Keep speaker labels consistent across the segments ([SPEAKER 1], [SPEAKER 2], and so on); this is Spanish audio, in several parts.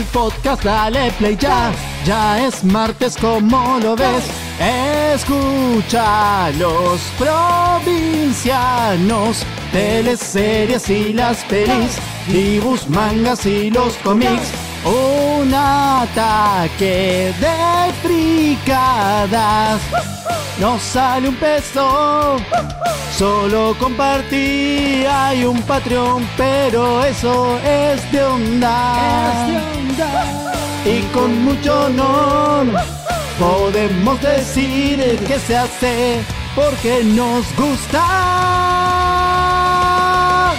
[SPEAKER 1] podcast, dale play ya. Ya es martes, como lo ves. Escucha los provincianos, teleseries y las pelis, dibujos, mangas y los cómics. Un ataque de fricadas. No sale un peso, solo compartí. Hay un Patreon, pero eso es de onda. Y con mucho honor podemos decir que se hace porque nos gusta.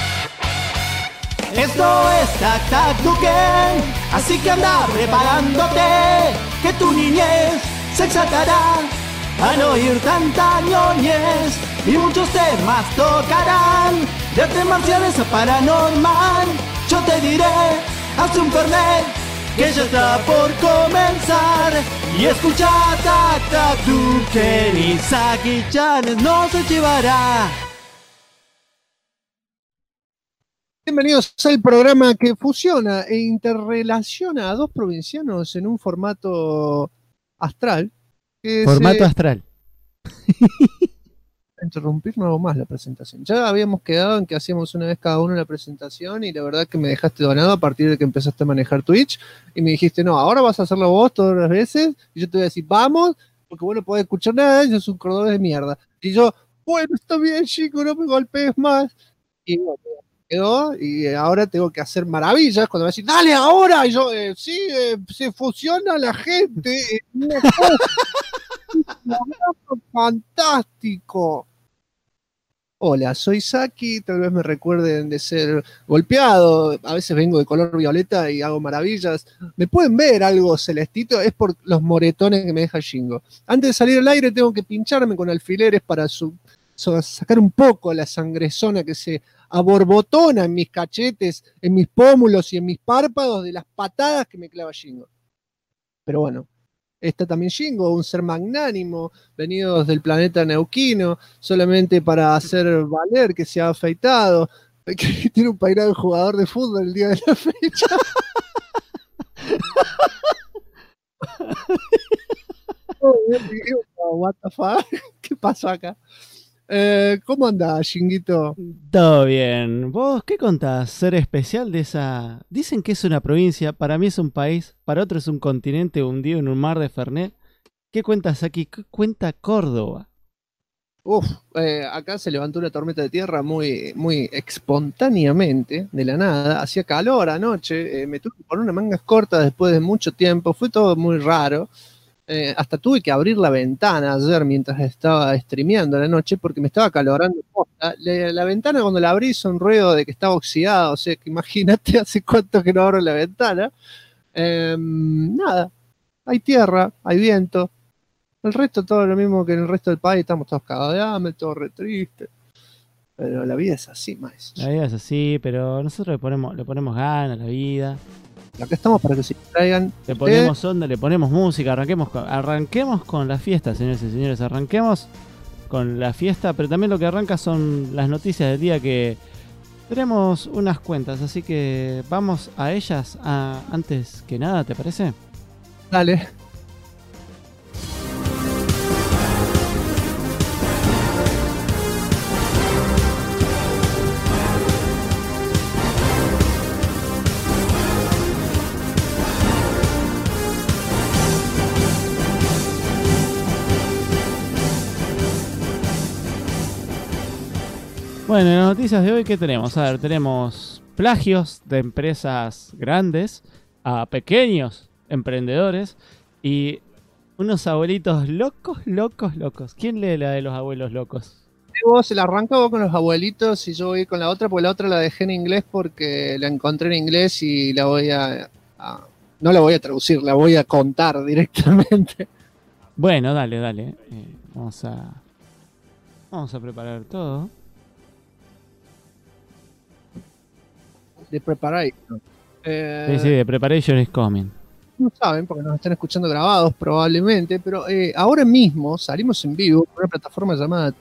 [SPEAKER 1] Esto es Tac Tac Duken, así que anda preparándote, que tu niñez se exaltará al oír tanta ñoñez, y muchos temas tocarán, de artes marciales a paranormal. Yo te diré, haz un fernet, que ya está por comenzar, y escucha Tac Tac Duken, y Saki Chan no se llevará.
[SPEAKER 2] Bienvenidos al programa que fusiona e interrelaciona a dos provincianos en un formato astral.
[SPEAKER 1] Formato astral.
[SPEAKER 2] Interrumpir no hago más la presentación. Ya habíamos quedado en que hacíamos una vez cada uno la presentación, y la verdad que me dejaste donado a partir de que empezaste a manejar Twitch y me dijiste, no, ahora vas a hacerlo vos todas las veces, y yo te voy a decir, vamos, porque vos no podés escuchar nada, yo soy un cordobés de mierda. Y yo, bueno, está bien, chico, no me golpees más. Y bueno, quedó, y ahora tengo que hacer maravillas cuando me decís, dale ahora, y yo, sí, se fusiona la gente. Fantástico. Hola, soy Saki, tal vez me recuerden de ser golpeado, a veces vengo de color violeta y hago maravillas. ¿Me pueden ver algo celestito? Es por los moretones que me deja Shingo. Antes de salir al aire tengo que pincharme con alfileres para sacar un poco la sangrezona que se aborbotona en mis cachetes, en mis pómulos y en mis párpados de las patadas que me clava Shingo. Pero bueno, está también Shingo, un ser magnánimo, venido del planeta Neuquino, solamente para hacer valer que se ha afeitado, que tiene un peinado de jugador de fútbol el día de la fecha. What the fuck? ¿Qué pasó acá? ¿Cómo andás, Shinguito?
[SPEAKER 1] Todo bien. ¿Vos qué contás? ¿Ser especial de esa...? Dicen que es una provincia, para mí es un país, para otros es un continente hundido en un mar de Fernet. ¿Qué cuentas aquí? ¿Qué cuenta Córdoba?
[SPEAKER 2] Acá se levantó una tormenta de tierra muy, muy espontáneamente, de la nada. Hacía calor anoche, me tuve que poner unas mangas cortas después de mucho tiempo, fue todo muy raro. Hasta tuve que abrir la ventana ayer mientras estaba streameando la noche porque me estaba acalorando. La ventana cuando la abrí hizo un ruido de que estaba oxidada, o sea que imagínate hace cuánto que no abro la ventana. Nada, hay tierra, hay viento. El resto todo lo mismo que en el resto del país, estamos todos cagados de hambre, todos re tristes. Pero la vida es así, maestro.
[SPEAKER 1] La vida es así, pero nosotros le ponemos ganas a la vida.
[SPEAKER 2] Acá estamos para que se traigan.
[SPEAKER 1] Le ponemos onda, le ponemos música, arranquemos con la fiesta, señores y señores, arranquemos con la fiesta, pero también lo que arranca son las noticias del día, que tenemos unas cuentas, así que vamos a ellas antes que nada, ¿te parece?
[SPEAKER 2] Dale.
[SPEAKER 1] Bueno, en las noticias de hoy, ¿qué tenemos? A ver, tenemos plagios de empresas grandes a pequeños emprendedores y unos abuelitos locos. ¿Quién lee la de los abuelos locos?
[SPEAKER 2] Vos se la arranca vos con los abuelitos y yo voy con la otra, porque la otra la dejé en inglés porque la encontré en inglés y la voy no la voy a traducir, la voy a contar directamente.
[SPEAKER 1] Bueno, dale. Vamos a preparar todo.
[SPEAKER 2] De Preparation.
[SPEAKER 1] Sí, de Preparation is coming.
[SPEAKER 2] No saben porque nos están escuchando grabados probablemente, pero ahora mismo salimos en vivo por una plataforma llamada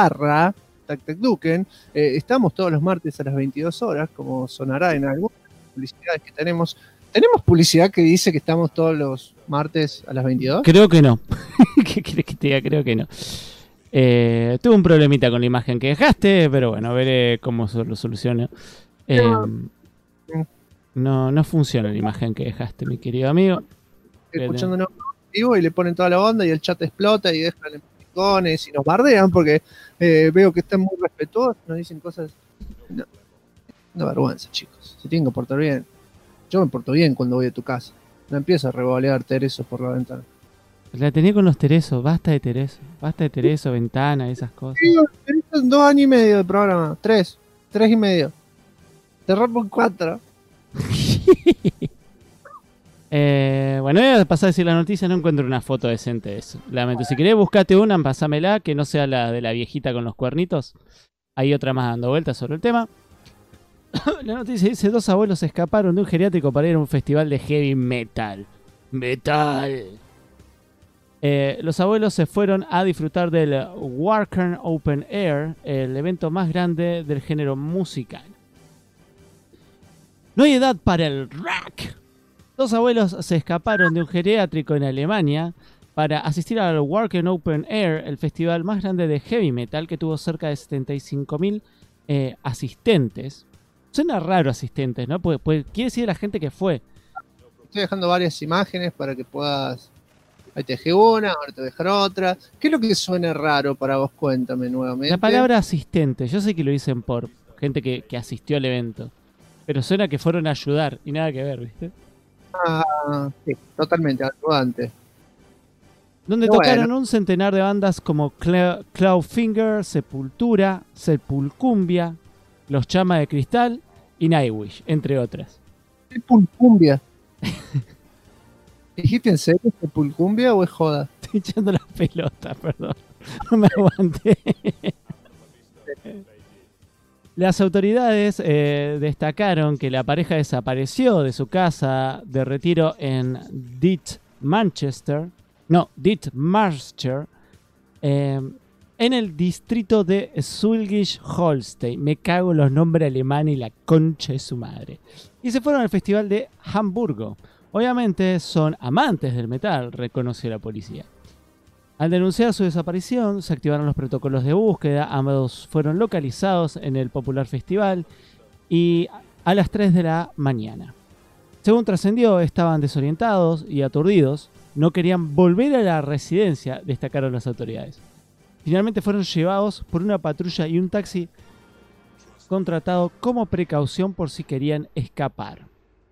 [SPEAKER 2] twitch.tv/TacTacDuken. Estamos todos los martes a las 22 horas, como sonará en algo. publicidades que tenemos. ¿Tenemos publicidad que dice que estamos todos los martes a las 22?
[SPEAKER 3] Creo que no. ¿Qué querés que te diga? Creo que no. Tuve un problemita con la imagen que dejaste, pero bueno, veré cómo lo soluciono. No funciona la imagen que dejaste, mi querido amigo.
[SPEAKER 2] Escuchándonos vivo y le ponen toda la onda y el chat explota y dejan emoticones y nos bardean porque veo que están muy respetuosos, nos dicen cosas. No, una vergüenza, chicos. Se tienen que portar bien. Yo me porto bien cuando voy a tu casa. No empiezo a revolear teresos por la ventana.
[SPEAKER 3] La tenía con los teresos, basta de tereso, ventana, esas cosas.
[SPEAKER 2] Sí, 2 años y medio de programa, 3 y medio. Cerrar por 4.
[SPEAKER 3] Bueno, voy a pasar a decir la noticia, no encuentro una foto decente de eso. Lamento, si querés buscate una, pasámela, que no sea la de la viejita con los cuernitos. Hay otra más dando vueltas sobre el tema. La noticia dice: 2 abuelos escaparon de un geriátrico para ir a un festival de heavy metal. Los abuelos se fueron a disfrutar del Wacken Open Air, el evento más grande del género musical. No hay edad para el rock. 2 abuelos se escaparon de un geriátrico en Alemania para asistir al Wacken Open Air, el festival más grande de heavy metal que tuvo cerca de 75.000 asistentes. Suena raro asistentes, ¿no? Pues quiere decir la gente que fue.
[SPEAKER 2] Estoy dejando varias imágenes para que puedas... Ahí te dejé una, ahora te voy a dejar otra. ¿Qué es lo que suena raro para vos? Cuéntame nuevamente.
[SPEAKER 3] La palabra asistente, yo sé que lo dicen por gente que asistió al evento, pero suena que fueron a ayudar y nada que ver, ¿viste?
[SPEAKER 2] Sí, totalmente, ayudante.
[SPEAKER 3] Donde tocaron un centenar de bandas como Clawfinger, Sepultura, Sepulcumbia, Los Llamas de Cristal y Nightwish, entre otras.
[SPEAKER 2] Sepulcumbia. ¿Dijiste en serio Sepulcumbia o es joda?
[SPEAKER 3] Estoy echando las pelotas, perdón. No me aguanté. Las autoridades destacaron que la pareja desapareció de su casa de retiro en Ditmarscher, en el distrito de Schleswig-Holstein. Me cago en los nombres alemanes y la concha de su madre. Y se fueron al festival de Hamburgo. Obviamente son amantes del metal, reconoció la policía. Al denunciar su desaparición, se activaron los protocolos de búsqueda. Ambos fueron localizados en el popular festival y a las 3 de la mañana. Según trascendió, estaban desorientados y aturdidos. No querían volver a la residencia, destacaron las autoridades. Finalmente fueron llevados por una patrulla y un taxi contratado como precaución por si querían escapar.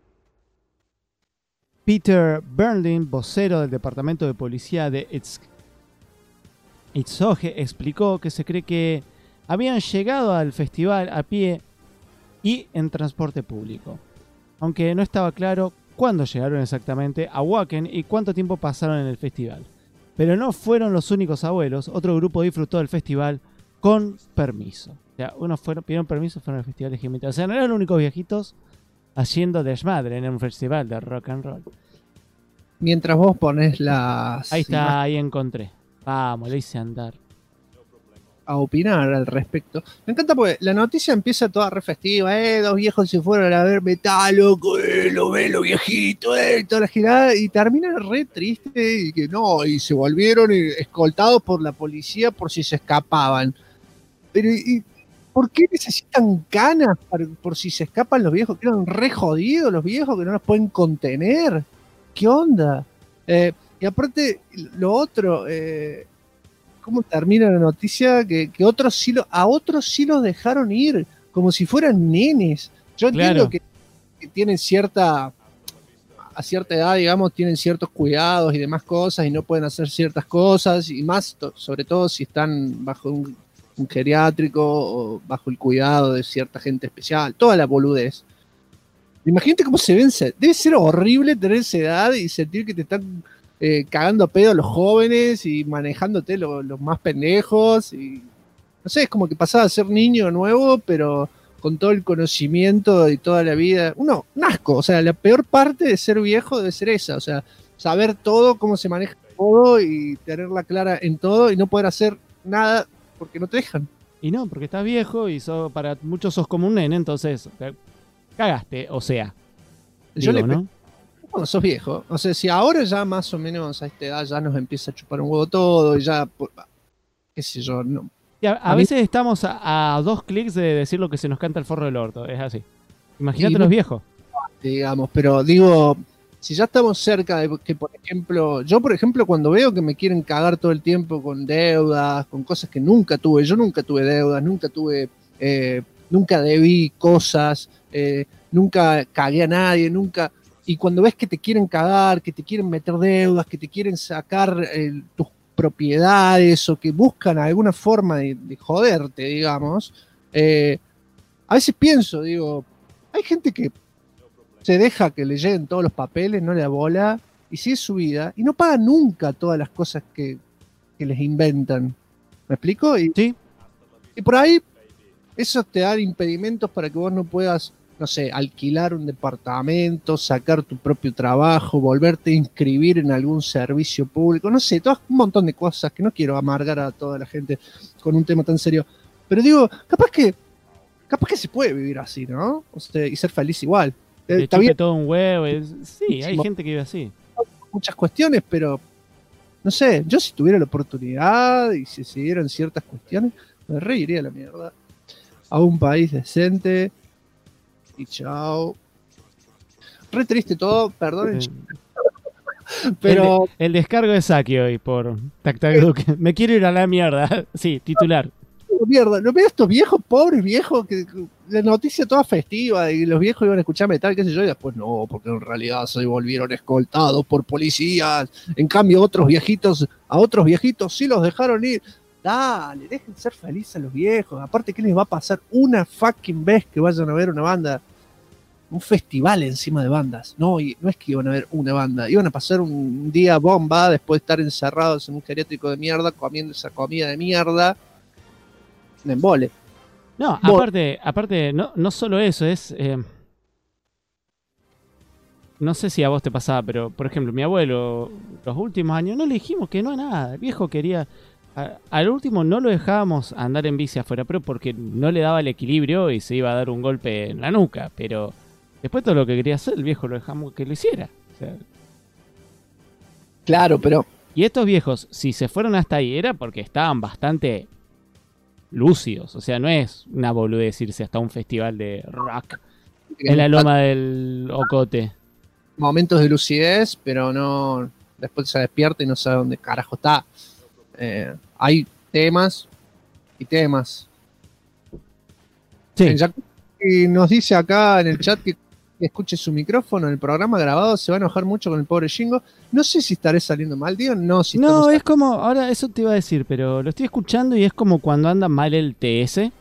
[SPEAKER 3] Peter Bernlin, vocero del departamento de policía de Itzehoe, explicó que se cree que habían llegado al festival a pie y en transporte público, aunque no estaba claro cuándo llegaron exactamente a Wacken y cuánto tiempo pasaron en el festival. Pero no fueron los únicos abuelos, otro grupo disfrutó del festival con permiso. O sea, pidieron permiso, fueron al festival de heavy metal. O sea, no eran los únicos viejitos haciendo desmadre en un festival de rock and roll.
[SPEAKER 2] Mientras vos pones las...
[SPEAKER 3] Ahí está, ahí encontré. Vamos, le hice andar.
[SPEAKER 2] A opinar al respecto. Me encanta porque la noticia empieza toda re festiva, 2 viejos se fueron a ver metal, loco, lo ve, lo viejito, toda la girada, y termina re triste, y que no, y se volvieron escoltados por la policía por si se escapaban. Pero, ¿y por qué necesitan canas por si se escapan los viejos? Que eran re jodidos los viejos, que no los pueden contener. ¿Qué onda? Y aparte, lo otro... ¿cómo termina la noticia? Que a otros sí los dejaron ir, como si fueran nenes. Yo entiendo que tienen a cierta edad, digamos, tienen ciertos cuidados y demás cosas y no pueden hacer ciertas cosas, y más, sobre todo si están bajo un geriátrico o bajo el cuidado de cierta gente especial, toda la boludez. Imagínate cómo se ven. Debe ser horrible tener esa edad y sentir que te están... cagando a pedo a los jóvenes y manejándote los más pendejos y no sé, es como que pasaba a ser niño de nuevo, pero con todo el conocimiento de toda la vida. Un asco, o sea, la peor parte de ser viejo debe ser esa, o sea, saber todo, cómo se maneja todo y tenerla clara en todo y no poder hacer nada porque no te dejan.
[SPEAKER 3] Y no, porque estás viejo y para muchos sos como un nene, entonces cagaste, o sea,
[SPEAKER 2] Yo
[SPEAKER 3] digo, ¿no?
[SPEAKER 2] cuando sos viejo, o sea, si ahora ya más o menos a esta edad ya nos empieza a chupar un huevo todo y ya, qué sé yo, no.
[SPEAKER 3] Y a
[SPEAKER 2] A mí,
[SPEAKER 3] veces estamos a 2 clics de decir lo que se nos canta el forro del orto, es así.
[SPEAKER 2] y
[SPEAKER 3] Imagínate
[SPEAKER 2] no,
[SPEAKER 3] los viejos.
[SPEAKER 2] digamos, pero digo, si ya estamos cerca de que, por ejemplo, yo, por ejemplo, cuando veo que me quieren cagar todo el tiempo con deudas, con cosas que nunca tuve, yo nunca tuve deudas, nunca debí cosas, nunca cagué a nadie, nunca. Y cuando ves que te quieren cagar, que te quieren meter deudas, que te quieren sacar tus propiedades o que buscan alguna forma de joderte, digamos, a veces pienso, digo, hay gente que se deja que le lleguen todos los papeles, no le da bola, y sigue su vida, y no paga nunca todas las cosas que les inventan. ¿Me explico?
[SPEAKER 3] Sí,
[SPEAKER 2] Y por ahí eso te da impedimentos para que vos no puedas, no sé, alquilar un departamento, sacar tu propio trabajo, volverte a inscribir en algún servicio público, no sé, un montón de cosas que no quiero amargar a toda la gente con un tema tan serio. Pero digo, capaz que se puede vivir así, ¿no? O sea, y ser feliz igual.
[SPEAKER 3] le
[SPEAKER 2] Está
[SPEAKER 3] chupe
[SPEAKER 2] bien,
[SPEAKER 3] todo un huevo. Sí, hay
[SPEAKER 2] muchísimo,
[SPEAKER 3] gente que vive así.
[SPEAKER 2] muchas cuestiones, pero no sé, yo si tuviera la oportunidad y si se dieran ciertas cuestiones, me reiría la mierda a un país decente y chao. Re triste todo, perdonen,
[SPEAKER 3] Eh,
[SPEAKER 2] pero
[SPEAKER 3] el descargo de Saki hoy por Tac Tac Duke. Me quiero ir a la mierda. Sí, titular.
[SPEAKER 2] mierda, no veo estos viejos, pobres viejos, que la noticia toda festiva y los viejos iban a escuchar metal, qué sé yo, y después no, porque en realidad se volvieron escoltados por policías. En cambio, a otros viejitos sí los dejaron ir. Dale, dejen ser felices a los viejos. Aparte, ¿qué les va a pasar una fucking vez que vayan a ver una banda? Un festival encima de bandas. No, y no es que iban a ver una banda, iban a pasar un día bomba después de estar encerrados en un geriátrico de mierda, comiendo esa comida de mierda. Un embole.
[SPEAKER 3] No,
[SPEAKER 2] Vos-
[SPEAKER 3] aparte no solo eso, es... no sé si a vos te pasaba, pero por ejemplo, mi abuelo, los últimos años, no le dijimos que no a nada. El viejo quería... al último no lo dejábamos andar en bici afuera, pero porque no le daba el equilibrio y se iba a dar un golpe en la nuca. Pero después todo lo que quería hacer, el viejo lo dejamos que lo hiciera. O sea,
[SPEAKER 2] Claro, pero
[SPEAKER 3] y estos viejos, si se fueron hasta ahí, era porque estaban bastante lúcidos. O sea, no es una boludez irse hasta un festival de rock en la loma del Ocote.
[SPEAKER 2] momentos de lucidez, pero no. Después se despierta y no sabe dónde carajo está. Hay temas y temas.
[SPEAKER 3] Sí.
[SPEAKER 2] Y nos dice acá en el chat que escuche su micrófono en el programa grabado, se va a enojar mucho con el pobre Jingo. No sé si estaré saliendo mal, digo, no, si
[SPEAKER 3] No,
[SPEAKER 2] estamos
[SPEAKER 3] es como, ahora eso te iba a decir, pero lo estoy escuchando y es como cuando anda mal el TS.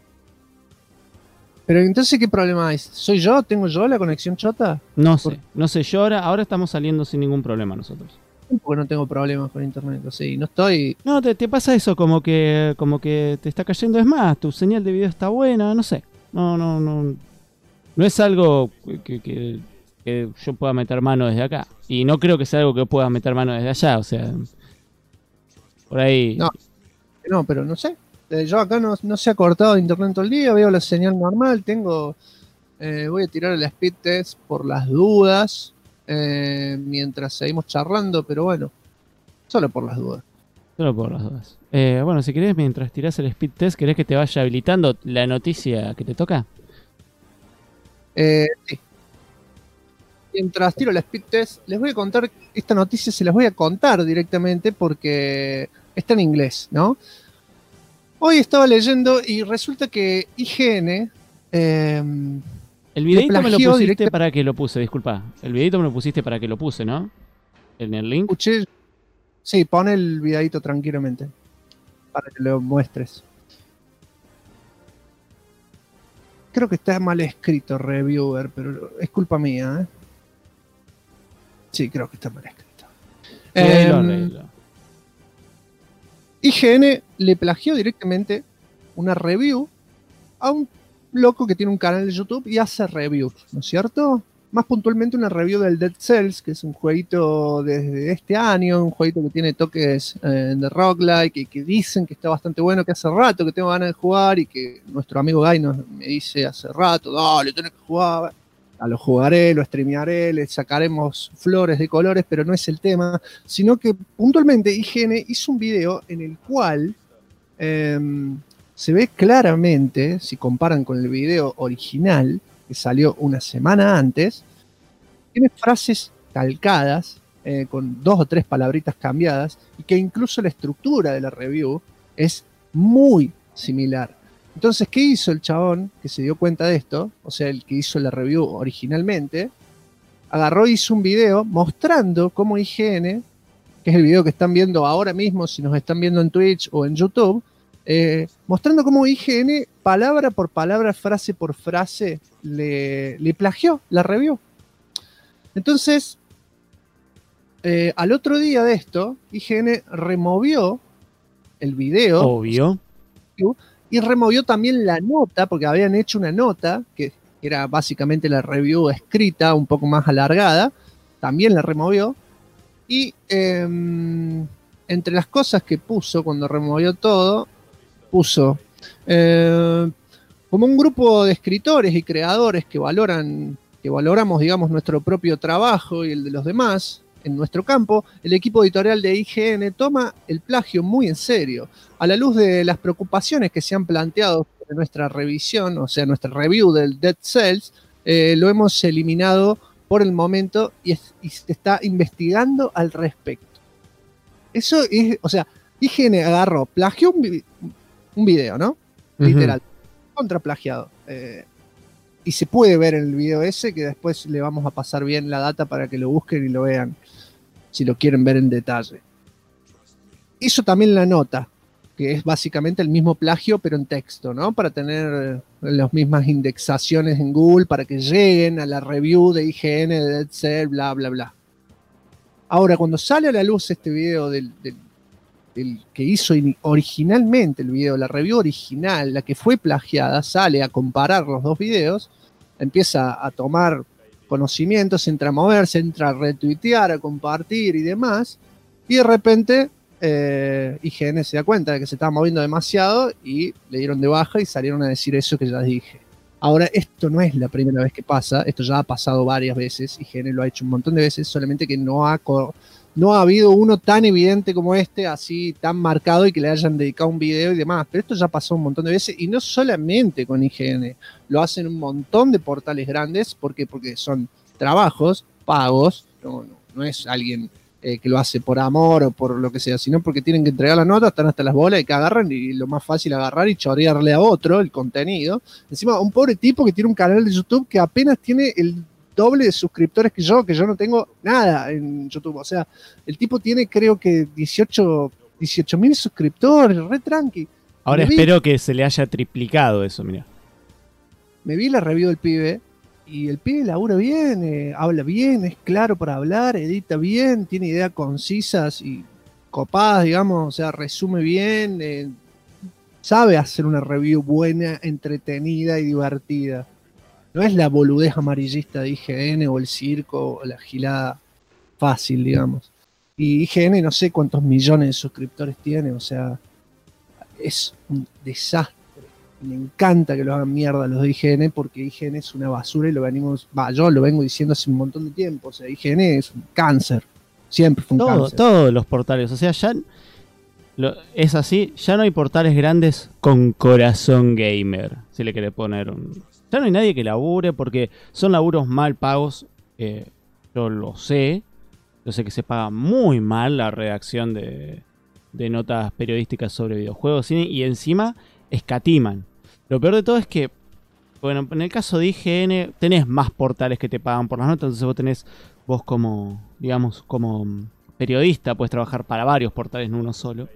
[SPEAKER 2] Pero entonces, ¿qué problema hay? ¿Soy yo? ¿Tengo yo la conexión chota?
[SPEAKER 3] No sé, yo ahora estamos saliendo sin ningún problema nosotros.
[SPEAKER 2] Porque no tengo problemas con internet, o sea, no estoy.
[SPEAKER 3] No, te pasa eso, como que te está cayendo, es más, tu señal de video está buena, no sé. No es algo que yo pueda meter mano desde acá. Y no creo que sea algo que pueda meter mano desde allá, o sea, por ahí.
[SPEAKER 2] No, pero no sé. Yo acá no se ha cortado de internet todo el día, veo la señal normal, voy a tirar el speed test por las dudas, mientras seguimos charlando, pero bueno, solo por las dudas.
[SPEAKER 3] Solo por las dudas. Bueno, si querés, mientras tirás el speed test, ¿querés que te vaya habilitando la noticia que te toca?
[SPEAKER 2] Sí. Mientras tiro el speed test, les voy a contar, esta noticia se las voy a contar directamente porque está en inglés, ¿no? Hoy estaba leyendo y resulta que IGN
[SPEAKER 3] El videito me lo
[SPEAKER 2] plagió
[SPEAKER 3] pusiste para que lo puse, disculpa. El videito me lo pusiste para que lo puse, ¿no? En el link.
[SPEAKER 2] escuché. Sí, pon el videito tranquilamente para que lo muestres. Creo que está mal escrito, reviewer, pero es culpa mía, ¿eh? Sí, creo que está mal escrito.
[SPEAKER 3] Sí, arreglo.
[SPEAKER 2] IGN le plagió directamente una review a un loco que tiene un canal de YouTube y hace reviews, ¿no es cierto? Más puntualmente una review del Dead Cells, que es un jueguito desde este año, un jueguito que tiene toques de roguelike y que dicen que está bastante bueno, que hace rato que tengo ganas de jugar y que nuestro amigo Guy me dice hace rato, dale, tenés que jugar. lo jugaré, lo streamearé, le sacaremos flores de colores, pero no es el tema, sino que puntualmente IGN hizo un video en el cual se ve claramente, si comparan con el video original, que salió una semana antes, tiene frases calcadas, con 2 o 3 palabritas cambiadas, y que incluso la estructura de la review es muy similar. Entonces, ¿qué hizo el chabón que se dio cuenta de esto? O sea, el que hizo la review originalmente, agarró y hizo un video mostrando cómo IGN, que es el video que están viendo ahora mismo, si nos están viendo en Twitch o en YouTube, mostrando cómo IGN, palabra por palabra, frase por frase, le plagió la review. Entonces, al otro día de esto, IGN removió el video.
[SPEAKER 3] Obvio.
[SPEAKER 2] Y removió también la nota, porque habían hecho una nota, que era básicamente la review escrita, un poco más alargada, también la removió. Y entre las cosas que puso cuando removió todo, puso como un grupo de escritores y creadores que valoramos, digamos, nuestro propio trabajo y el de los demás en nuestro campo, el equipo editorial de IGN toma el plagio muy en serio. A la luz de las preocupaciones que se han planteado en nuestra revisión, o sea, nuestra review del Dead Cells, lo hemos eliminado por el momento y se está investigando al respecto. Eso es, o sea, IGN agarró, plagió un video, ¿no? Literal, contraplagiado. Y se puede ver en el video ese, que después le vamos a pasar bien la data para que lo busquen y lo vean, si lo quieren ver en detalle. Hizo también la nota, que es básicamente el mismo plagio, pero en texto, ¿no? Para tener las mismas indexaciones en Google, para que lleguen a la review de IGN, de Dead Cell, bla, bla, bla. Ahora, cuando sale a la luz este video del que hizo originalmente el video, la review original, la que fue plagiada, sale a comparar los dos videos, empieza a tomar conocimientos, entra a moverse, entra a retuitear, a compartir y demás, y de repente IGN se da cuenta de que se estaba moviendo demasiado y le dieron de baja y salieron a decir eso que ya dije. Ahora, esto no es la primera vez que pasa, esto ya ha pasado varias veces, IGN lo ha hecho un montón de veces, solamente que no ha habido uno tan evidente como este, así tan marcado y que le hayan dedicado un video y demás. Pero esto ya pasó un montón de veces y no solamente con IGN, lo hacen un montón de portales grandes porque son trabajos pagos, no es alguien que lo hace por amor o por lo que sea, sino porque tienen que entregar la nota, están hasta las bolas y que agarran y lo más fácil agarrar y chorearle a otro el contenido. Encima, un pobre tipo que tiene un canal de YouTube que apenas tiene el doble de suscriptores que yo no tengo nada en YouTube. O sea, el tipo tiene creo que 18.000 suscriptores, re tranqui.
[SPEAKER 3] Ahora espero que se le haya triplicado eso, mira.
[SPEAKER 2] Me vi la review del pibe y el pibe labura bien, habla bien, es claro para hablar, edita bien, tiene ideas concisas y copadas, digamos, o sea, resume bien, sabe hacer una review buena, entretenida y divertida. No es la boludez amarillista de IGN o el circo o la gilada fácil, digamos. Y IGN no sé cuántos millones de suscriptores tiene, o sea, es un desastre. Me encanta que lo hagan mierda los de IGN porque IGN es una basura y yo lo vengo diciendo hace un montón de tiempo. O sea, IGN es un cáncer. Siempre fue un cáncer.
[SPEAKER 3] Todos los portales, o sea, ya es así, ya no hay portales grandes con corazón gamer, si le quiere poner un... Ya no hay nadie que labure porque son laburos mal pagos, yo lo sé que se paga muy mal la redacción de notas periodísticas sobre videojuegos, cine, y encima escatiman. Lo peor de todo es que, bueno, en el caso de IGN tenés más portales que te pagan por las notas, entonces vos como, digamos, como periodista puedes trabajar para varios portales, no uno solo.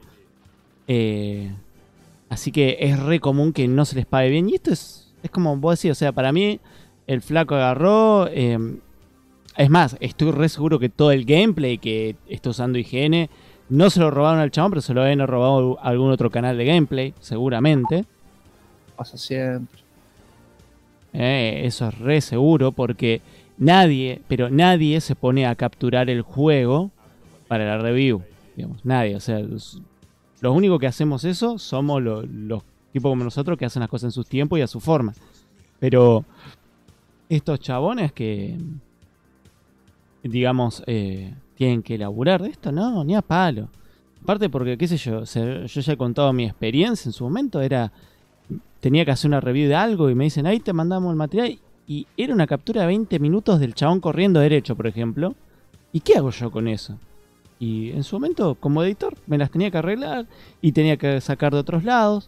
[SPEAKER 3] Así que es re común que no se les pague bien, y esto es como vos decís, o sea, para mí el flaco agarró, es más, estoy re seguro que todo el gameplay que está usando IGN no se lo robaron al chabón, pero se lo habían robado a algún otro canal de gameplay, seguramente.
[SPEAKER 2] Pasa siempre.
[SPEAKER 3] Eso es re seguro, porque nadie se pone a capturar el juego para la review, digamos, nadie, o sea, los únicos que hacemos eso somos los tipos como nosotros que hacen las cosas en sus tiempos y a su forma. Pero estos chabones que, digamos, tienen que laburar de esto, no, ni a palo. Aparte porque, qué sé yo, yo ya he contado mi experiencia en su momento, tenía que hacer una review de algo y me dicen, ahí te mandamos el material, y era una captura de 20 minutos del chabón corriendo derecho, por ejemplo. ¿Y qué hago yo con eso? Y en su momento, como editor, me las tenía que arreglar y tenía que sacar de otros lados.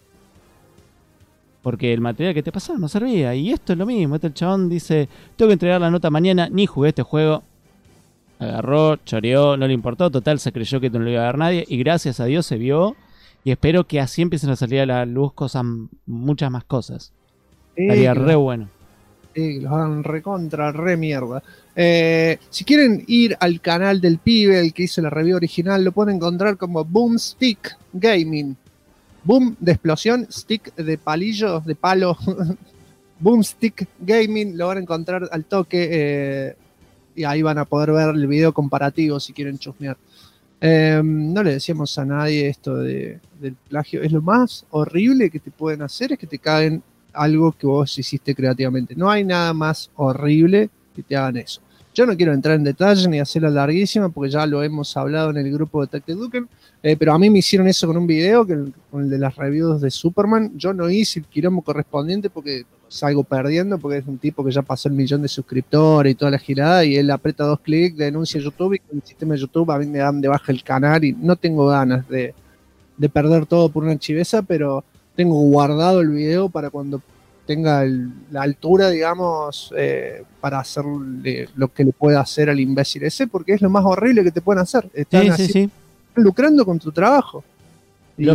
[SPEAKER 3] Porque el material que te pasaba no servía. Y esto es lo mismo. El chabón dice, tengo que entregar la nota mañana, ni jugué este juego. Agarró, choreó, no le importó. Total, se creyó que no lo iba a ver nadie. Y gracias a Dios se vio. Y espero que así empiecen a salir a la luz muchas más cosas. Estaría re bueno.
[SPEAKER 2] Que los hagan recontra, re mierda. Si quieren ir al canal del pibe, el que hizo la review original, lo pueden encontrar como Boomstick Gaming. Boom de explosión, stick de palillo, de palo. Boomstick Gaming, lo van a encontrar al toque. Y ahí van a poder ver el video comparativo si quieren chusmear. No le decíamos a nadie esto del plagio. Es lo más horrible que te pueden hacer, es que te caguen algo que vos hiciste creativamente. No hay nada más horrible que te hagan eso. Yo no quiero entrar en detalle ni hacerla larguísima porque ya lo hemos hablado en el grupo de Tech Eduken, pero a mí me hicieron eso con un video, con el de las reviews de Superman. Yo no hice el quilombo correspondiente porque salgo perdiendo, porque es un tipo que ya pasó el 1.000.000 de suscriptores y toda la girada, y él aprieta 2 clics, denuncia YouTube, y con el sistema de YouTube a mí me dan de baja el canal y no tengo ganas de perder todo por una chiveza, pero tengo guardado el video para cuando tenga la altura, digamos, para hacerle lo que le pueda hacer al imbécil ese, porque es lo más horrible que te pueden hacer. Están
[SPEAKER 3] sí.
[SPEAKER 2] lucrando con tu trabajo.
[SPEAKER 3] Lo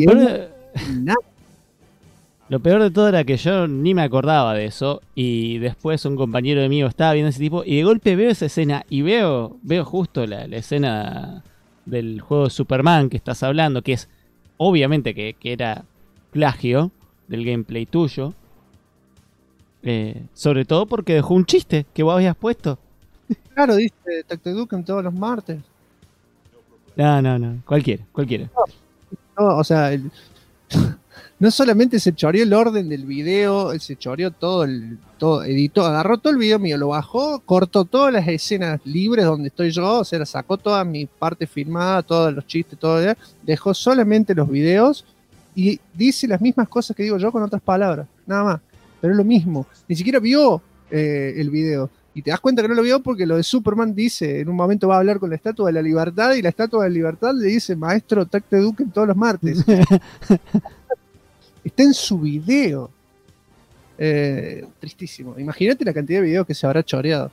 [SPEAKER 3] peor de todo era que yo ni me acordaba de eso, y después un compañero mío estaba viendo ese tipo, y de golpe veo esa escena, y veo justo la escena del juego de Superman que estás hablando, que es obviamente que era plagio del gameplay tuyo. Sobre todo porque dejó un chiste que vos habías puesto.
[SPEAKER 2] Claro, dice Tech Eduken todos los martes.
[SPEAKER 3] No, cualquiera.
[SPEAKER 2] No, o sea, no solamente se choreó el orden del video, se choreó todo, editó, agarró todo el video mío, lo bajó, cortó todas las escenas libres donde estoy yo, o sea, sacó toda mi parte filmada, todos los chistes, todo, dejó solamente los videos y dice las mismas cosas que digo yo con otras palabras, nada más. Pero es lo mismo, ni siquiera vio el video. Y te das cuenta que no lo vio porque lo de Superman dice, en un momento va a hablar con la Estatua de la Libertad y la Estatua de la Libertad le dice, maestro Tech Eduken todos los martes. Está en su video. Tristísimo. Imagínate la cantidad de videos que se habrá choreado.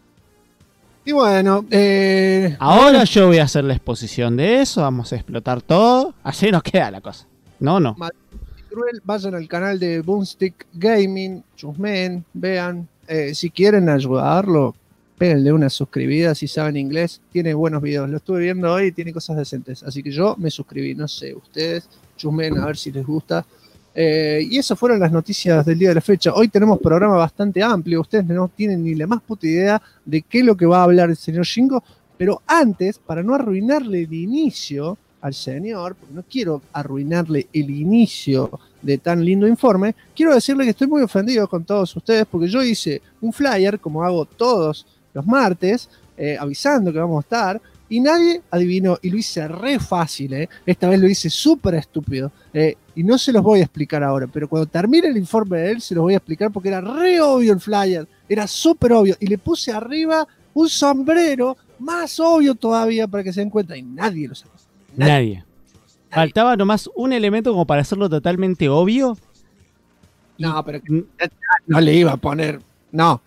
[SPEAKER 2] Y bueno,
[SPEAKER 3] ahora yo voy a hacer la exposición de eso, vamos a explotar todo, así nos queda la cosa. No.
[SPEAKER 2] Cruel, vayan al canal de Boomstick Gaming, chusmen, vean. Si quieren ayudarlo, péguenle una suscribida si saben inglés. Tiene buenos videos, lo estuve viendo hoy y tiene cosas decentes. Así que yo me suscribí, no sé, ustedes chusmen a ver si les gusta. Y esas fueron las noticias del día de la fecha. Hoy tenemos programa bastante amplio, ustedes no tienen ni la más puta idea de qué es lo que va a hablar el señor Shingo. Pero antes, para no arruinarle el inicio al señor, porque no quiero arruinarle el inicio de tan lindo informe, quiero decirle que estoy muy ofendido con todos ustedes porque yo hice un flyer, como hago todos los martes, avisando que vamos a estar, y nadie adivinó, y lo hice re fácil, esta vez lo hice súper estúpido, y no se los voy a explicar ahora, pero cuando termine el informe de él se los voy a explicar porque era re obvio el flyer, era súper obvio, y le puse arriba un sombrero más obvio todavía para que se den cuenta, y nadie lo sacó.
[SPEAKER 3] Nadie. Faltaba nomás un elemento como para hacerlo totalmente obvio.
[SPEAKER 2] No, pero no le iba a poner. No.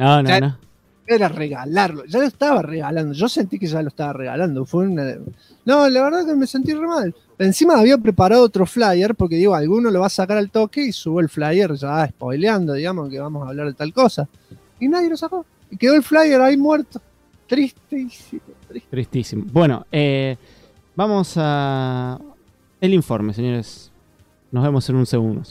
[SPEAKER 2] Era regalarlo. Ya lo estaba regalando. Yo sentí que ya lo estaba regalando. No, la verdad que me sentí re mal. Encima había preparado otro flyer porque digo, alguno lo va a sacar al toque y subo el flyer ya spoileando, digamos, que vamos a hablar de tal cosa. Y nadie lo sacó. Y quedó el flyer ahí muerto.
[SPEAKER 3] Tristísimo. Bueno, vamos a el informe, señores. Nos vemos en un segundo.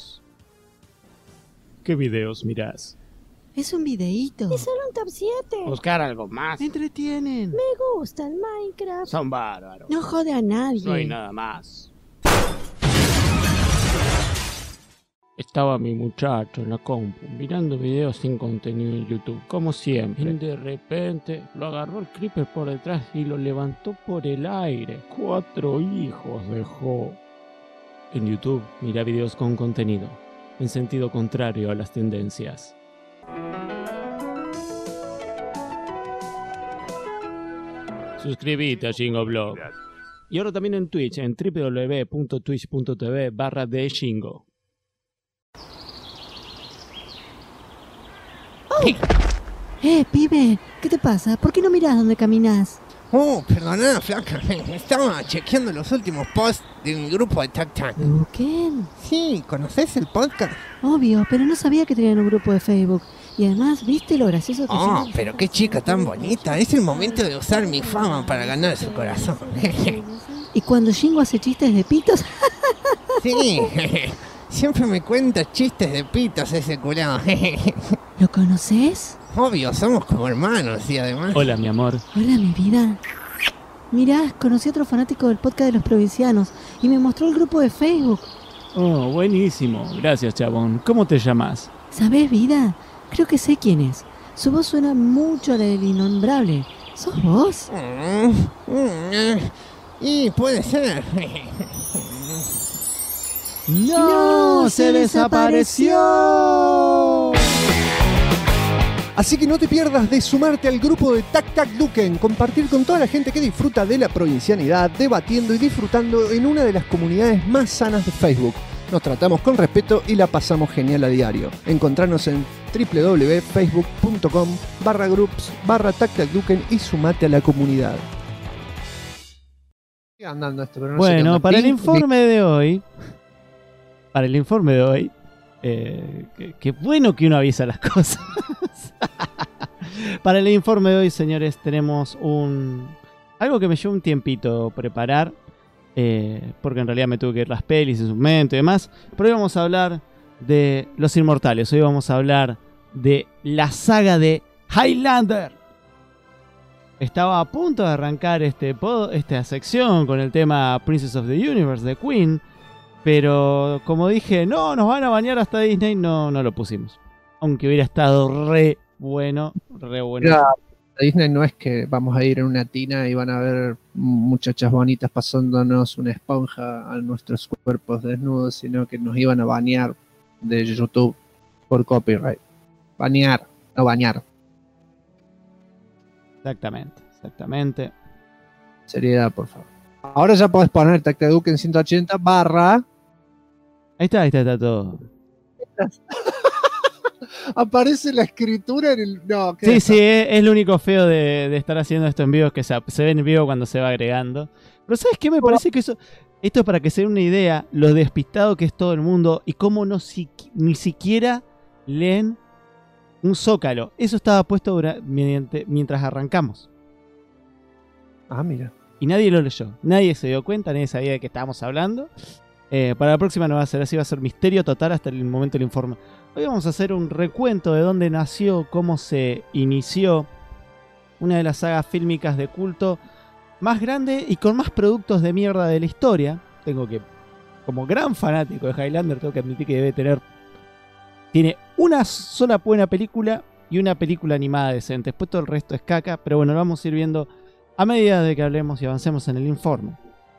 [SPEAKER 3] ¿Qué videos mirás?
[SPEAKER 4] Es un videíto.
[SPEAKER 5] Es solo un top 7.
[SPEAKER 3] Buscar algo más.
[SPEAKER 4] Me entretienen.
[SPEAKER 5] Me gusta el Minecraft.
[SPEAKER 3] Son bárbaros.
[SPEAKER 4] No jode a nadie.
[SPEAKER 3] No hay nada más. Estaba mi muchacho en la compu mirando videos sin contenido en YouTube, como siempre. Y de repente lo agarró el creeper por detrás y lo levantó por el aire. 4 hijos dejó. En YouTube, mira videos con contenido, en sentido contrario a las tendencias. Suscríbete a Shingo Y ahora también en Twitch, en www.twitch.tv/theshingo.
[SPEAKER 4] Pibe, ¿qué te pasa? ¿Por qué no mirás dónde caminas?
[SPEAKER 6] Oh, perdona, flaca. Estaba chequeando los últimos posts de un grupo de Tac Tac.
[SPEAKER 4] ¿Qué?
[SPEAKER 6] Sí, ¿conoces el podcast?
[SPEAKER 4] Obvio, pero no sabía que tenían un grupo de Facebook. Y además, ¿viste lo gracioso que
[SPEAKER 6] Oh,
[SPEAKER 4] son?
[SPEAKER 6] pero qué chica tan bonita. Es el momento de usar mi fama para ganar su corazón.
[SPEAKER 4] Y cuando Shingo hace chistes de pitos,
[SPEAKER 6] Sí, siempre me cuenta chistes de pitos ese curado.
[SPEAKER 4] ¿lo conoces?
[SPEAKER 6] Obvio, somos como hermanos y además...
[SPEAKER 3] Hola, mi amor.
[SPEAKER 4] Hola, mi vida. Mirá, conocí a otro fanático del podcast de los provincianos y me mostró el grupo de Facebook.
[SPEAKER 3] Oh, buenísimo. Gracias, chabón. ¿Cómo te llamas?
[SPEAKER 4] ¿Sabés, vida? Creo que sé quién es. Su voz suena mucho a la del innombrable. ¿Sos vos?
[SPEAKER 6] Y puede ser.
[SPEAKER 2] ¡No! ¡Se desapareció! Así que no te pierdas de sumarte al grupo de Tac Tac Duken, compartir con toda la gente que disfruta de la provincianidad, debatiendo y disfrutando en una de las comunidades más sanas de Facebook. Nos tratamos con respeto y la pasamos genial a diario. Encontrarnos en www.facebook.com/groups/TacTacDuken y sumate a la comunidad. Sigue andando esto, pero no sé qué
[SPEAKER 3] Bueno,
[SPEAKER 2] onda.
[SPEAKER 3] para el
[SPEAKER 2] Ping,
[SPEAKER 3] informe de hoy... Qué bueno que uno avisa las cosas. Para el informe de hoy, señores, tenemos algo que me llevó un tiempito preparar, porque en realidad me tuve que ir las pelis en su momento y demás. Pero hoy vamos a hablar de Los Inmortales. Hoy vamos a hablar de la saga de Highlander. Estaba a punto de arrancar esta sección con el tema Princess of the Universe de Queen. Pero como dije, no, nos van a bañar hasta Disney, no lo pusimos. Aunque hubiera estado re bueno.
[SPEAKER 2] Mira, Disney no es que vamos a ir en una tina y van a ver muchachas bonitas pasándonos una esponja a nuestros cuerpos desnudos, sino que nos iban a banear de YouTube por copyright. Banear, no bañar.
[SPEAKER 3] Exactamente.
[SPEAKER 2] Seriedad, por favor. Ahora ya podés poner TacTacDuken en 180 barra.
[SPEAKER 3] Ahí está todo.
[SPEAKER 2] Aparece la escritura en el. No,
[SPEAKER 3] Sí, es lo único feo de estar haciendo esto en vivo, es que se ve en vivo cuando se va agregando. Pero ¿sabes qué? Me parece que esto es para que se den una idea, lo despistado que es todo el mundo y cómo ni siquiera leen un zócalo. Eso estaba puesto mientras arrancamos.
[SPEAKER 2] Ah, mira.
[SPEAKER 3] Y nadie lo leyó, nadie se dio cuenta, nadie sabía de qué estábamos hablando. Para la próxima no va a ser así, va a ser misterio total hasta el momento del informe. Hoy vamos a hacer un recuento de dónde nació, cómo se inició una de las sagas fílmicas de culto más grande y con más productos de mierda de la historia. Como gran fanático de Highlander, tengo que admitir que tiene una sola buena película y una película animada decente. Después todo el resto es caca, pero bueno, lo vamos a ir viendo a medida de que hablemos y avancemos en el informe.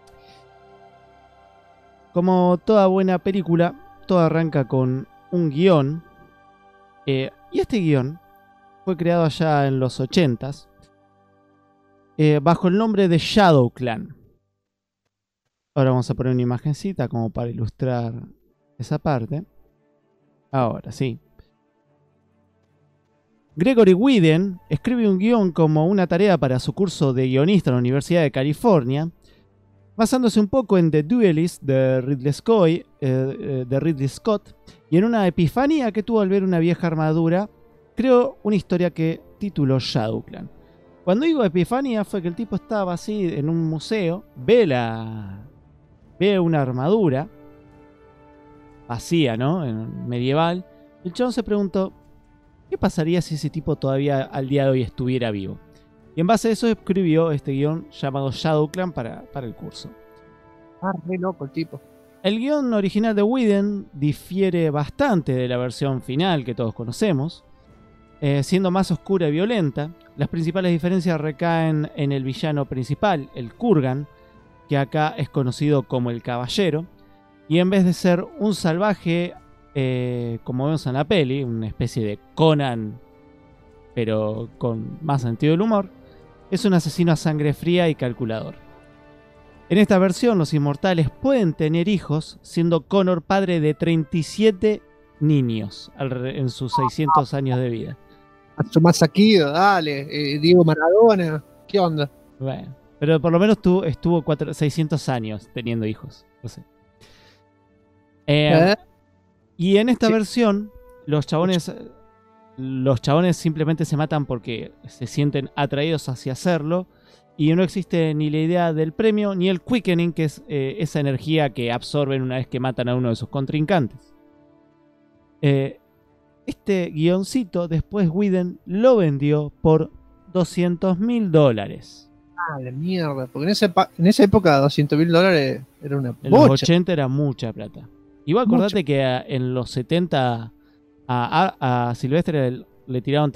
[SPEAKER 3] Como toda buena película, todo arranca con un guión. Y este guión fue creado allá en los 80s bajo el nombre de Shadow Clan. Ahora vamos a poner una imagencita como para ilustrar esa parte. Ahora sí. Gregory Whedon escribe un guión como una tarea para su curso de guionista en la Universidad de California, basándose un poco en The Duelist de Ridley Scott, y en una epifanía que tuvo al ver una vieja armadura, creó una historia que tituló Shadow Clan. Cuando digo epifanía fue que el tipo estaba así en un museo, ve una armadura vacía, ¿no? Medieval, y el chabón se preguntó, ¿qué pasaría si ese tipo todavía al día de hoy estuviera vivo? Y en base a eso escribió este guión llamado Shadow Clan para el curso.
[SPEAKER 2] Ah, re loco el tipo.
[SPEAKER 3] El guión original de Whedon difiere bastante de la versión final que todos conocemos, siendo más oscura y violenta. Las principales diferencias recaen en el villano principal, el Kurgan, que acá es conocido como el Caballero, y en vez de ser un salvaje, como vemos en la peli, una especie de Conan, pero con más sentido del humor, es un asesino a sangre fría y calculador. En esta versión, los inmortales pueden tener hijos, siendo Connor padre de 37 niños en sus 600 años de vida.
[SPEAKER 2] Tomás Saquido, dale, Diego Maradona, ¿qué onda?
[SPEAKER 3] Bueno, pero por lo menos estuvo 600 años teniendo hijos. No sé. Y en esta versión, los chabones simplemente se matan porque se sienten atraídos hacia hacerlo. Y no existe ni la idea del premio ni el quickening, que es esa energía que absorben una vez que matan a uno de sus contrincantes. Este guioncito después Whedon lo vendió por $200.000.
[SPEAKER 2] Ah, la mierda, porque en esa época $200.000 era una bocha.
[SPEAKER 3] En los 80 era mucha plata. Igual acordate que en los 70 a Silvestre le tiraron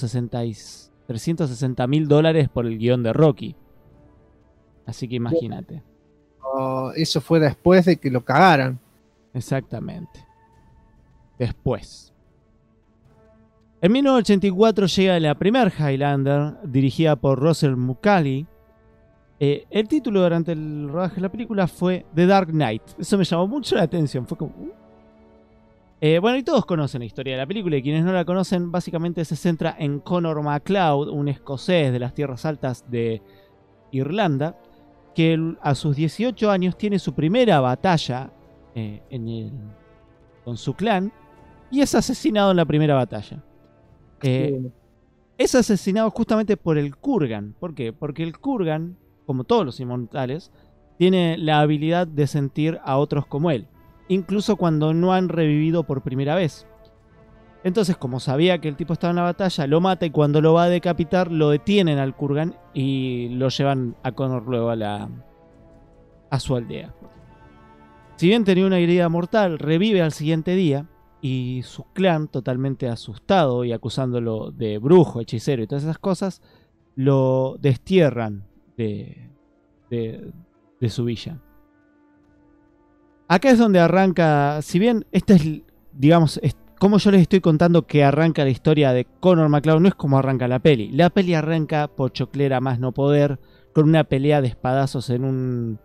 [SPEAKER 3] $360.000 por el guión de Rocky. Así que imagínate.
[SPEAKER 2] Eso fue después de que lo cagaran.
[SPEAKER 3] Exactamente. Después. En 1984 llega la primera Highlander, dirigida por Russell Mulcahy. El título durante el rodaje de la película fue The Dark Knight. Eso me llamó mucho la atención. Fue como... bueno, y todos conocen la historia de la película, y quienes no la conocen, básicamente se centra en Connor MacLeod, un escocés de las tierras altas de Irlanda, que a sus 18 años tiene su primera batalla con su clan, y es asesinado en la primera batalla. Es asesinado justamente por el Kurgan. ¿Por qué? Porque el Kurgan, como todos los inmortales, tiene la habilidad de sentir a otros como él, incluso cuando no han revivido por primera vez. Entonces, como sabía que el tipo estaba en la batalla, lo mata, y cuando lo va a decapitar lo detienen al Kurgan y lo llevan a Connor luego a su aldea. Si bien tenía una herida mortal, revive al siguiente día, y su clan, totalmente asustado y acusándolo de brujo, hechicero y todas esas cosas, lo destierran de su villa. Acá es donde arranca, si bien esta es, digamos, como yo les estoy contando que arranca la historia de Connor MacLeod, no es como arranca la peli. La peli arranca pochoclera más no poder, con una pelea de espadazos en un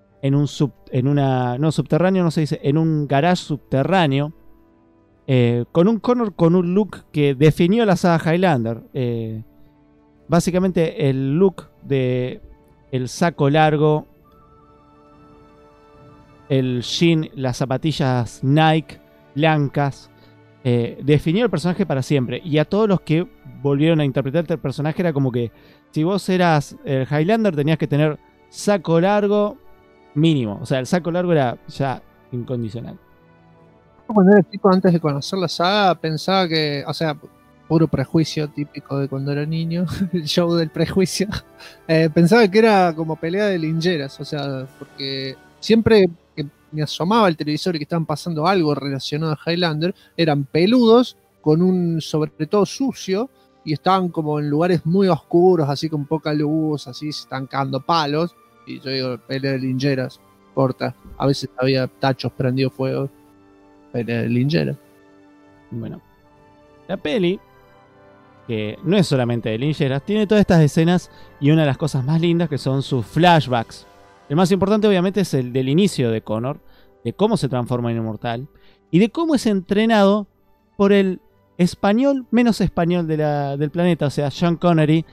[SPEAKER 3] garage subterráneo, con un Connor con un look que definió la saga Highlander. Básicamente el look de el saco largo, el jean, las zapatillas Nike blancas, definió el personaje para siempre. Y a todos los que volvieron a interpretar el personaje era como que si vos eras el Highlander tenías que tener saco largo mínimo. O sea, el saco largo era ya incondicional.
[SPEAKER 2] Cuando era chico, antes de conocer la saga, pensaba que, o sea, puro prejuicio típico de cuando era niño, el show del prejuicio, pensaba que era como pelea de lincheras, o sea, porque siempre que me asomaba al televisor y que estaban pasando algo relacionado a Highlander, eran peludos, con un sobre todo sucio, y estaban como en lugares muy oscuros, así con poca luz, así se estaban cagando palos, y yo digo, pelea de lincheras, corta, a veces había tachos prendidos fuego, pelea de lincheras.
[SPEAKER 3] Bueno, la peli, que no es solamente de lincheras, tiene todas estas escenas y una de las cosas más lindas que son sus flashbacks. El más importante obviamente es el del inicio de Connor, de cómo se transforma en inmortal y de cómo es entrenado por el español menos español del planeta, o sea, Sean Connery,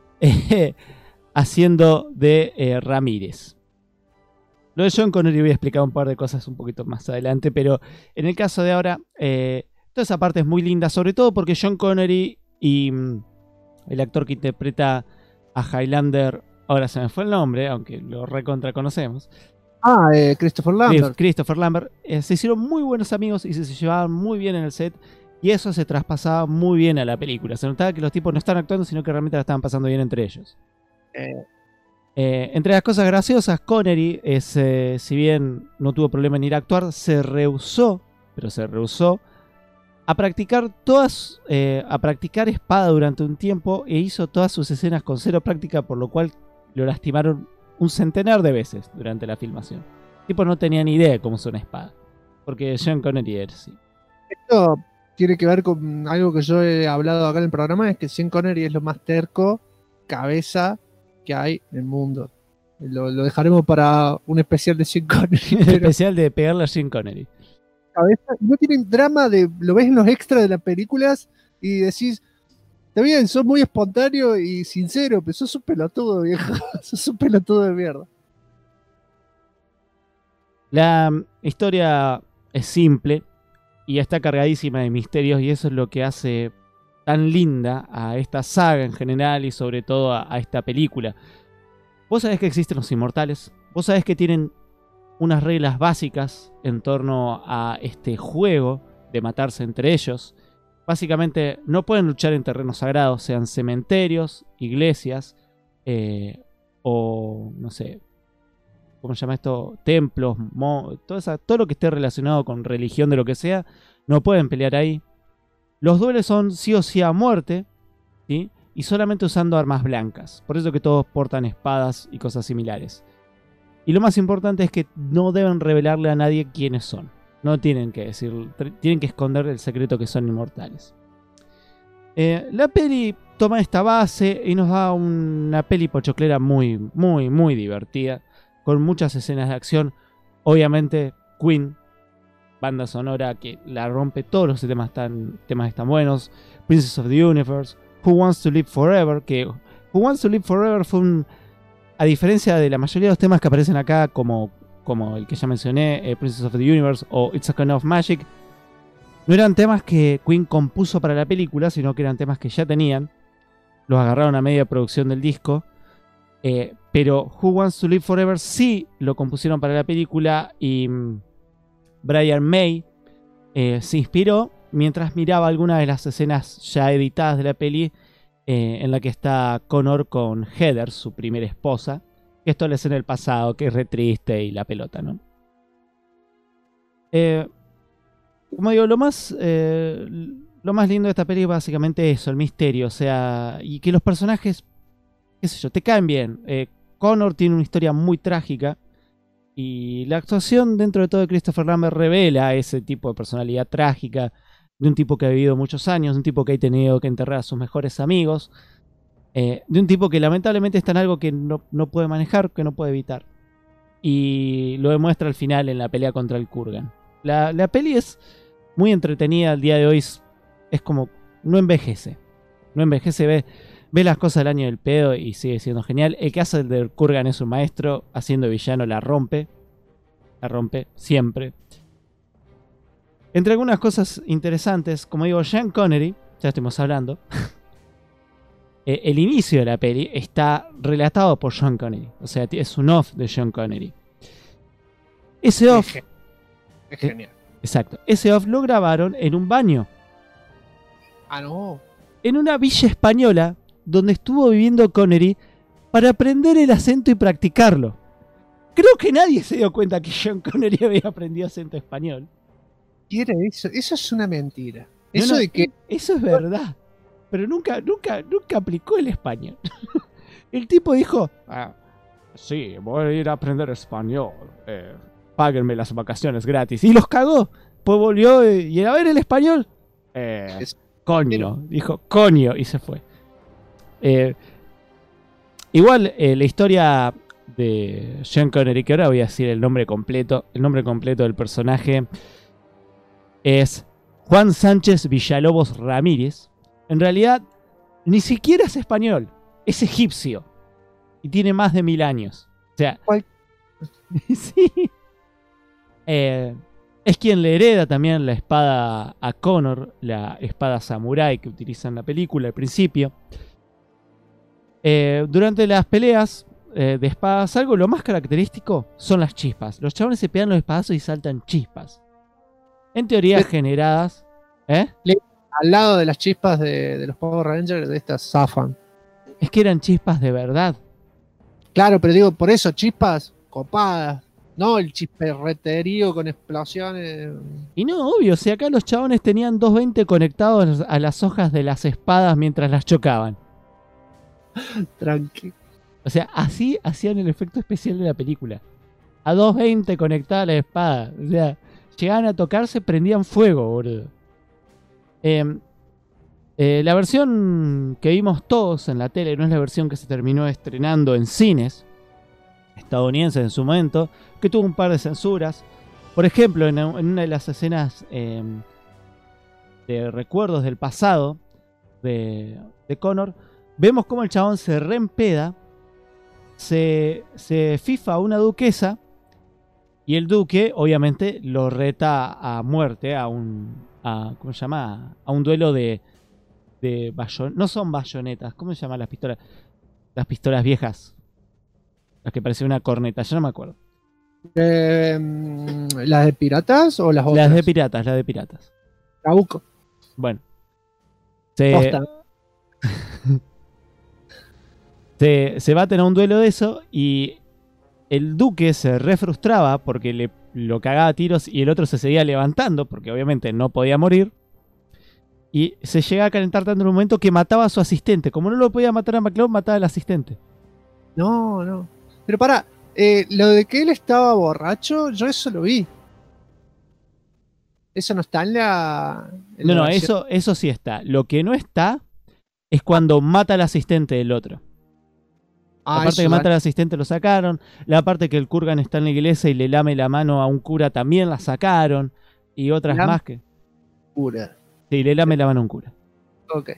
[SPEAKER 3] haciendo de Ramírez. Lo de Sean Connery voy a explicar un par de cosas un poquito más adelante, pero en el caso de ahora, toda esa parte es muy linda, sobre todo porque Sean Connery y el actor que interpreta a Highlander, ahora se me fue el nombre, aunque lo recontra conocemos.
[SPEAKER 2] Christopher Lambert.
[SPEAKER 3] Christopher Lambert, se hicieron muy buenos amigos y se llevaban muy bien en el set, y eso se traspasaba muy bien a la película. Se notaba que los tipos no estaban actuando, sino que realmente la estaban pasando bien entre ellos. Entre las cosas graciosas, Connery si bien no tuvo problema en ir a actuar, se rehusó a practicar a practicar espada durante un tiempo e hizo todas sus escenas con cero práctica, por lo cual lo lastimaron un centenar de veces durante la filmación. El tipo no tenía ni idea de cómo usa una espada, porque Sean Connery era así.
[SPEAKER 2] Esto tiene que ver con algo que yo he hablado acá en el programa, es que Sean Connery es lo más terco, cabeza que hay en el mundo. Lo dejaremos para un especial de Sean Connery.
[SPEAKER 3] El especial de pegarle a Sean Connery.
[SPEAKER 2] Cabeza, no tienen drama, lo ves en los extras de las películas y decís, está bien, sos muy espontáneo y sincero, pero sos un pelotudo, viejo. Sos un pelotudo de mierda.
[SPEAKER 3] La historia es simple y está cargadísima de misterios, y eso es lo que hace tan linda a esta saga en general y sobre todo a esta película. Vos sabés que existen los inmortales, vos sabés que tienen unas reglas básicas en torno a este juego de matarse entre ellos. Básicamente no pueden luchar en terrenos sagrados, sean cementerios, iglesias o no sé, ¿cómo se llama esto? Templos, todo lo que esté relacionado con religión de lo que sea, no pueden pelear ahí. Los duelos son sí o sí a muerte, ¿sí? Y solamente usando armas blancas. Por eso que todos portan espadas y cosas similares. Y lo más importante es que no deben revelarle a nadie quiénes son. No tienen que decir, tienen que esconder el secreto que son inmortales. La peli toma esta base y nos da una peli pochoclera muy, muy, muy divertida, con muchas escenas de acción. Obviamente Queen, banda sonora que la rompe, todos los temas están buenos. Princess of the Universe, Who Wants to Live Forever, que Who Wants to Live Forever fue a diferencia de la mayoría de los temas que aparecen acá, como el que ya mencioné, Princess of the Universe o It's a Kind of Magic, no eran temas que Queen compuso para la película, sino que eran temas que ya tenían. Los agarraron a media producción del disco. Pero Who Wants to Live Forever sí lo compusieron para la película, y Brian May se inspiró mientras miraba algunas de las escenas ya editadas de la peli, en la que está Connor con Heather, su primera esposa. Esto es en el pasado, que es re triste y la pelota, ¿no? Como digo, lo más lindo de esta peli es básicamente eso, el misterio, o sea, y que los personajes, qué sé yo, te caen bien. Connor tiene una historia muy trágica, y la actuación dentro de todo de Christopher Lambert revela ese tipo de personalidad trágica, de un tipo que ha vivido muchos años, de un tipo que ha tenido que enterrar a sus mejores amigos, de un tipo que lamentablemente está en algo que no puede manejar, que no puede evitar. Y lo demuestra al final en la pelea contra el Kurgan. La peli es muy entretenida al día de hoy, es como, no envejece, ve las cosas del año del pedo y sigue siendo genial. El que hace el del Kurgan es un maestro, haciendo villano la rompe siempre. Entre algunas cosas interesantes, como digo, Sean Connery, ya estuvimos hablando, el inicio de la peli está relatado por Sean Connery, o sea, es un off de Sean Connery. Ese off,
[SPEAKER 2] es genial.
[SPEAKER 3] Exacto, ese off lo grabaron en un baño.
[SPEAKER 2] Ah, no.
[SPEAKER 3] En una villa española donde estuvo viviendo Connery para aprender el acento y practicarlo. Creo que nadie se dio cuenta que Sean Connery había aprendido acento español.
[SPEAKER 2] ¿Qué era eso? Eso es una mentira.
[SPEAKER 3] Eso es verdad. Pero nunca aplicó el español. El tipo dijo, sí, voy a ir a aprender español. Páguenme las vacaciones gratis. Y los cagó. Pues volvió y a ver el español. Coño. Dijo, coño. Y se fue. Igual la historia de Sean Connery, que ahora voy a decir el nombre completo del personaje, es Juan Sánchez Villalobos Ramírez. En realidad ni siquiera es español, es egipcio y tiene más de 1000 años. O sea, sí. Es quien le hereda también la espada a Connor, la espada samurái que utiliza en la película al principio. Durante las peleas de espadas, lo más característico son las chispas. Los chabones se pegan los espadazos y saltan chispas. En teoría generadas...
[SPEAKER 2] Al lado de las chispas de los Power Rangers, de estas zafan.
[SPEAKER 3] Es que eran chispas de verdad.
[SPEAKER 2] Claro, pero digo, por eso, chispas copadas. No el chisperreterío con explosiones.
[SPEAKER 3] Y no, obvio, si acá los chabones tenían 220 conectados a las hojas de las espadas mientras las chocaban.
[SPEAKER 2] Tranqui.
[SPEAKER 3] O sea, así hacían el efecto especial de la película. A 220 conectada la espada. O sea, llegaban a tocarse, prendían fuego, boludo. La versión que vimos todos en la tele no es la versión que se terminó estrenando en cines estadounidenses en su momento, que tuvo un par de censuras. Por ejemplo, en una de las escenas de recuerdos del pasado de Connor, vemos cómo el chabón se reempeda, se fifa a una duquesa y el duque obviamente lo reta a muerte, ¿cómo se llama? A un duelo de no son bayonetas, ¿cómo se llaman las pistolas? Las pistolas viejas, las que parecían una corneta, yo no me acuerdo.
[SPEAKER 2] ¿Las de piratas o las otras?
[SPEAKER 3] Las de piratas.
[SPEAKER 2] Trabuco.
[SPEAKER 3] Bueno.
[SPEAKER 2] Posta.
[SPEAKER 3] Se baten a un duelo de eso y el duque se refrustraba porque lo cagaba a tiros y el otro se seguía levantando porque obviamente no podía morir. Y se llega a calentar tanto en un momento que mataba a su asistente. Como no lo podía matar a McClone, mataba al asistente.
[SPEAKER 2] No. Pero pará, lo de que él estaba borracho, yo eso lo vi. Eso no está en la...
[SPEAKER 3] No, eso sí está. Lo que no está es cuando mata al asistente del otro. La parte que mata al asistente lo sacaron. La parte que el Kurgan está en la iglesia y le lame la mano a un cura también la sacaron. Y otras más que...
[SPEAKER 2] Cura.
[SPEAKER 3] Sí, le lame la mano a un cura.
[SPEAKER 2] Ok.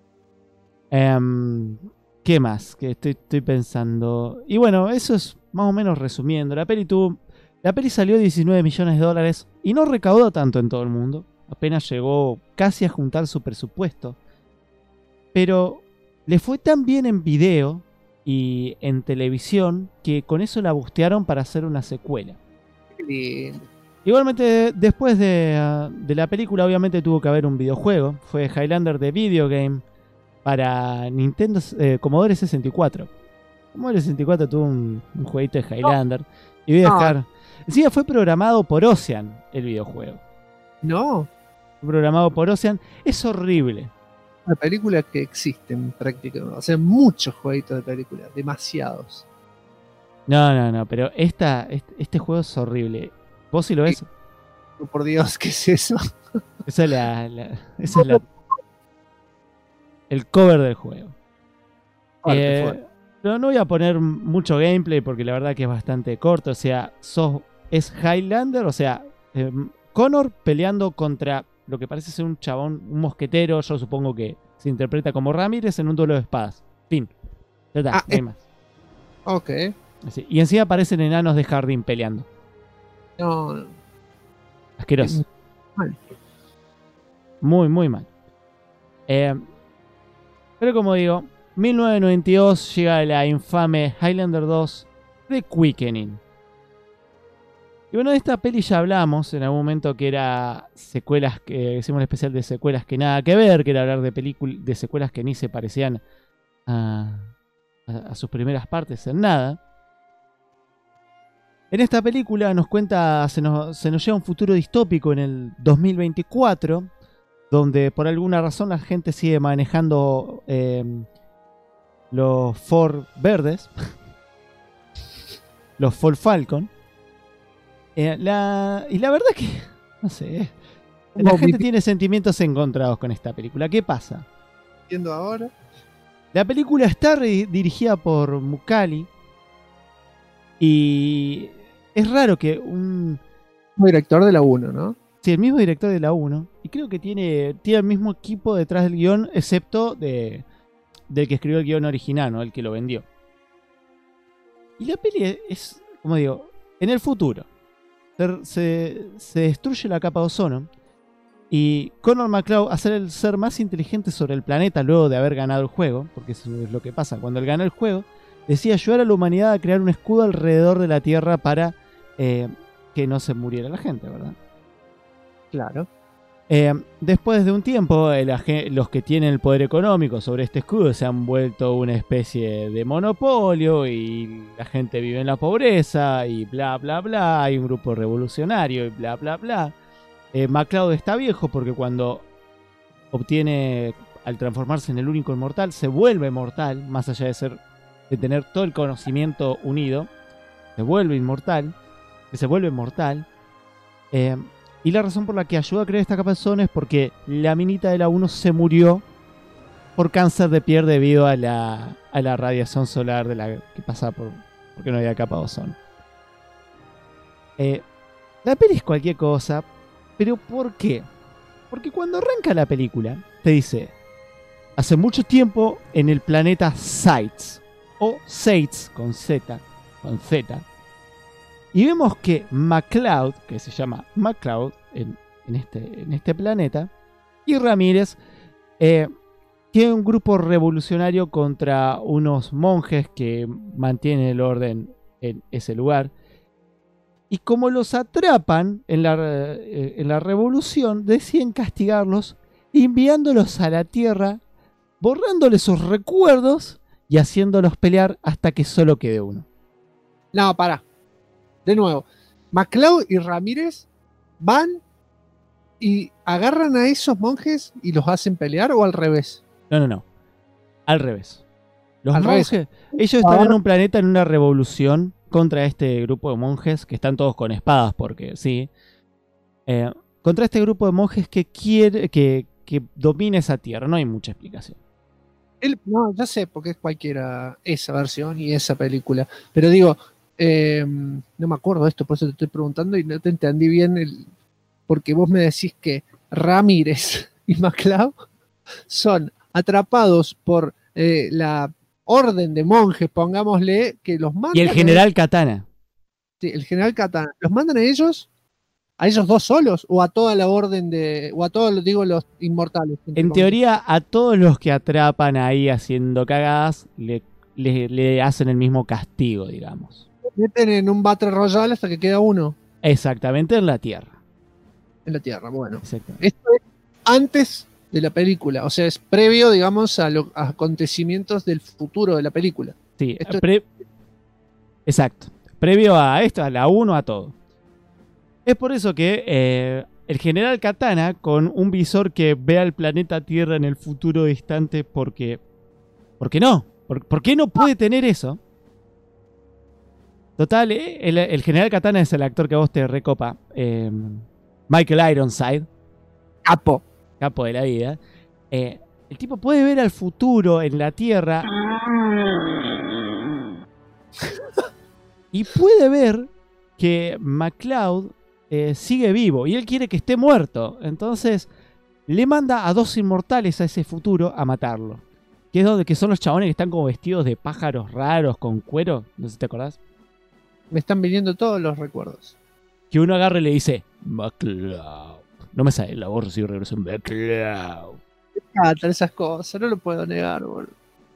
[SPEAKER 3] ¿Qué más? Que estoy pensando. Y bueno, eso es más o menos resumiendo. La peli salió 19 millones de dólares y no recaudó tanto en todo el mundo. Apenas llegó casi a juntar su presupuesto. Pero le fue tan bien en video y en televisión que con eso la bustearon para hacer una secuela.
[SPEAKER 2] Qué lindo.
[SPEAKER 3] Igualmente, después de la película, obviamente tuvo que haber un videojuego. Fue Highlander de Video Game para Nintendo Commodore 64. Commodore 64 tuvo un jueguito de Highlander. Y voy a dejar. Encima fue programado por Ocean el videojuego.
[SPEAKER 2] No.
[SPEAKER 3] Fue programado por Ocean. Es horrible.
[SPEAKER 2] Una película que existen prácticamente. O sea, muchos jueguitos de películas. Demasiados.
[SPEAKER 3] No, pero este juego es horrible. ¿Vos sí lo ves?
[SPEAKER 2] Oh, por Dios, ¿qué es eso?
[SPEAKER 3] Esa es el cover del juego. No voy a poner mucho gameplay porque la verdad que es bastante corto. O sea, es Highlander, o sea, Connor peleando contra lo que parece ser un chabón, un mosquetero. Yo supongo que se interpreta como Ramírez en un duelo de espadas. Fin. Ya está, no hay más.
[SPEAKER 2] Ok.
[SPEAKER 3] Así. Y encima aparecen enanos de jardín peleando.
[SPEAKER 2] No.
[SPEAKER 3] Asqueroso.
[SPEAKER 2] Mal.
[SPEAKER 3] Muy, muy mal. Pero como digo, 1992 llega la infame Highlander 2 The Quickening. Y bueno, de esta peli ya hablamos en algún momento, que era secuelas, que hicimos un especial de secuelas que nada que ver, que era hablar de secuelas que ni se parecían a sus primeras partes en nada. En esta película nos cuenta, se nos lleva un futuro distópico en el 2024, donde por alguna razón la gente sigue manejando los Ford verdes, los Ford Falcon. Y la verdad que, no sé, la gente tiene sentimientos encontrados con esta película. ¿Qué pasa?
[SPEAKER 2] Viendo ahora.
[SPEAKER 3] La película está dirigida por Mucali y es raro que un
[SPEAKER 2] director de la 1, ¿no?
[SPEAKER 3] Sí, el mismo director de la 1. Y creo que tiene el mismo equipo detrás del guión, excepto del que escribió el guión original, ¿no? El que lo vendió. Y la peli es, como digo, en el futuro. Se destruye la capa de ozono. Y Connor McCloud, a ser el ser más inteligente sobre el planeta luego de haber ganado el juego, porque eso es lo que pasa, cuando él gana el juego, decía ayudar a la humanidad a crear un escudo alrededor de la Tierra para que no se muriera la gente, ¿verdad?
[SPEAKER 2] Claro.
[SPEAKER 3] Después de un tiempo, los que tienen el poder económico sobre este escudo se han vuelto una especie de monopolio y la gente vive en la pobreza y bla bla bla. Hay un grupo revolucionario y bla bla bla. MacLeod está viejo porque cuando obtiene, al transformarse en el único inmortal, se vuelve mortal, más allá de tener todo el conocimiento unido, se vuelve inmortal, se vuelve mortal. Y la razón por la que ayuda a crear esta capa de ozono es porque la minita de la 1 se murió por cáncer de piel debido a la radiación solar que pasaba porque no había capa de ozono. La peli es cualquier cosa, pero ¿por qué? Porque cuando arranca la película te dice: hace mucho tiempo en el planeta Seitz, o Seitz con Z, y vemos que MacLeod, que se llama MacLeod en este planeta, y Ramírez tiene un grupo revolucionario contra unos monjes que mantienen el orden en ese lugar. Y como los atrapan en la revolución, deciden castigarlos enviándolos a la Tierra, borrándoles sus recuerdos y haciéndolos pelear hasta que solo quede uno.
[SPEAKER 2] No, pará. De nuevo, MacLeod y Ramírez van y agarran a esos monjes y los hacen pelear, ¿o al revés?
[SPEAKER 3] No. Al revés. Los
[SPEAKER 2] Al
[SPEAKER 3] monjes,
[SPEAKER 2] revés.
[SPEAKER 3] ellos están en un planeta en una revolución contra este grupo de monjes que están todos con espadas, porque sí. Contra este grupo de monjes que quiere que domine esa tierra. No hay mucha explicación.
[SPEAKER 2] No, ya sé, porque es cualquiera esa versión y esa película. Pero digo, no me acuerdo de esto, por eso te estoy preguntando y no te entendí bien porque vos me decís que Ramírez y MacLeod son atrapados por la orden de monjes, pongámosle, que los mandan.
[SPEAKER 3] Y el general Katana.
[SPEAKER 2] Sí, el general Katana. ¿Los mandan a ellos dos solos? ¿O a toda la orden o a todos, digo, los inmortales?
[SPEAKER 3] En teoría, a todos los que atrapan ahí haciendo cagadas, le hacen el mismo castigo, digamos.
[SPEAKER 2] Meten en un Battle Royale hasta que queda uno.
[SPEAKER 3] Exactamente, en la Tierra.
[SPEAKER 2] En la Tierra, bueno.
[SPEAKER 3] Exacto.
[SPEAKER 2] Esto es antes de la película, o sea, es previo, digamos, a los acontecimientos del futuro de la película.
[SPEAKER 3] Sí, exacto. Previo a esto, a la 1, a todo. Es por eso que el general Katana, con un visor que vea el planeta Tierra en el futuro distante, ¿por qué no? ¿Por qué no puede tener eso? Total, el general Katana es el actor que a vos te recopa. Michael Ironside. Capo de la vida. El tipo puede ver al futuro en la Tierra. Y puede ver que MacLeod sigue vivo. Y él quiere que esté muerto. Entonces le manda a 2 inmortales a ese futuro a matarlo. Que son los chabones que están como vestidos de pájaros raros con cuero. No sé si te acordás.
[SPEAKER 2] Me están viniendo todos los recuerdos.
[SPEAKER 3] Que uno agarra y le dice: MacLeod. No me sale la voz si regreso en MacLeod.
[SPEAKER 2] Esas cosas, no lo puedo negar, boludo.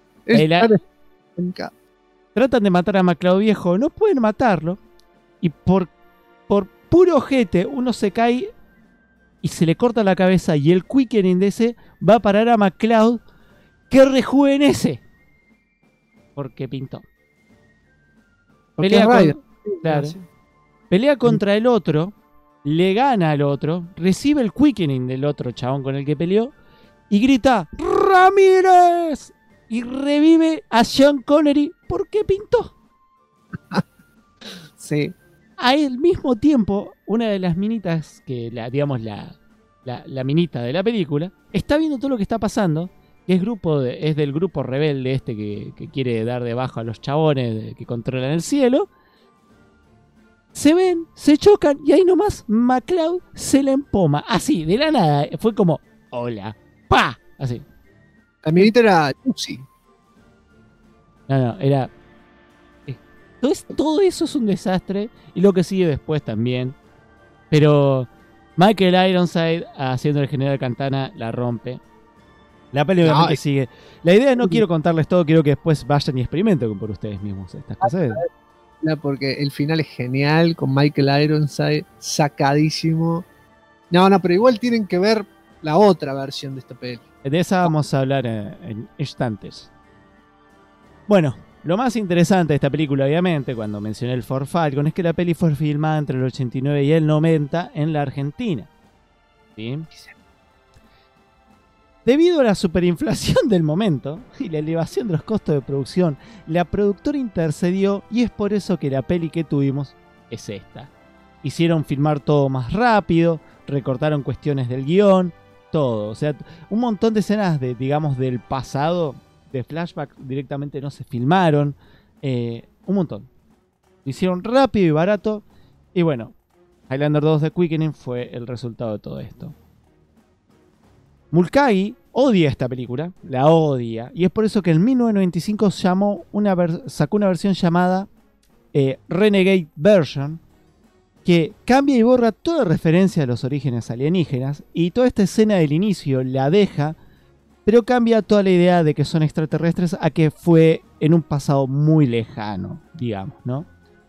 [SPEAKER 3] Tratan de matar a MacLeod viejo, no pueden matarlo. Y por puro ojete, uno se cae y se le corta la cabeza. Y el quickening de ese va a parar a MacLeod, que rejuvenece. Porque pintó. Pelea contra el otro, le gana al otro, recibe el quickening del otro chabón con el que peleó y grita: ¡Ramírez! Y revive a Sean Connery porque pintó.
[SPEAKER 2] Sí.
[SPEAKER 3] Al mismo tiempo, una de las minitas, la minita de la película, está viendo todo lo que está pasando. Que es del grupo rebelde este que quiere dar de bajo a los chabones que controlan el cielo. Se ven, se chocan y ahí nomás MacLeod se la empoma. Así, de la nada. Fue como: hola, ¡pa! Así.
[SPEAKER 2] La minita era Lucy.
[SPEAKER 3] No, era... Todo eso es un desastre. Y lo que sigue después también. Pero Michael Ironside, haciendo el general Katana, la rompe. La peli obviamente sigue. La idea es: no quiero contarles todo, quiero que después vayan y experimenten por ustedes mismos estas cosas.
[SPEAKER 2] Porque el final es genial, con Michael Ironside sacadísimo. No, pero igual tienen que ver la otra versión de esta peli.
[SPEAKER 3] De esa vamos a hablar en instantes. Bueno, lo más interesante de esta película, obviamente, cuando mencioné el Ford Falcon, es que la peli fue filmada entre el 89 y el 90 en la Argentina. ¿Sí? Debido a la superinflación del momento y la elevación de los costos de producción, la productora intercedió y es por eso que la peli que tuvimos es esta. Hicieron filmar todo más rápido, recortaron cuestiones del guión, todo. O sea, un montón de escenas digamos, del pasado, de flashback, directamente no se filmaron. Un montón. Lo hicieron rápido y barato. Y bueno, Highlander 2 de Quickening fue el resultado de todo esto. Mulcahy odia esta película, la odia, y es por eso que en 1995 sacó una versión llamada Renegade Version, que cambia y borra toda referencia a los orígenes alienígenas, y toda esta escena del inicio la deja, pero cambia toda la idea de que son extraterrestres a que fue en un pasado muy lejano, digamos, ¿no?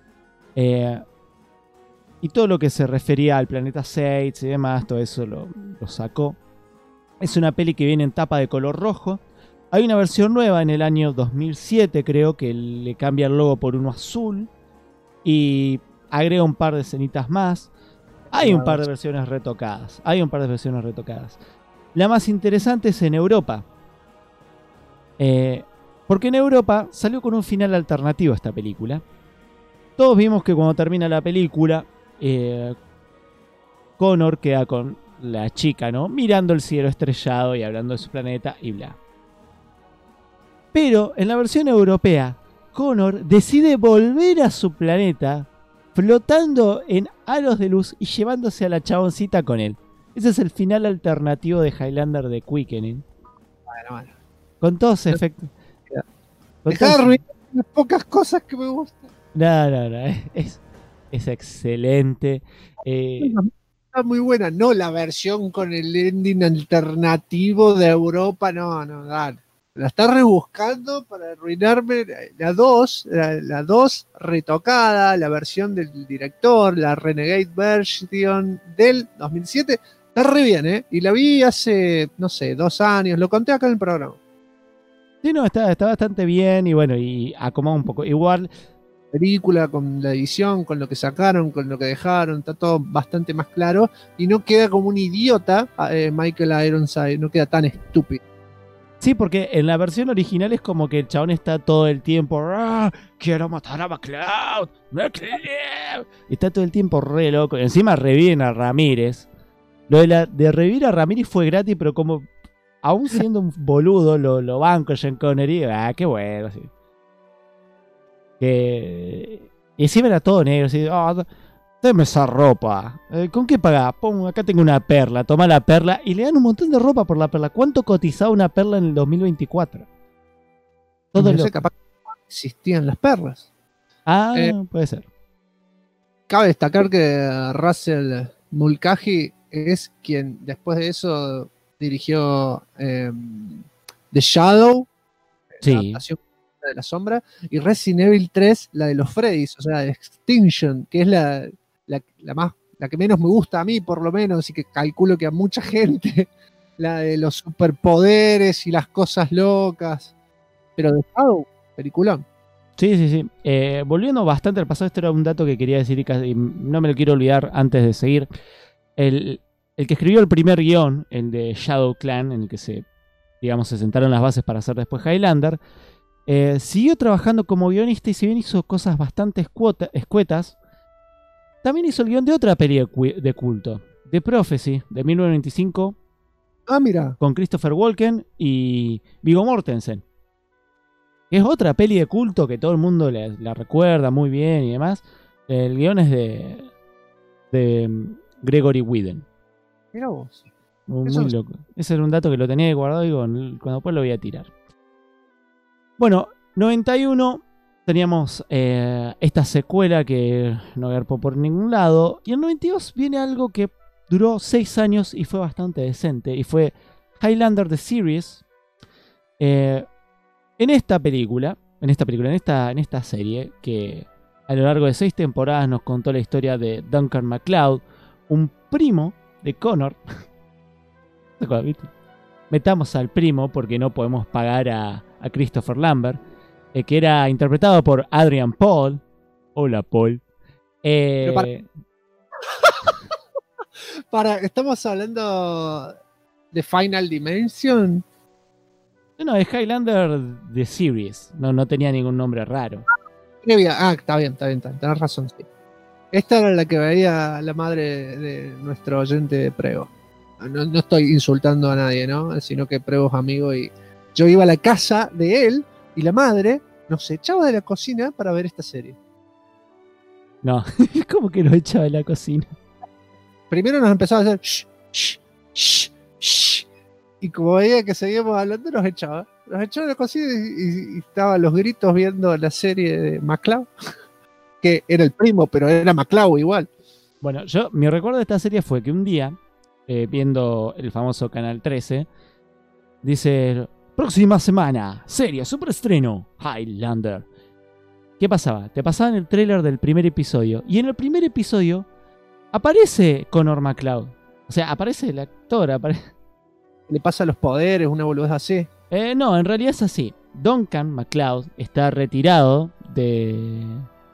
[SPEAKER 3] Y todo lo que se refería al planeta Seitz y demás, todo eso lo sacó. Es una peli que viene en tapa de color rojo. Hay una versión nueva en el año 2007, creo, que le cambia el logo por uno azul y agrega un par de escenitas más. Hay un par de versiones retocadas. La más interesante es en Europa. Porque en Europa salió con un final alternativo esta película. Todos vimos que cuando termina la película, Connor queda con la chica, ¿no? Mirando el cielo estrellado y hablando de su planeta y bla. Pero en la versión europea, Connor decide volver a su planeta flotando en halos de luz y llevándose a la chaboncita con él. Ese es el final alternativo de Highlander de Quickening.
[SPEAKER 2] Bueno.
[SPEAKER 3] Con todos esos efectos.
[SPEAKER 2] Dejá de arruinar las pocas cosas que me gustan.
[SPEAKER 3] No. Es excelente.
[SPEAKER 2] Está muy buena. No la versión con el ending alternativo de Europa. No, dale. La está rebuscando para arruinarme. La 2 retocada, la versión del director, la Renegade Version del 2007. Está re bien, ¿eh? Y la vi hace, no sé, 2 años. Lo conté acá en el programa.
[SPEAKER 3] Sí, no, está bastante bien y bueno, y acomoda un poco. Igual.
[SPEAKER 2] Película, con la edición, con lo que sacaron, con lo que dejaron, está todo bastante más claro y no queda como un idiota Michael Ironside, no queda tan estúpido.
[SPEAKER 3] Sí, porque en la versión original es como que el chabón está todo el tiempo, quiero matar a MacLeod, está todo el tiempo re loco. Encima reviven a Ramírez. Lo de revivir a Ramírez fue gratis, pero como aún siendo un boludo lo banco Sean Connery, qué bueno, sí. Y encima era todo negro, así, dame esa ropa, ¿con qué pagás? Pum, acá tengo una perla, toma la perla, y le dan un montón de ropa por la perla. ¿Cuánto cotizaba una perla en el 2024? Todo
[SPEAKER 2] no sé, capaz que existían las perlas.
[SPEAKER 3] Puede ser.
[SPEAKER 2] Cabe destacar que Russell Mulcahy es quien después de eso dirigió The Shadow,
[SPEAKER 3] sí,
[SPEAKER 2] la adaptación de la sombra, y Resident Evil 3, la de los Freddys, o sea, Extinction, que es la que menos me gusta a mí, por lo menos, y que calculo que a mucha gente, la de los superpoderes y las cosas locas, pero de Shadow, peliculón.
[SPEAKER 3] Sí. Volviendo bastante al pasado, esto era un dato que quería decir y no me lo quiero olvidar antes de seguir. El que escribió el primer guión, el de Shadow Clan, en el que se sentaron las bases para hacer después Highlander, siguió trabajando como guionista y si bien hizo cosas bastante escuetas, también hizo el guión de otra peli de culto, The Prophecy, de 1995,
[SPEAKER 2] mira,
[SPEAKER 3] con Christopher Walken y Viggo Mortensen. Es otra peli de culto que todo el mundo la recuerda muy bien y demás. El guión es de Gregory Whedon.
[SPEAKER 2] Mira vos.
[SPEAKER 3] Muy loco. Ese era un dato que lo tenía guardado y cuando después lo voy a tirar. Bueno, 91 teníamos esta secuela que no agarpó por ningún lado. Y en 92 viene algo que duró 6 años y fue bastante decente. Y fue Highlander The Series. En esta serie, que a lo largo de 6 temporadas nos contó la historia de Duncan MacLeod, un primo de Connor. ¿Viste? Metamos al primo porque no podemos pagar a Christopher Lambert, que era interpretado por Adrian Paul. Hola, Paul.
[SPEAKER 2] Estamos hablando de Final Dimension.
[SPEAKER 3] No, es Highlander The Series. No tenía ningún nombre raro.
[SPEAKER 2] Está bien, tenés razón, sí. Esta era la que veía la madre de nuestro oyente Prego. No estoy insultando a nadie, ¿no? Sino que Prego es amigo y yo iba a la casa de él y la madre nos echaba de la cocina para ver esta serie.
[SPEAKER 3] No, ¿cómo que nos echaba de la cocina?
[SPEAKER 2] Primero nos empezaba a hacer shh, shh, shh, shh. Y como veía que seguíamos hablando, nos echaba de la cocina y estaban los gritos viendo la serie de MacLeod, que era el primo, pero era MacLeod igual.
[SPEAKER 3] Bueno, mi recuerdo de esta serie fue que un día, viendo el famoso Canal 13, dice, próxima semana, serie, superestreno, Highlander. ¿Qué pasaba? Te pasaban el tráiler del primer episodio, y en el primer episodio aparece Connor MacLeod. O sea, aparece el actor,
[SPEAKER 2] Le pasa los poderes, una boludez así.
[SPEAKER 3] No, en realidad es así. Duncan MacLeod está retirado de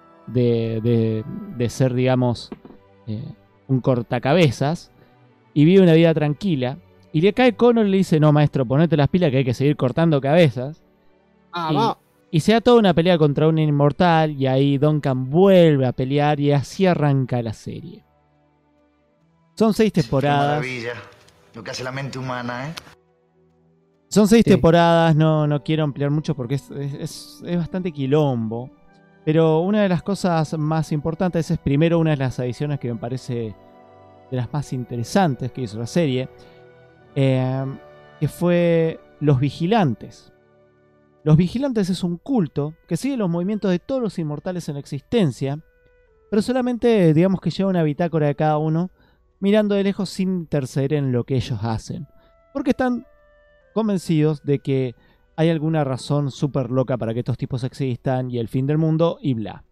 [SPEAKER 3] ser, digamos, un cortacabezas y vive una vida tranquila. Y le cae Connor y le dice, no, maestro, ponete las pilas que hay que seguir cortando cabezas. Y se da toda una pelea contra un inmortal y ahí Duncan vuelve a pelear y así arranca la serie. Son 6 temporadas.
[SPEAKER 7] Qué maravilla. Lo que hace la mente humana, ¿eh?
[SPEAKER 3] Son 6 temporadas, no quiero ampliar mucho porque es bastante quilombo. Pero una de las cosas más importantes es primero una de las adiciones que me parece de las más interesantes que hizo la serie, que fue Los Vigilantes. Los Vigilantes es un culto que sigue los movimientos de todos los inmortales en la existencia, pero solamente digamos que lleva una bitácora de cada uno, mirando de lejos sin interceder en lo que ellos hacen, porque están convencidos de que hay alguna razón súper loca para que estos tipos existan y el fin del mundo y bla.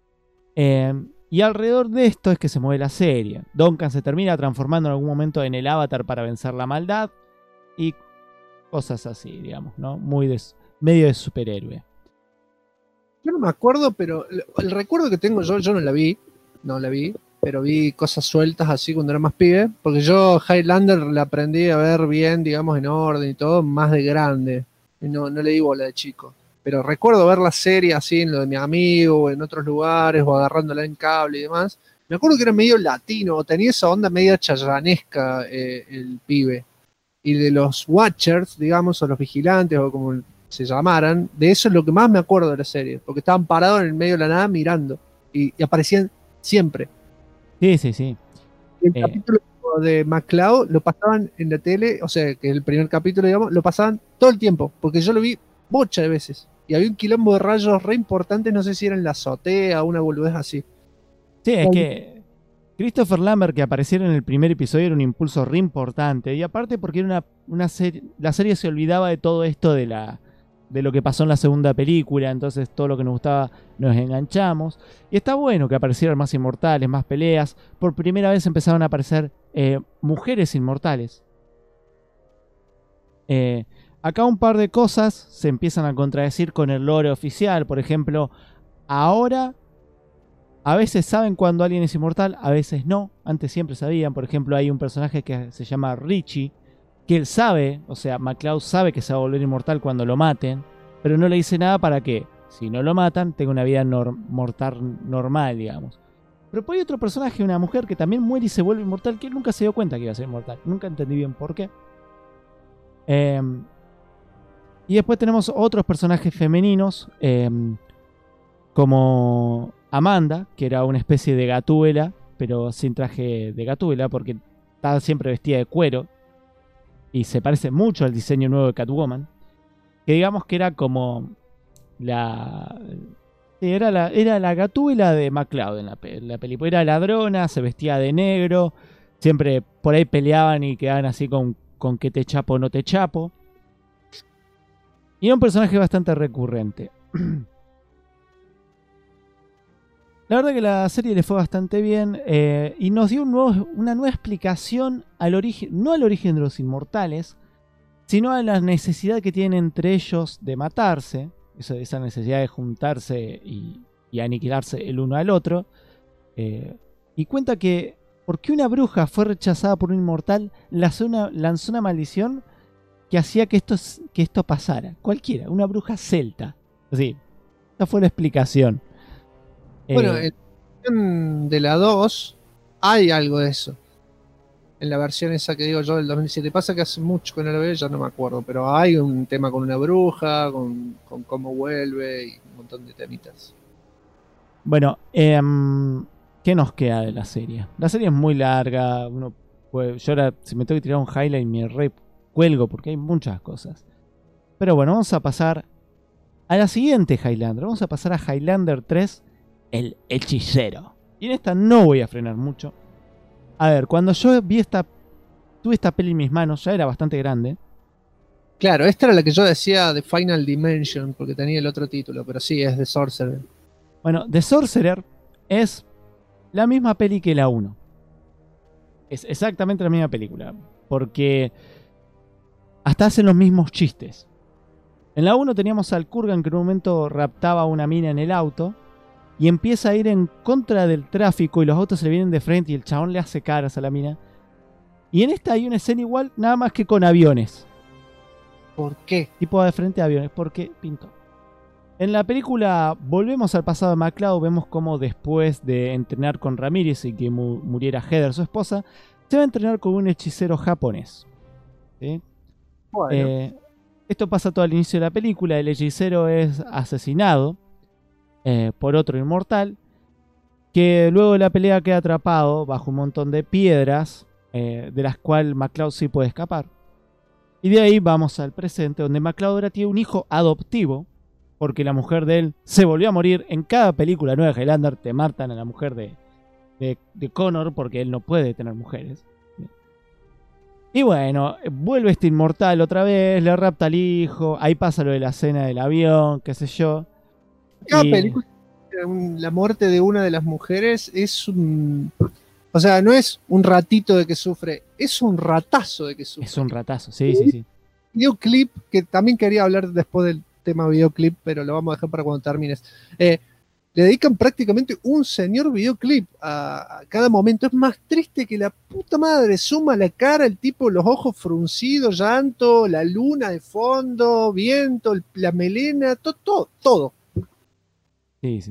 [SPEAKER 3] Y alrededor de esto es que se mueve la serie. Duncan se termina transformando en algún momento en el avatar para vencer la maldad y cosas así, digamos, ¿no? Medio de superhéroe.
[SPEAKER 2] Yo no me acuerdo, pero el recuerdo que tengo yo no la vi, pero vi cosas sueltas así cuando era más pibe, porque yo Highlander la aprendí a ver bien, digamos, en orden y todo, más de grande. Y no le di bola de chico. Pero recuerdo ver la serie así en lo de mi amigo, o en otros lugares, o agarrándola en cable y demás. Me acuerdo que era medio latino, o tenía esa onda media chayanesca el pibe. Y de los Watchers, digamos, o los vigilantes, o como se llamaran, de eso es lo que más me acuerdo de la serie, porque estaban parados en el medio de la nada mirando, y aparecían siempre.
[SPEAKER 3] Sí.
[SPEAKER 2] El capítulo de MacLeod lo pasaban en la tele, o sea, que el primer capítulo, digamos, lo pasaban todo el tiempo, porque yo lo vi bocha de veces. Y había un quilombo de rayos re importantes, no sé si era en la azotea o una boludez así.
[SPEAKER 3] Sí, es que Christopher Lambert que apareciera en el primer episodio era un impulso re importante. Y aparte porque era una serie, la serie se olvidaba de todo esto de lo que pasó en la segunda película, entonces todo lo que nos gustaba nos enganchamos. Y está bueno que aparecieran más inmortales, más peleas. Por primera vez empezaron a aparecer mujeres inmortales. Acá un par de cosas se empiezan a contradecir con el lore oficial. Por ejemplo, ahora a veces saben cuando alguien es inmortal, a veces no. Antes siempre sabían. Por ejemplo, hay un personaje que se llama Richie, que él sabe, o sea, MacLeod sabe que se va a volver inmortal cuando lo maten, pero no le dice nada para que, si no lo matan, tenga una vida mortal normal, digamos. Pero hay otro personaje, una mujer que también muere y se vuelve inmortal, que él nunca se dio cuenta que iba a ser inmortal. Nunca entendí bien por qué. Y después tenemos otros personajes femeninos, como Amanda, que era una especie de Gatúbela, pero sin traje de Gatúbela, porque estaba siempre vestida de cuero. Y se parece mucho al diseño nuevo de Catwoman. Que digamos que era como era la Gatúbela de MacLeod en la película. Era ladrona, se vestía de negro. Siempre por ahí peleaban y quedaban así con que te chapo o no te chapo. Y era un personaje bastante recurrente. La verdad que la serie le fue bastante bien y nos dio una nueva explicación al origen, no al origen de los inmortales, sino a la necesidad que tienen entre ellos de matarse, esa necesidad de juntarse y aniquilarse el uno al otro. Y cuenta que porque una bruja fue rechazada por un inmortal, lanzó una maldición que hacía que esto pasara. Cualquiera, una bruja celta. Así, esa fue la explicación.
[SPEAKER 2] Bueno, en la versión de la 2 hay algo de eso. En la versión esa que digo yo del 2007. Pasa que hace mucho que no lo veo, ya no me acuerdo. Pero hay un tema con una bruja, con cómo vuelve y un montón de temitas.
[SPEAKER 3] Bueno, ¿qué nos queda de la serie? La serie es muy larga. Yo ahora, si me tengo que tirar un highlight, me cuelgo porque hay muchas cosas. Pero bueno, vamos a pasar a la siguiente Highlander. Vamos a pasar a Highlander 3, el hechicero. Y en esta no voy a frenar mucho. A ver, cuando yo tuve esta peli en mis manos, ya era bastante grande.
[SPEAKER 2] Claro, esta era la que yo decía de Final Dimension, porque tenía el otro título, pero sí, es de Sorcerer.
[SPEAKER 3] Bueno, The Sorcerer es la misma peli que la 1. Es exactamente la misma película. Porque hasta hacen los mismos chistes. En la 1 teníamos al Kurgan que en un momento raptaba a una mina en el auto y empieza a ir en contra del tráfico y los autos se le vienen de frente y el chabón le hace caras a la mina. Y en esta hay una escena igual, nada más que con aviones.
[SPEAKER 2] ¿Por qué?
[SPEAKER 3] Tipo de frente a aviones, porque pintó. En la película volvemos al pasado de MacLeod, vemos cómo después de entrenar con Ramírez y que muriera Heather, su esposa, se va a entrenar con un hechicero japonés. ¿Sí?
[SPEAKER 2] Bueno.
[SPEAKER 3] Esto pasa todo al inicio de la película. El hechicero es asesinado por otro inmortal, que luego de la pelea queda atrapado bajo un montón de piedras, de las cuales MacLeod sí puede escapar. Y de ahí vamos al presente, donde MacLeod ahora tiene un hijo adoptivo, porque la mujer de él se volvió a morir. En cada película nueva de Highlander te matan a la mujer de Connor, porque él no puede tener mujeres. Y bueno, vuelve este inmortal otra vez, le rapta al hijo, ahí pasa lo de la escena del avión, qué sé yo.
[SPEAKER 2] Cada película, la muerte de una de las mujeres es un... O sea, no es un ratito de que sufre, es un ratazo de que sufre.
[SPEAKER 3] Es un ratazo, sí.
[SPEAKER 2] Videoclip, que también quería hablar después del tema videoclip, pero lo vamos a dejar para cuando termines. Le dedican prácticamente un señor videoclip a cada momento. Es más triste que la puta madre. Suma la cara, el tipo, los ojos fruncidos, llanto, la luna de fondo, viento, la melena, todo.
[SPEAKER 3] Sí.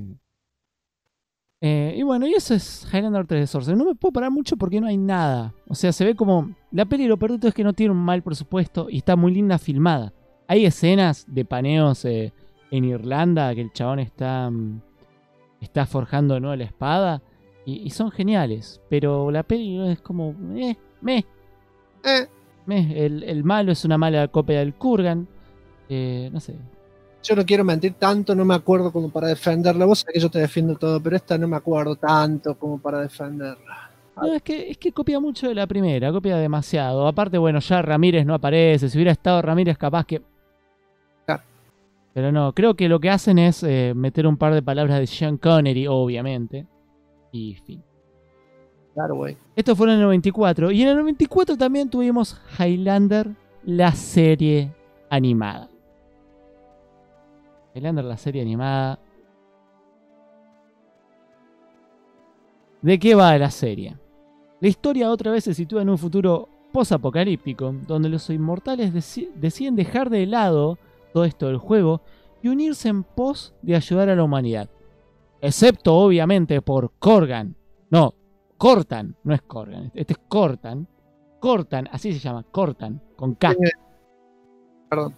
[SPEAKER 3] Y bueno, y eso es Highlander 3 de Sorcerer. No me puedo parar mucho porque no hay nada. O sea, se ve como... La peli, lo peor de todo es que no tiene un mal presupuesto y está muy linda filmada. Hay escenas de paneos en Irlanda que el chabón está forjando de nuevo la espada y son geniales. Pero la peli es como... El malo es una mala copia del Kurgan. No sé.
[SPEAKER 2] Yo no quiero mentir tanto, no me acuerdo como para defenderla. Vos sabés que yo te defiendo todo, pero esta no me acuerdo tanto como para defenderla.
[SPEAKER 3] No, es que copia mucho de la primera, copia demasiado. Aparte, bueno, ya Ramírez no aparece. Si hubiera estado Ramírez, capaz que...
[SPEAKER 2] Claro.
[SPEAKER 3] Pero no, creo que lo que hacen es meter un par de palabras de Sean Connery, obviamente. Y fin.
[SPEAKER 2] Claro, güey.
[SPEAKER 3] Esto fue en el 94. Y en el 94 también tuvimos Highlander, la serie animada. Highlander, la serie animada. ¿De qué va la serie? La historia otra vez se sitúa en un futuro post-apocalíptico, donde los inmortales deciden dejar de lado todo esto del juego y unirse en pos de ayudar a la humanidad. Excepto, obviamente, por Corgan. No, Cortan, no es Corgan. Este es Cortan. Cortan, así se llama, Cortan, con K.
[SPEAKER 2] Perdón.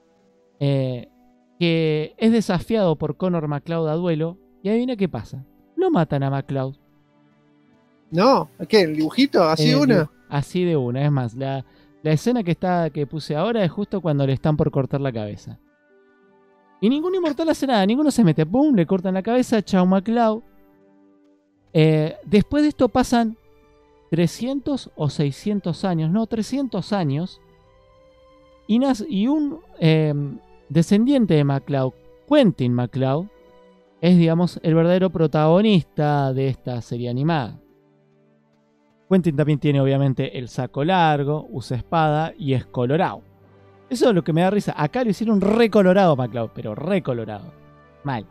[SPEAKER 3] Que es desafiado por Connor MacLeod a duelo. Y adivina qué pasa. Lo matan a MacLeod.
[SPEAKER 2] No, ¿qué? ¿El dibujito? ¿Así de una?
[SPEAKER 3] Así de una. Es más, la escena que puse ahora es justo cuando le están por cortar la cabeza. Y ningún inmortal hace nada. Ninguno se mete. ¡Pum! Le cortan la cabeza. Chao MacLeod. Después de esto pasan 300 o 600 años. No, 300 años. Y un descendiente de MacLeod, Quentin MacLeod, es, digamos, el verdadero protagonista de esta serie animada. Quentin también tiene, obviamente, el saco largo, usa espada y es colorado. Eso es lo que me da risa. Acá lo hicieron recolorado, MacLeod, pero recolorado. Mal.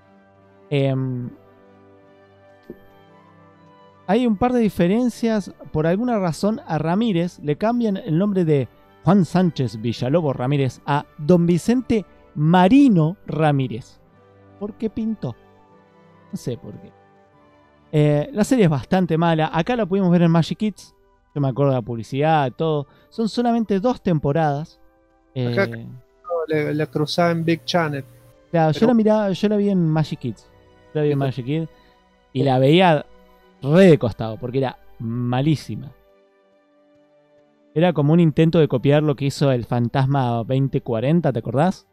[SPEAKER 3] Hay un par de diferencias. Por alguna razón, a Ramírez le cambian el nombre de Juan Sánchez Villalobos Ramírez a Don Vicente Marino Ramírez. ¿Por qué pintó? No sé por qué. La serie es bastante mala. Acá la pudimos ver en Magic Kids. Yo me acuerdo de la publicidad, todo. Son solamente 2 temporadas.
[SPEAKER 2] Acá la cruzaba en Big Channel.
[SPEAKER 3] Claro,
[SPEAKER 2] Pero-
[SPEAKER 3] yo la vi en Magic Kids. Yo la vi en Magic Kids. Y la veía re de costado, porque era malísima. Era como un intento de copiar lo que hizo el Fantasma 2040, ¿te acordás?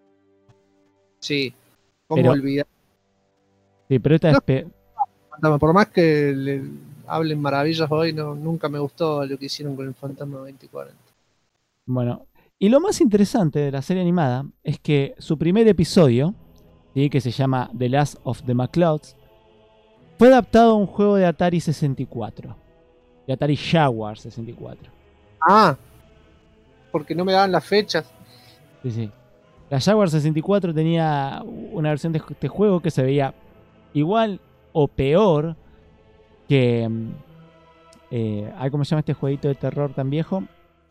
[SPEAKER 2] Sí, cómo
[SPEAKER 3] Pero-
[SPEAKER 2] olvidar.
[SPEAKER 3] Sí, pero esta
[SPEAKER 2] No.
[SPEAKER 3] es
[SPEAKER 2] Fantasma. Por más que le hablen maravillas hoy, no, nunca me gustó lo que hicieron con el Fantasma 2040.
[SPEAKER 3] bueno. Y lo más interesante de la serie animada es que su primer episodio, ¿sí?, que se llama The Last of the McClouds, fue adaptado a un juego de Atari 64. De Atari Jaguar 64.
[SPEAKER 2] Ah, porque no me daban las fechas.
[SPEAKER 3] Sí, sí. La Jaguar 64 tenía una versión de este juego que se veía igual o peor que... ¿cómo se llama este jueguito de terror tan viejo?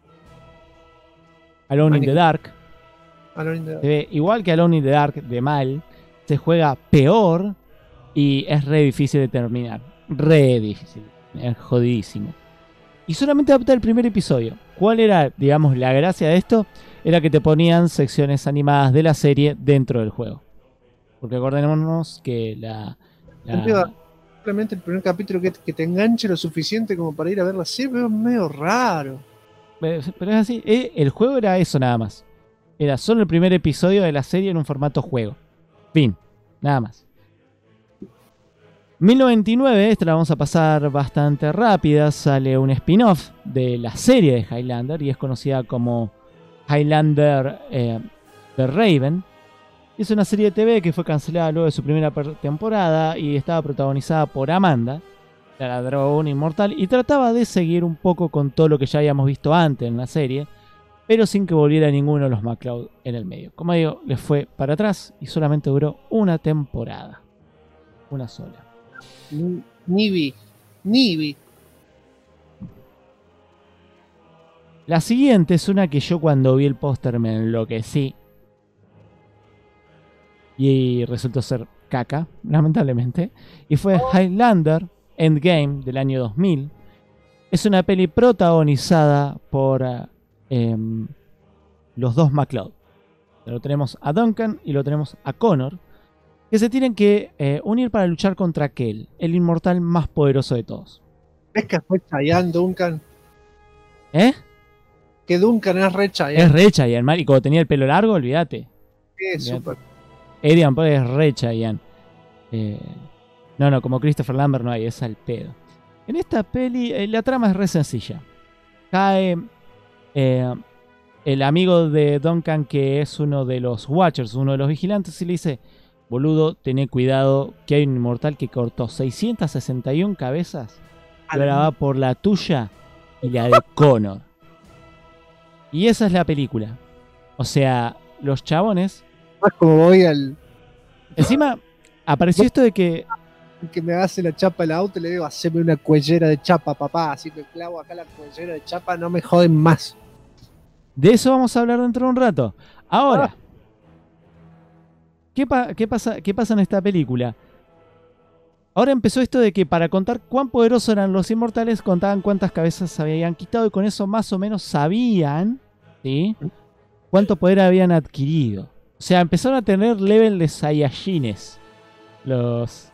[SPEAKER 3] Alone in the Dark. Se ve igual que Alone in the Dark, de mal. Se juega peor y es re difícil de terminar. Re difícil. Es jodidísimo. Y solamente adapta el primer episodio. ¿Cuál era, digamos, la gracia de esto? Era que te ponían secciones animadas de la serie dentro del juego. Porque acordémonos que
[SPEAKER 2] Simplemente el primer capítulo que te enganche lo suficiente como para ir a ver la serie, pero es medio raro.
[SPEAKER 3] Pero es así. El juego era eso nada más. Era solo el primer episodio de la serie en un formato juego. Fin. Nada más. 1099, esta la vamos a pasar bastante rápida. Sale un spin-off de la serie de Highlander y es conocida como Highlander The Raven. Es una serie de TV que fue cancelada luego de su primera temporada y estaba protagonizada por Amanda, la dragona inmortal, y trataba de seguir un poco con todo lo que ya habíamos visto antes en la serie, pero sin que volviera ninguno de los MacLeod en el medio. Como digo, les fue para atrás y solamente duró una temporada. Una sola.
[SPEAKER 2] Ni vi.
[SPEAKER 3] La siguiente es una que yo cuando vi el póster me enloquecí. Y resultó ser caca, lamentablemente. Y fue Highlander Endgame del año 2000. Es una peli protagonizada por los dos MacLeod. Lo tenemos a Duncan y lo tenemos a Connor, que se tienen que unir para luchar contra Kell, el inmortal más poderoso de todos.
[SPEAKER 2] ¿Es que fue Chayanne, Duncan?
[SPEAKER 3] ¿Eh?
[SPEAKER 2] Que Duncan es re Chayanne.
[SPEAKER 3] Es re Chayanne, mal. Y cuando tenía el pelo largo, olvídate.
[SPEAKER 2] Es súper.
[SPEAKER 3] Adrian Paul es re Chayanne. No, como Christopher Lambert no hay, es al pedo. En esta peli la trama es re sencilla. Cae el amigo de Duncan, que es uno de los Watchers, uno de los vigilantes, y le dice: boludo, tené cuidado que hay un inmortal que cortó 661 cabezas y ahora va por la tuya y la de Connor. Y esa es la película. O sea, los chabones...
[SPEAKER 2] Más como voy al
[SPEAKER 3] Encima, apareció esto de que...
[SPEAKER 2] que me hace la chapa del auto y le digo, haceme una cuellera de chapa, papá. Así que clavo acá la cuellera de chapa, no me joden más.
[SPEAKER 3] De eso vamos a hablar dentro de un rato. Ahora, ¿qué pasa en esta película? Ahora empezó esto de que para contar cuán poderosos eran los inmortales, contaban cuántas cabezas habían quitado y con eso más o menos sabían, ¿sí?, cuánto poder habían adquirido. O sea, empezaron a tener level de Saiyajines los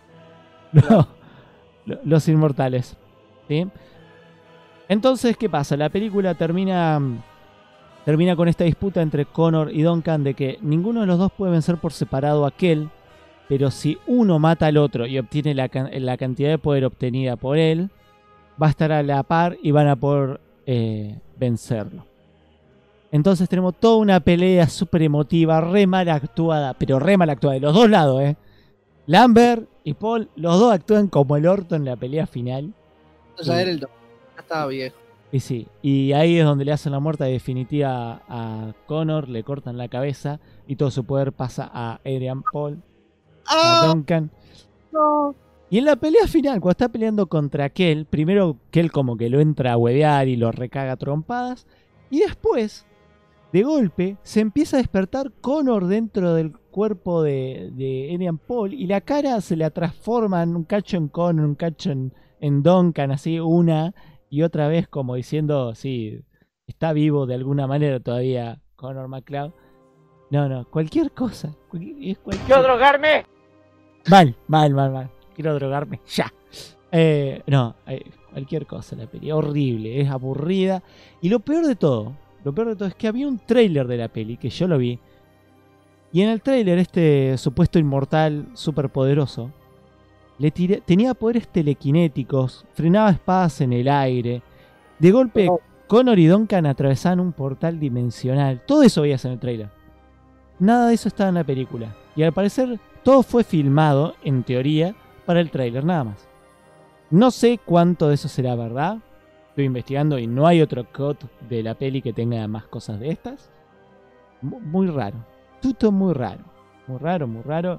[SPEAKER 3] inmortales, ¿sí? Entonces, ¿qué pasa? La película termina con esta disputa entre Connor y Duncan de que ninguno de los dos puede vencer por separado a Kell, pero si uno mata al otro y obtiene la cantidad de poder obtenida por él, va a estar a la par y van a poder vencerlo. Entonces tenemos toda una pelea súper emotiva, re mal actuada, pero re mal actuada de los dos lados, Lambert y Paul, los dos actúan como el orto en la pelea final.
[SPEAKER 2] Ya era el ya estaba viejo.
[SPEAKER 3] Y sí, y ahí es donde le hacen la muerte definitiva a Connor, le cortan la cabeza y todo su poder pasa a Adrian Paul, a Duncan.
[SPEAKER 2] No.
[SPEAKER 3] Y en la pelea final, cuando está peleando contra Kel, primero Kel como que lo entra a huevear y lo recaga a trompadas. Y después, de golpe, se empieza a despertar Connor dentro del cuerpo de Adrian Paul. Y la cara se le transforma en un cacho en Connor, un cacho en Duncan, así una y otra vez como diciendo, sí, está vivo de alguna manera todavía Connor McCloud. No, cualquier cosa.
[SPEAKER 8] ¡Quiero drogarme!
[SPEAKER 3] Mal. Quiero drogarme ya. Cualquier cosa la peli. Horrible, es aburrida. Y lo peor de todo es que había un tráiler de la peli, que yo lo vi. Y en el tráiler este supuesto inmortal superpoderoso tenía poderes telequinéticos, frenaba espadas en el aire. De golpe, Connor y Duncan atravesaban un portal dimensional. Todo eso veías en el tráiler. Nada de eso estaba en la película. Y al parecer todo fue filmado, en teoría, para el tráiler nada más. No sé cuánto de eso será verdad. Estoy investigando y no hay otro cut de la peli que tenga más cosas de estas. Muy raro. Todo muy raro. Muy raro.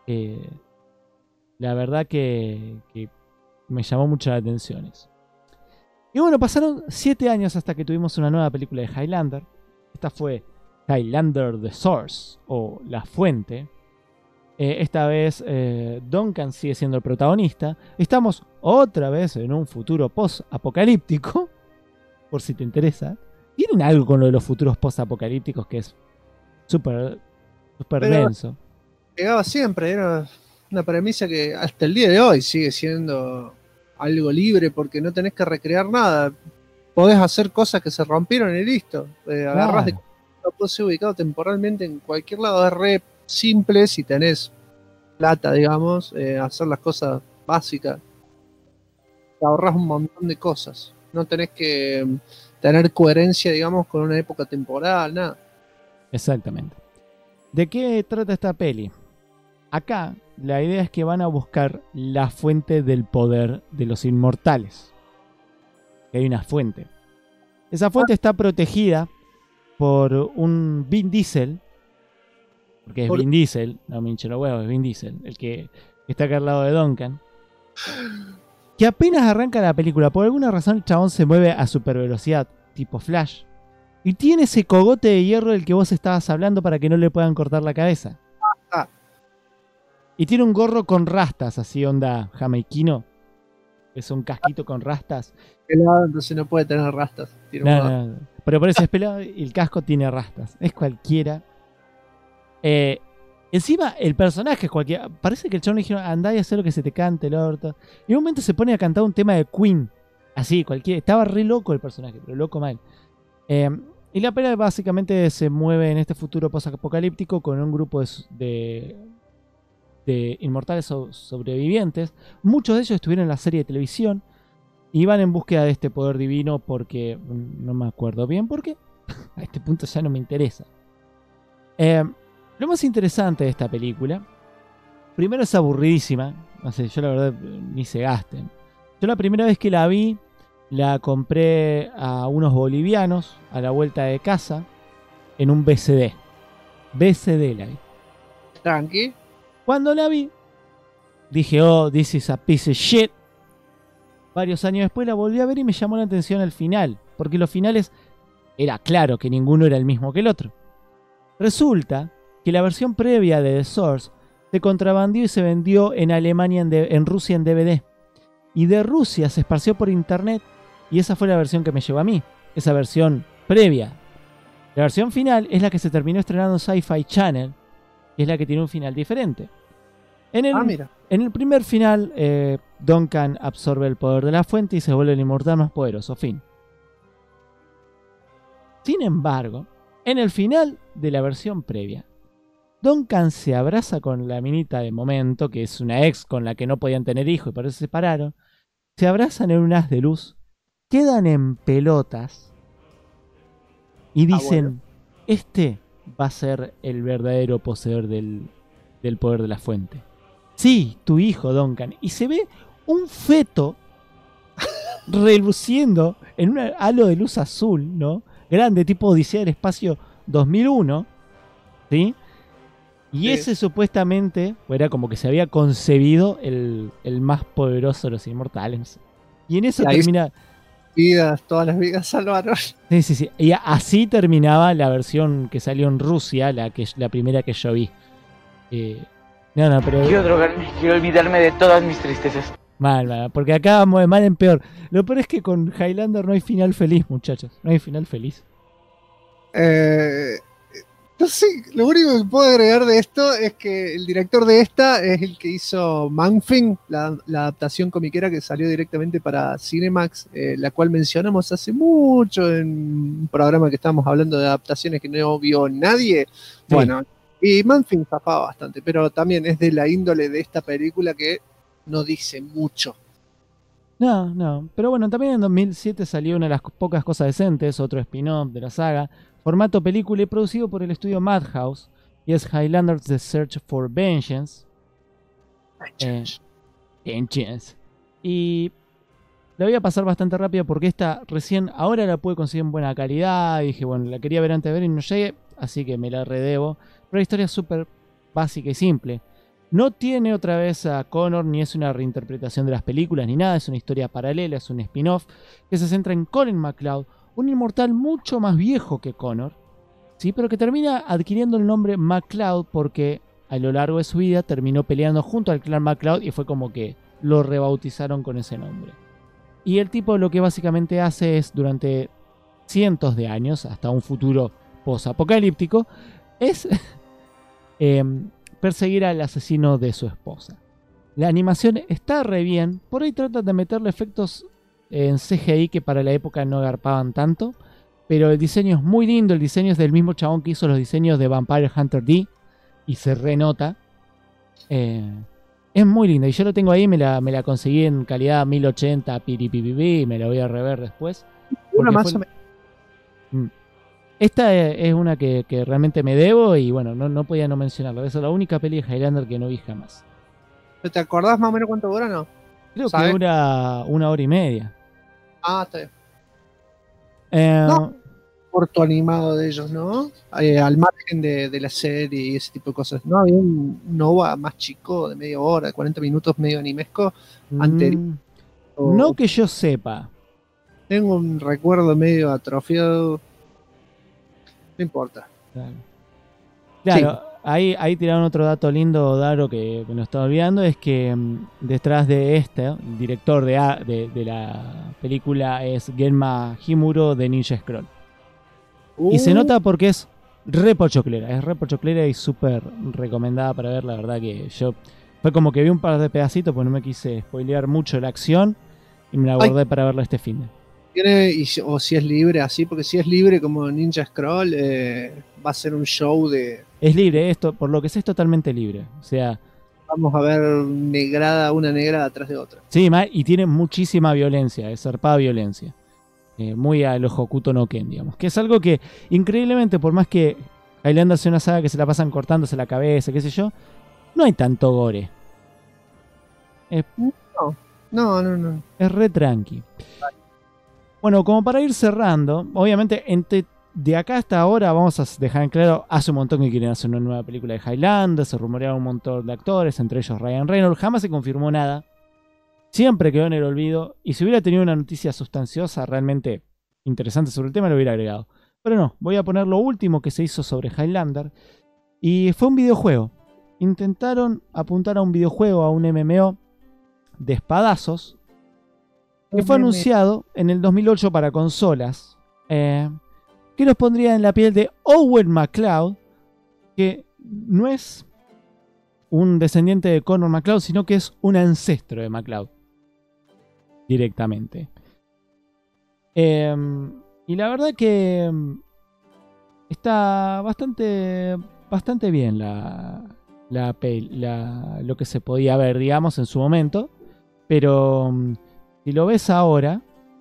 [SPEAKER 3] La verdad que me llamó mucho la atención eso. Y bueno, pasaron 7 años hasta que tuvimos una nueva película de Highlander. Esta fue Highlander The Source, o La Fuente. Esta vez Duncan sigue siendo el protagonista. Estamos otra vez en un futuro post-apocalíptico, por si te interesa. Tienen algo con lo de los futuros post-apocalípticos que es súper denso.
[SPEAKER 2] Llegaba siempre, era una premisa que hasta el día de hoy sigue siendo algo libre porque no tenés que recrear nada. Podés hacer cosas que se rompieron y listo. Agarrás de puede ser ubicado temporalmente en cualquier lado. Es re simple si tenés plata, digamos, hacer las cosas básicas. Te ahorras un montón de cosas. No tenés que tener coherencia, digamos, con una época temporal, nada.
[SPEAKER 3] Exactamente. ¿De qué trata esta peli? Acá la idea es que van a buscar la fuente del poder de los inmortales. Que hay una fuente. Esa fuente está protegida por un Vin Diesel. Porque es Vin Diesel, no me hinche los huevos, es Vin Diesel, el que está acá al lado de Duncan. Que apenas arranca la película, por alguna razón el chabón se mueve a super velocidad, tipo Flash. Y tiene ese cogote de hierro del que vos estabas hablando para que no le puedan cortar la cabeza. Y tiene un gorro con rastas, así onda jamaiquino. Es un casquito con rastas.
[SPEAKER 2] Pelado, entonces no puede tener rastas.
[SPEAKER 3] No. Pero por eso es pelado y el casco tiene rastas. Es cualquiera. Encima el personaje es cualquiera. Parece que el chabón le dijeron andá y haz lo que se te cante el orto. Y en un momento se pone a cantar un tema de Queen. Así, cualquiera. Estaba re loco el personaje, pero loco mal. Y la pelea básicamente se mueve en este futuro post-apocalíptico con un grupo de inmortales sobrevivientes. Muchos de ellos estuvieron en la serie de televisión y van en búsqueda de este poder divino porque no me acuerdo bien por qué. A este punto ya no me interesa. Lo más interesante de esta película, primero es aburridísima. No sé, yo la verdad ni se gasten. Yo la primera vez que la vi, la compré a unos bolivianos a la vuelta de casa en un BCD. BCD la vi.
[SPEAKER 2] Tranqui.
[SPEAKER 3] Cuando la vi, dije, oh, this is a piece of shit. Varios años después la volví a ver y me llamó la atención el final. Porque los finales era claro que ninguno era el mismo que el otro. Resulta que la versión previa de The Source se contrabandió y se vendió en Alemania, en Rusia en DVD. Y de Rusia se esparció por internet y esa fue la versión que me llevó a mí. Esa versión previa. La versión final es la que se terminó estrenando en Sci-Fi Channel, que es la que tiene un final diferente. En el primer final, Duncan absorbe el poder de la fuente y se vuelve el inmortal más poderoso. Fin. Sin embargo, en el final de la versión previa, Duncan se abraza con la minita de momento, que es una ex con la que no podían tener hijo y por eso se separaron. Se abrazan en un haz de luz, quedan en pelotas y dicen, este va a ser el verdadero poseedor del poder de la fuente. Sí, tu hijo, Duncan. Y se ve un feto reluciendo en un halo de luz azul, ¿no? Grande, tipo Odisea del Espacio 2001, ¿sí? Y
[SPEAKER 2] Sí.
[SPEAKER 3] ese supuestamente era como que se había concebido el más poderoso de los inmortales. Y en eso
[SPEAKER 2] Y ahí
[SPEAKER 3] termina...
[SPEAKER 2] Todas las vidas salvaron.
[SPEAKER 3] Sí, sí, sí. Y así terminaba la versión que salió en Rusia, la primera que yo vi. No, pero...
[SPEAKER 8] Quiero drogarme, quiero olvidarme de todas mis tristezas.
[SPEAKER 3] Mal, porque acá vamos de mal en peor. Lo peor es que con Highlander no hay final feliz, muchachos. No hay final feliz.
[SPEAKER 2] No sé, lo único que puedo agregar de esto es que el director de esta es el que hizo Man-Thing, la adaptación comiquera que salió directamente para Cinemax, la cual mencionamos hace mucho en un programa que estábamos hablando de adaptaciones que no vio nadie.
[SPEAKER 3] Sí.
[SPEAKER 2] Bueno, y Man-Thing zafaba bastante, pero también es de la índole de esta película que no dice mucho.
[SPEAKER 3] No. Pero bueno, también en 2007 salió una de las pocas cosas decentes, otro spin-off de la saga, formato película y producido por el estudio Madhouse, y es Highlanders The Search for Vengeance. Vengeance. Y la voy a pasar bastante rápido porque esta recién, ahora la pude conseguir en buena calidad, y dije, bueno, la quería ver antes de ver y no llegué, así que me la redebo. Pero la historia es súper básica y simple. No tiene otra vez a Connor, ni es una reinterpretación de las películas, ni nada. Es una historia paralela, es un spin-off que se centra en Colin MacLeod, un inmortal mucho más viejo que Connor, ¿sí? Pero que termina adquiriendo el nombre MacLeod porque a lo largo de su vida terminó peleando junto al clan MacLeod y fue como que lo rebautizaron con ese nombre. Y el tipo lo que básicamente hace es, durante cientos de años, hasta un futuro post-apocalíptico, es... perseguir al asesino de su esposa. La animación está re bien, por ahí tratan de meterle efectos en CGI que para la época no garpaban tanto, pero el diseño es muy lindo, el diseño es del mismo chabón que hizo los diseños de Vampire Hunter D y se renota. Es muy linda y yo lo tengo ahí, me la conseguí en calidad 1080 piripipipi y me la voy a rever después.
[SPEAKER 2] Una más o menos.
[SPEAKER 3] Esta es una que realmente me debo y bueno, no podía no mencionarla. Esa es la única peli de Highlander que no vi jamás.
[SPEAKER 2] ¿Te acordás más o menos cuánto dura, no?
[SPEAKER 3] Creo
[SPEAKER 2] ¿Sabes?
[SPEAKER 3] que dura 1 hora y media.
[SPEAKER 2] Ah, está bien.
[SPEAKER 3] Eh,
[SPEAKER 2] No. Corto animado de ellos, ¿no? Al margen de la serie y ese tipo de cosas. ¿No había un OVA más chico de media hora, de 40 minutos, medio animesco anterior?
[SPEAKER 3] No que yo sepa.
[SPEAKER 2] Tengo un recuerdo medio atrofiado. No importa.
[SPEAKER 3] Claro, ahí tiraron otro dato lindo, Daro, que nos estaba olvidando, es que detrás de el director de la película es Genma Himuro de Ninja Scroll. Y se nota porque es re pochoclera y súper recomendada para ver. La verdad que yo fue como que vi un par de pedacitos, pues no me quise spoilear mucho la acción y me la guardé para verla este fin de.
[SPEAKER 2] O si es libre así, porque si es libre como Ninja Scroll, va a ser un show de...
[SPEAKER 3] Es libre esto, por lo que sé es totalmente libre. O sea...
[SPEAKER 2] Vamos a ver una negrada atrás de otra.
[SPEAKER 3] Sí, y tiene muchísima violencia, es zarpada violencia. Muy a los Hokuto no Ken, digamos. Que es algo que, increíblemente, por más que Highlander sea una saga que se la pasan cortándose la cabeza, qué sé yo, no hay tanto gore.
[SPEAKER 2] No.
[SPEAKER 3] Es re tranqui. Bueno, como para ir cerrando, obviamente de acá hasta ahora vamos a dejar en claro, hace un montón que quieren hacer una nueva película de Highlander, se rumorearon un montón de actores, entre ellos Ryan Reynolds, jamás se confirmó nada, siempre quedó en el olvido, y si hubiera tenido una noticia sustanciosa, realmente interesante sobre el tema, lo hubiera agregado. Pero no, voy a poner lo último que se hizo sobre Highlander, y fue un videojuego. Intentaron apuntar a un videojuego, a un MMO de espadazos, que fue anunciado en el 2008 para consolas, que nos pondría en la piel de Owen MacLeod, que no es un descendiente de Connor MacLeod, sino que es un ancestro de MacLeod, directamente. Y la verdad que está bastante bien lo que se podía ver, digamos, en su momento, pero... si lo ves ahora,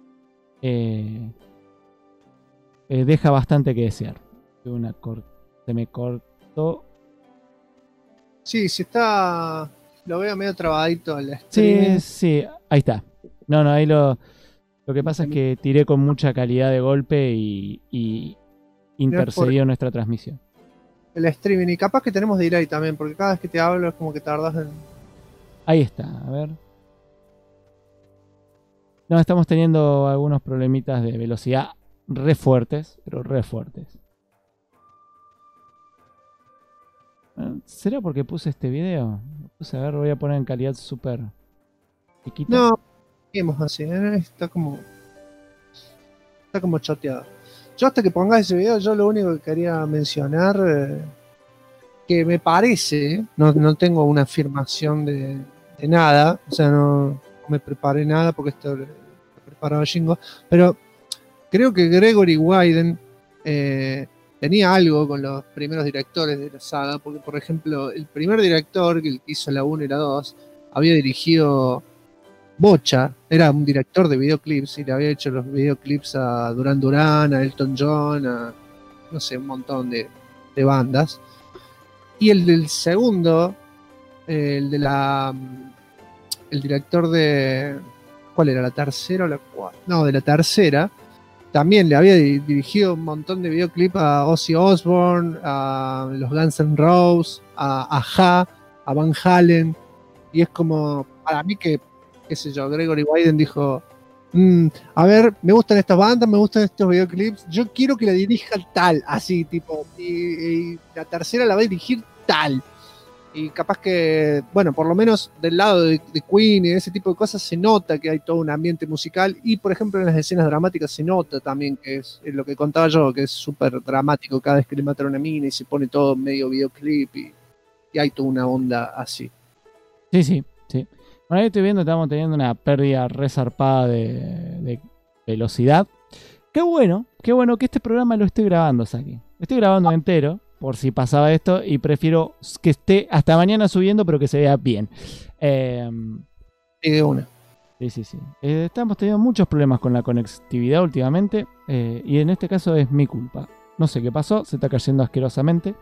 [SPEAKER 3] deja bastante que desear. Se me cortó.
[SPEAKER 2] Sí, se está Lo veo medio trabadito al
[SPEAKER 3] Sí,
[SPEAKER 2] streaming.
[SPEAKER 3] sí, ahí está. No, ahí lo que pasa es que tiré con mucha calidad de golpe y intercedió nuestra transmisión.
[SPEAKER 2] El streaming. Y capaz que tenemos delay también, porque cada vez que te hablo es como que tardas en...
[SPEAKER 3] Ahí está, a ver. No, estamos teniendo algunos problemitas de velocidad re fuertes, pero re fuertes. ¿Será porque puse este video? Lo puse, a ver, lo voy a poner en calidad súper chiquita.
[SPEAKER 2] No, seguimos así, está como choteado. Yo hasta que pongas ese video, yo lo único que quería mencionar, que me parece, no tengo una afirmación de nada, o sea, no me preparé nada porque esto lo preparaba Shingo, pero creo que Gregory Widen tenía algo con los primeros directores de la saga, porque por ejemplo, el primer director que hizo la 1 y la 2 había dirigido Bocha, era un director de videoclips y le había hecho los videoclips a Duran Duran, a Elton John, a no sé, un montón de bandas. Y el del segundo, el director de... ¿Cuál era? ¿La tercera o la cuarta? No, de la tercera. También le había dirigido un montón de videoclips a Ozzy Osbourne, a los Guns N' Roses, a Aha, a Van Halen. Y es como, para mí que, qué sé yo, Gregory Widen dijo, a ver, me gustan estas bandas, me gustan estos videoclips, yo quiero que la dirija tal, así, tipo, y la tercera la va a dirigir tal. Y capaz que, bueno, por lo menos del lado de Queen y de ese tipo de cosas se nota que hay todo un ambiente musical y, por ejemplo, en las escenas dramáticas se nota también que es lo que contaba yo, que es súper dramático cada vez que le matan a una mina y se pone todo medio videoclip y hay toda una onda así.
[SPEAKER 3] Sí. Bueno, ahí estoy viendo, estamos teniendo una pérdida resarpada de velocidad. Qué bueno que este programa lo estoy grabando, Saki. Lo estoy grabando entero, por si pasaba esto, y prefiero que esté hasta mañana subiendo, pero que se vea bien.
[SPEAKER 2] Y de una.
[SPEAKER 3] Sí. Estamos teniendo muchos problemas con la conectividad últimamente, y en este caso es mi culpa. No sé qué pasó, se está cayendo asquerosamente.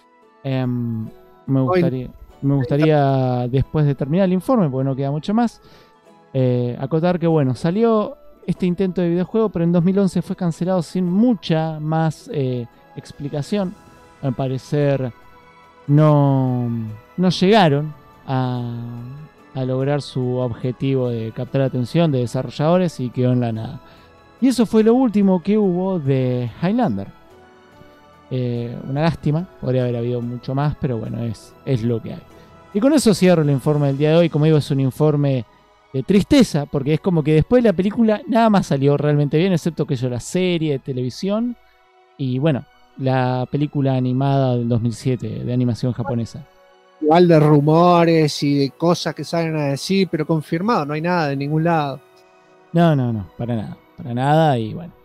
[SPEAKER 3] Me gustaría, después de terminar el informe, porque no queda mucho más, acotar que, bueno, salió este intento de videojuego, pero en 2011 fue cancelado sin mucha más explicación. Al parecer no llegaron a lograr su objetivo de captar la atención de desarrolladores y quedó en la nada. Y eso fue lo último que hubo de Highlander. Una lástima, podría haber habido mucho más, pero bueno, es lo que hay. Y con eso cierro el informe del día de hoy. Como digo, es un informe de tristeza, porque es como que después de la película nada más salió realmente bien, excepto que yo la serie de televisión y bueno, la película animada del 2007 de animación japonesa.
[SPEAKER 2] Igual de rumores y de cosas que salen a decir, pero confirmado, no hay nada de ningún lado.
[SPEAKER 3] No, para nada y bueno.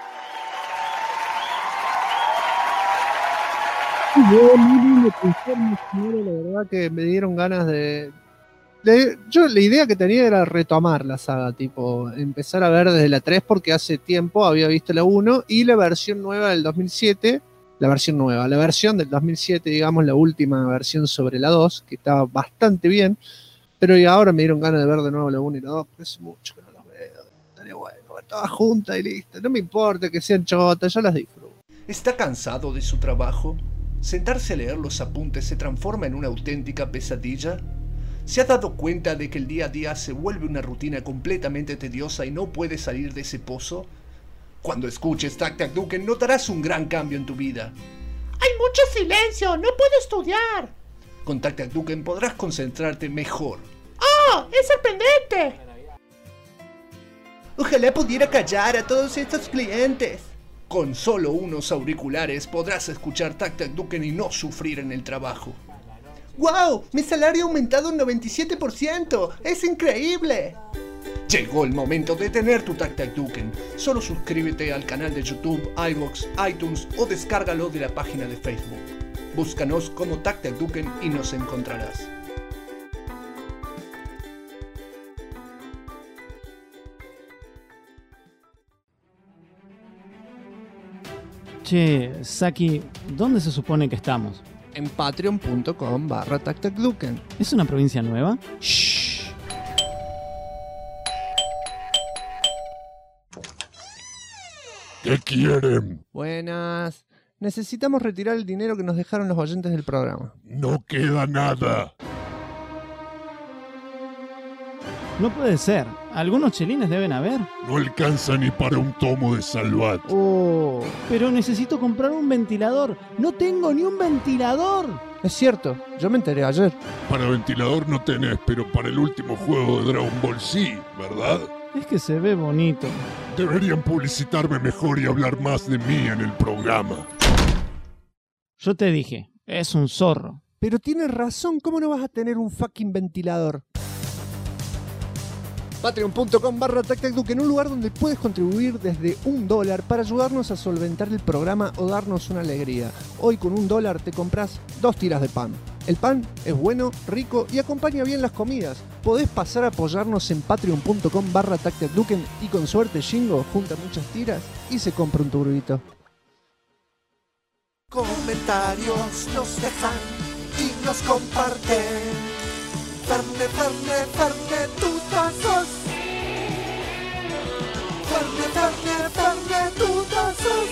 [SPEAKER 2] La verdad que me dieron ganas yo la idea que tenía era retomar la saga, tipo empezar a ver desde la 3 porque hace tiempo había visto la 1 y la versión nueva del 2007, la versión del 2007, digamos, la última versión sobre la 2, que estaba bastante bien, pero y ahora me dieron ganas de ver de nuevo la 1 y la 2, porque hace mucho que no los veo, estaría bueno, ver todas juntas y listo, no me importa que sean chotas, yo las disfruto.
[SPEAKER 9] ¿Está cansado de su trabajo? ¿Sentarse a leer los apuntes se transforma en una auténtica pesadilla? ¿Se ha dado cuenta de que el día a día se vuelve una rutina completamente tediosa y no puede salir de ese pozo? Cuando escuches Tac Tac Duken notarás un gran cambio en tu vida.
[SPEAKER 6] ¡Hay mucho silencio! ¡No puedo estudiar!
[SPEAKER 9] Con Tac Tac Duken podrás concentrarte mejor.
[SPEAKER 6] ¡Oh! ¡Es sorprendente!
[SPEAKER 9] Ojalá pudiera callar a todos estos clientes. Con solo unos auriculares podrás escuchar Tac Tac Duken y no sufrir en el trabajo. ¡Wow! ¡Mi salario ha aumentado un 97%! ¡Es increíble! Llegó el momento de tener tu Tac Tac Duken. Solo suscríbete al canal de YouTube, iVoox, iTunes o descárgalo de la página de Facebook. Búscanos como Tac Tac Duken y nos encontrarás.
[SPEAKER 3] Che, Saki, ¿dónde se supone que estamos?
[SPEAKER 2] en patreon.com/tactacduken.
[SPEAKER 3] ¿Es una provincia nueva?
[SPEAKER 2] Shh.
[SPEAKER 10] ¿Qué quieren?
[SPEAKER 2] Buenas. Necesitamos retirar el dinero que nos dejaron los oyentes del programa.
[SPEAKER 10] No queda nada.
[SPEAKER 3] No puede ser. Algunos chelines deben haber.
[SPEAKER 10] No alcanza ni para un tomo de Salvat.
[SPEAKER 2] Oh,
[SPEAKER 3] Pero necesito comprar un ventilador. No tengo ni un ventilador.
[SPEAKER 2] es cierto, yo me enteré ayer.
[SPEAKER 10] Para ventilador no tenés, pero para el último juego de Dragon Ball sí, ¿verdad?
[SPEAKER 3] Es que se ve bonito.
[SPEAKER 10] Deberían publicitarme mejor y hablar más de mí en el programa.
[SPEAKER 3] Yo te dije, es un zorro.
[SPEAKER 2] Pero tienes razón, ¿cómo no vas a tener un fucking ventilador? Patreon.com/tactacduken, un lugar donde puedes contribuir desde $1 para ayudarnos a solventar el programa o darnos una alegría. Hoy con $1 te compras 2 tiras de pan. El pan es bueno, rico y acompaña bien las comidas. Podés pasar a apoyarnos en patreon.com/tactacduken y con suerte Shingo junta muchas tiras y se compra un turbito.
[SPEAKER 1] Comentarios nos dejan y nos comparten. Ferne, Ferne, Ferne, tutazos. Ferne, Ferne, Ferne, tutazos.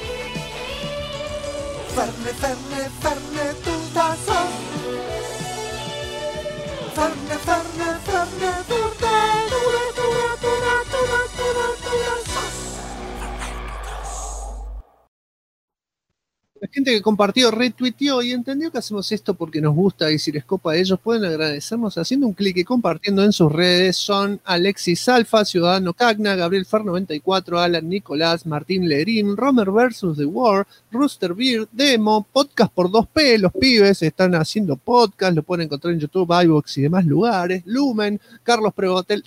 [SPEAKER 1] Ferne, Ferne, Ferne, tutazos. Ferne, Ferne, Ferne,
[SPEAKER 2] La gente que compartió, retuiteó y entendió que hacemos esto porque nos gusta y si les copa a ellos pueden agradecernos haciendo un clic y compartiendo en sus redes. Son Alexis Alfa, Ciudadano Cagna, Gabriel Fer 94, Alan Nicolás, Martín Lerín, Romer vs. The War, Rooster Beer, Demo, Podcast por 2P, los pibes están haciendo podcast, lo pueden encontrar en YouTube, iVoox y demás lugares. Lumen, Carlos Prevotel,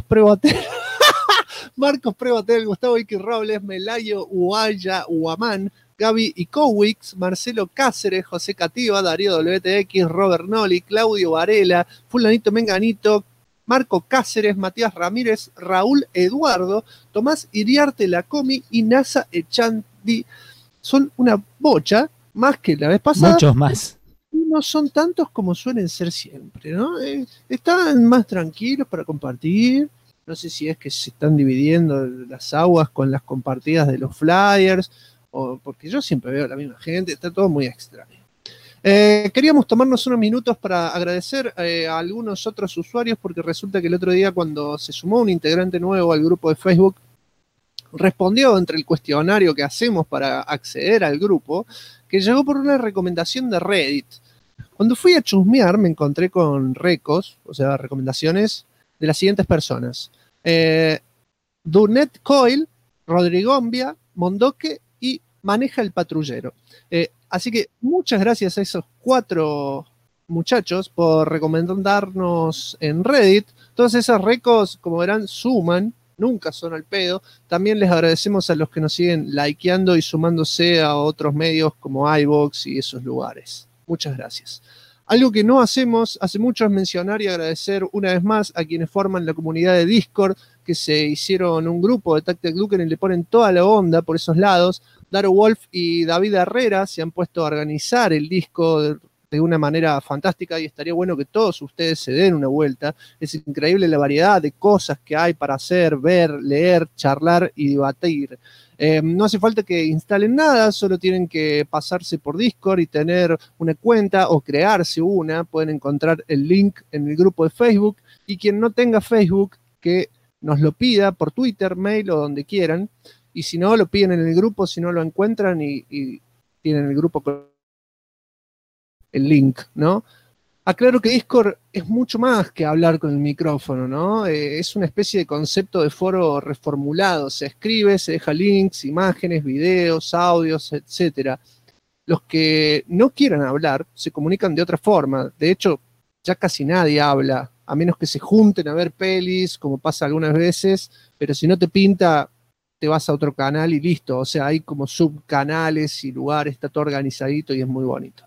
[SPEAKER 2] Marcos Prevotel, Gustavo Iker Robles, Melayo Uaya Uamán, Gaby Ikowicz, Marcelo Cáceres, José Cativa, Darío WTX, Robert Noli, Claudio Varela, Fulanito Menganito, Marco Cáceres, Matías Ramírez, Raúl Eduardo, Tomás Iriarte Lacomi y Nasa Echandi. Son una bocha, más que la vez pasada.
[SPEAKER 3] Muchos más.
[SPEAKER 2] No son tantos como suelen ser siempre, ¿no? Están más tranquilos para compartir. No sé si es que se están dividiendo las aguas con las compartidas de los flyers, o porque yo siempre veo a la misma gente, está todo muy extraño. Queríamos tomarnos unos minutos para agradecer a algunos otros usuarios, porque resulta que el otro día cuando se sumó un integrante nuevo al grupo de Facebook, respondió entre el cuestionario que hacemos para acceder al grupo, que llegó por una recomendación de Reddit. Cuando fui a chusmear me encontré con recos, o sea, recomendaciones de las siguientes personas. Dunet Coil, Rodrigombia, Mondoque y Maneja el Patrullero. Así que muchas gracias a esos 4 muchachos por recomendarnos en Reddit. Todas esas recos, como verán, suman, nunca son al pedo. También les agradecemos a los que nos siguen likeando y sumándose a otros medios como iVoox y esos lugares. Muchas gracias. Algo que no hacemos hace mucho es mencionar y agradecer una vez más a quienes forman la comunidad de Discord, que se hicieron un grupo de tactacduken y le ponen toda la onda por esos lados. Daro Wolf y David Herrera se han puesto a organizar el disco de una manera fantástica y estaría bueno que todos ustedes se den una vuelta. Es increíble la variedad de cosas que hay para hacer, ver, leer, charlar y debatir. No hace falta que instalen nada, solo tienen que pasarse por Discord y tener una cuenta o crearse una. Pueden encontrar el link en el grupo de Facebook y quien no tenga Facebook que nos lo pida por Twitter, mail o donde quieran. Y si no, lo piden en el grupo, si no lo encuentran y tienen el grupo con el link, ¿no? Aclaro que Discord es mucho más que hablar con el micrófono, ¿no? Es una especie de concepto de foro reformulado. Se escribe, se deja links, imágenes, videos, audios, etc. Los que no quieran hablar se comunican de otra forma. De hecho, ya casi nadie habla, a menos que se junten a ver pelis, como pasa algunas veces, pero si no te pinta, te vas a otro canal y listo. O sea, hay como subcanales y lugares, está todo organizadito y es muy bonito.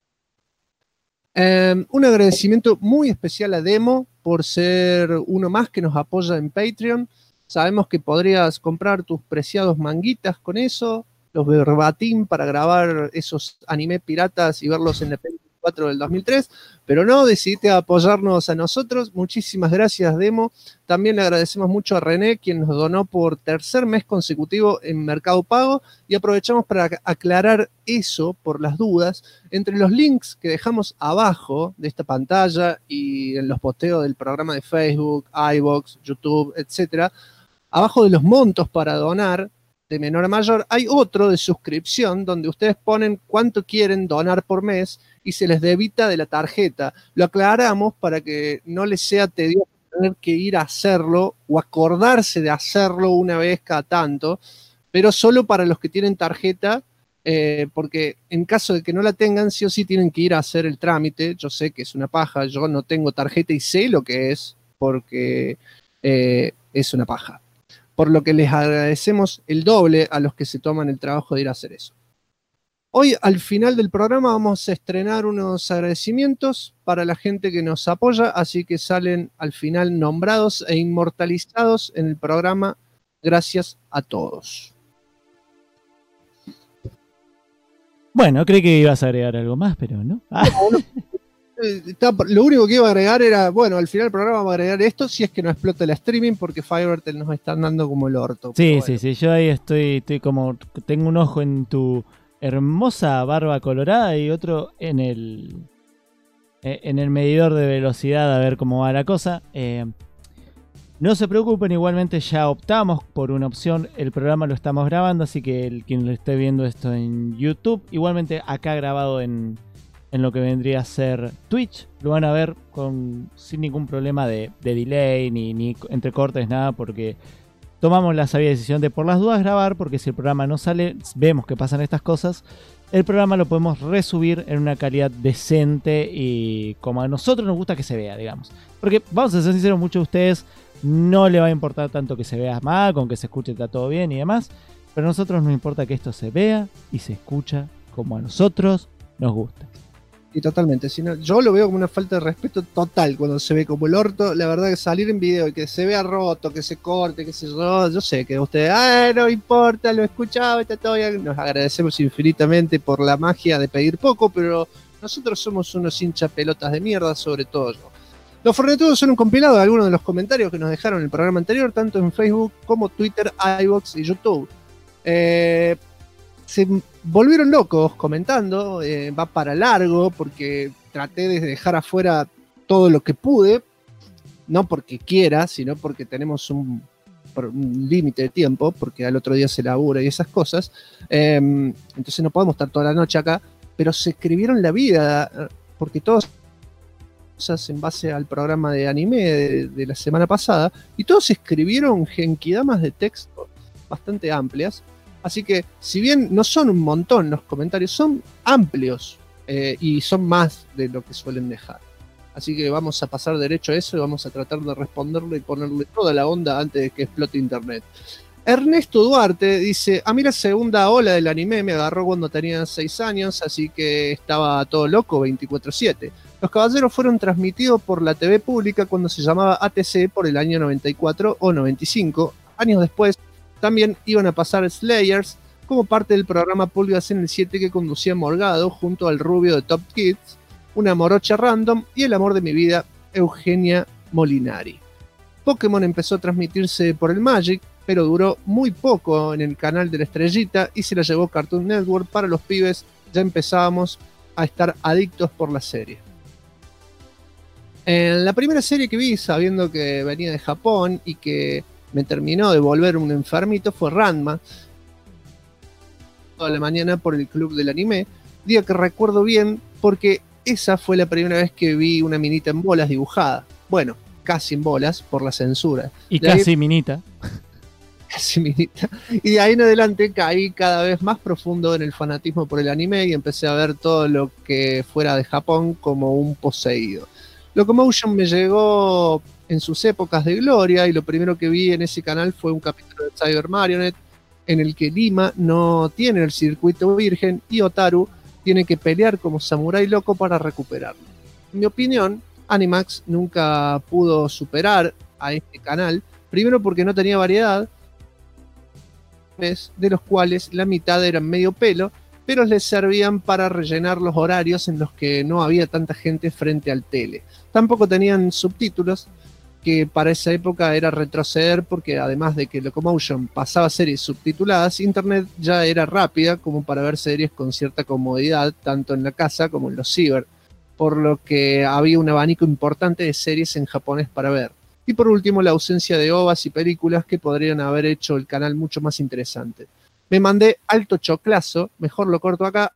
[SPEAKER 2] Un agradecimiento muy especial a Demo por ser uno más que nos apoya en Patreon. Sabemos que podrías comprar tus preciados manguitas con eso, los verbatim para grabar esos anime piratas y verlos en la P4 del 2003, pero no, decidiste apoyarnos a nosotros. Muchísimas gracias, Demo. También le agradecemos mucho a René, quien nos donó por tercer mes consecutivo en Mercado Pago, y aprovechamos para aclarar eso por las dudas. Entre los links que dejamos abajo de esta pantalla y en los posteos del programa de Facebook, iVoox, YouTube, etcétera, abajo de los montos para donar de menor a mayor, hay otro de suscripción donde ustedes ponen cuánto quieren donar por mes y se les debita de la tarjeta. Lo aclaramos para que no les sea tedioso tener que ir a hacerlo o acordarse de hacerlo una vez cada tanto, pero solo para los que tienen tarjeta, porque en caso de que no la tengan, sí o sí tienen que ir a hacer el trámite. Yo sé que es una paja, yo no tengo tarjeta y sé lo que es, porque es una paja. Por lo que les agradecemos el doble a los que se toman el trabajo de ir a hacer eso. Hoy, al final del programa, vamos a estrenar unos agradecimientos para la gente que nos apoya, así que salen al final nombrados e inmortalizados en el programa. Gracias a todos.
[SPEAKER 3] Bueno, creí que ibas a agregar algo más, pero no.
[SPEAKER 2] Lo único que iba a agregar era, bueno, al final del programa vamos a agregar esto si es que no explota el streaming, porque Fivertel nos están dando como el orto.
[SPEAKER 3] Sí,
[SPEAKER 2] bueno.
[SPEAKER 3] sí, yo ahí estoy como, tengo un ojo en tu hermosa barba colorada y otro en el medidor de velocidad, a ver cómo va la cosa. No se preocupen, igualmente ya optamos por una opción, el programa lo estamos grabando, así que quien lo esté viendo esto en YouTube, igualmente acá grabado en lo que vendría a ser Twitch, lo van a ver sin ningún problema de delay, ni entrecortes, nada, porque tomamos la sabia decisión de por las dudas grabar, porque si el programa no sale, vemos que pasan estas cosas, el programa lo podemos resubir en una calidad decente y como a nosotros nos gusta que se vea, digamos. Porque vamos a ser sinceros, muchos de ustedes no le va a importar tanto que se vea mal, con que se escuche está todo bien y demás, pero a nosotros nos importa que esto se vea y se escucha como a nosotros nos gusta.
[SPEAKER 2] Y totalmente, yo lo veo como una falta de respeto total cuando se ve como el orto. La verdad que salir en video y que se vea roto, que se corte, que se yo sé que ustedes, no importa, lo escuchaba, está todo bien. Nos agradecemos infinitamente por la magia de pedir poco, pero nosotros somos unos hinchapelotas de mierda, sobre todo yo. Los Fornetudos son un compilado de algunos de los comentarios que nos dejaron en el programa anterior, tanto en Facebook como Twitter, iVoox y YouTube. Se volvieron locos comentando, va para largo porque traté de dejar afuera todo lo que pude, no porque quiera, sino porque tenemos un límite de tiempo, porque al otro día se labura y esas cosas, entonces no podemos estar toda la noche acá, pero se escribieron la vida, porque todos cosas en base al programa de anime de la semana pasada, y todos escribieron genkidamas de texto bastante amplias. Así que, si bien no son un montón los comentarios, son amplios y son más de lo que suelen dejar. Así que vamos a pasar derecho a eso y vamos a tratar de responderle y ponerle toda la onda antes de que explote internet. Ernesto Duarte dice, a mí la segunda ola del anime me agarró cuando tenía 6 años, así que estaba todo loco 24/7. Los Caballeros fueron transmitidos por la TV pública cuando se llamaba ATC por el año 94 o 95. Años después, también iban a pasar Slayers como parte del programa Pulgas en el 7 que conducía Morgado junto al rubio de Top Kids, una morocha random y el amor de mi vida, Eugenia Molinari. Pokémon empezó a transmitirse por el Magic, pero duró muy poco en el canal de la Estrellita y se la llevó Cartoon Network. Para los pibes ya empezábamos a estar adictos por la serie. La primera serie que vi, sabiendo que venía de Japón y que me terminó de volver un enfermito, fue Ranma. Toda la mañana por el club del anime, día que recuerdo bien porque esa fue la primera vez que vi una minita en bolas dibujada. Bueno, casi en bolas por la censura.
[SPEAKER 3] Y casi minita.
[SPEAKER 2] Casi minita. Y de ahí en adelante caí cada vez más profundo en el fanatismo por el anime y empecé a ver todo lo que fuera de Japón como un poseído. Locomotion me llegó en sus épocas de gloria y lo primero que vi en ese canal fue un capítulo de Cyber Marionette en el que Lima no tiene el circuito virgen y Otaru tiene que pelear como samurái loco para recuperarlo. En mi opinión, Animax nunca pudo superar a este canal, primero porque no tenía variedad, de los cuales la mitad eran medio pelo, pero les servían para rellenar los horarios en los que no había tanta gente frente al tele. Tampoco tenían subtítulos, que para esa época era retroceder, porque además de que Locomotion pasaba series subtituladas, Internet ya era rápida como para ver series con cierta comodidad, tanto en la casa como en los ciber, por lo que había un abanico importante de series en japonés para ver. Y por último, la ausencia de ovas y películas que podrían haber hecho el canal mucho más interesante. Me mandé alto choclazo, mejor lo corto acá.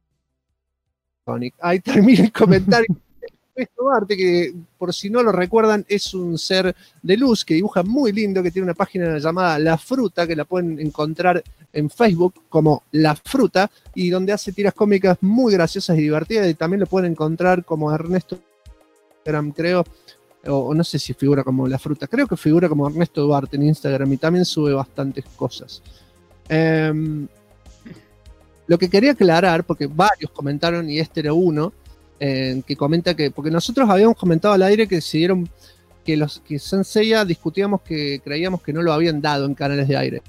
[SPEAKER 2] Ahí termina el comentario. Duarte, que por si no lo recuerdan, es un ser de luz que dibuja muy lindo, que tiene una página llamada La Fruta, que la pueden encontrar en Facebook como La Fruta, y donde hace tiras cómicas muy graciosas y divertidas, y también lo pueden encontrar como Ernesto, creo, o no sé si figura como La Fruta, creo que figura como Ernesto Duarte en Instagram, y también sube bastantes cosas. Lo que quería aclarar, porque varios comentaron y este era uno, que comenta que, porque nosotros habíamos comentado al aire que decidieron que Saint Seiya discutíamos que creíamos que no lo habían dado en canales de aire.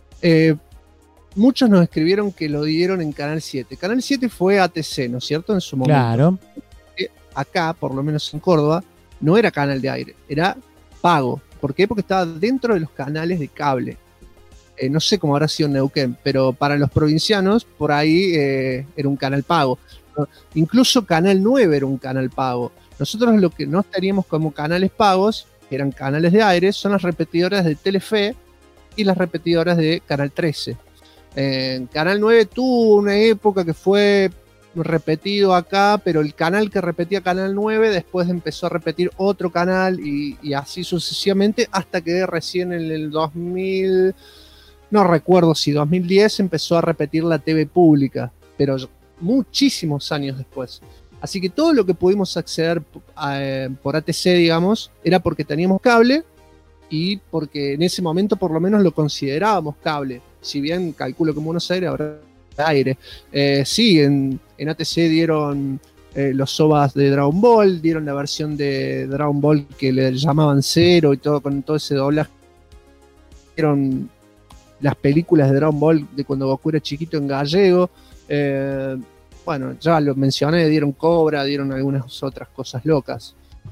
[SPEAKER 2] Muchos nos escribieron que lo dieron en Canal 7. Canal 7 fue ATC, ¿no es cierto? En su momento.
[SPEAKER 3] Claro.
[SPEAKER 2] Acá, por lo menos en Córdoba, no era canal de aire, era pago. ¿Por qué? Porque estaba dentro de los canales de cable. No sé cómo habrá sido en Neuquén, pero para los provincianos, por ahí era un canal pago. Incluso Canal 9 era un canal pago. Nosotros lo que no teníamos como canales pagos, que eran canales de aire, son las repetidoras de Telefe y las repetidoras de Canal 13. Canal 9 tuvo una época que fue repetido acá, pero el canal que repetía Canal 9 después empezó a repetir otro canal y así sucesivamente, hasta que recién en el 2000, no recuerdo si 2010, empezó a repetir la TV pública, pero muchísimos años después. Así que todo lo que pudimos acceder por ATC, digamos, era porque teníamos cable y porque en ese momento por lo menos lo considerábamos cable. Si bien calculo que en Buenos Aires habrá aire. Sí, en ATC dieron los OVAs de Dragon Ball, dieron la versión de Dragon Ball que le llamaban Zero y todo, con todo ese doblaje. Dieron las películas de Dragon Ball de cuando Goku era chiquito en gallego. Bueno, ya lo mencioné, dieron Cobra, dieron algunas otras cosas locas.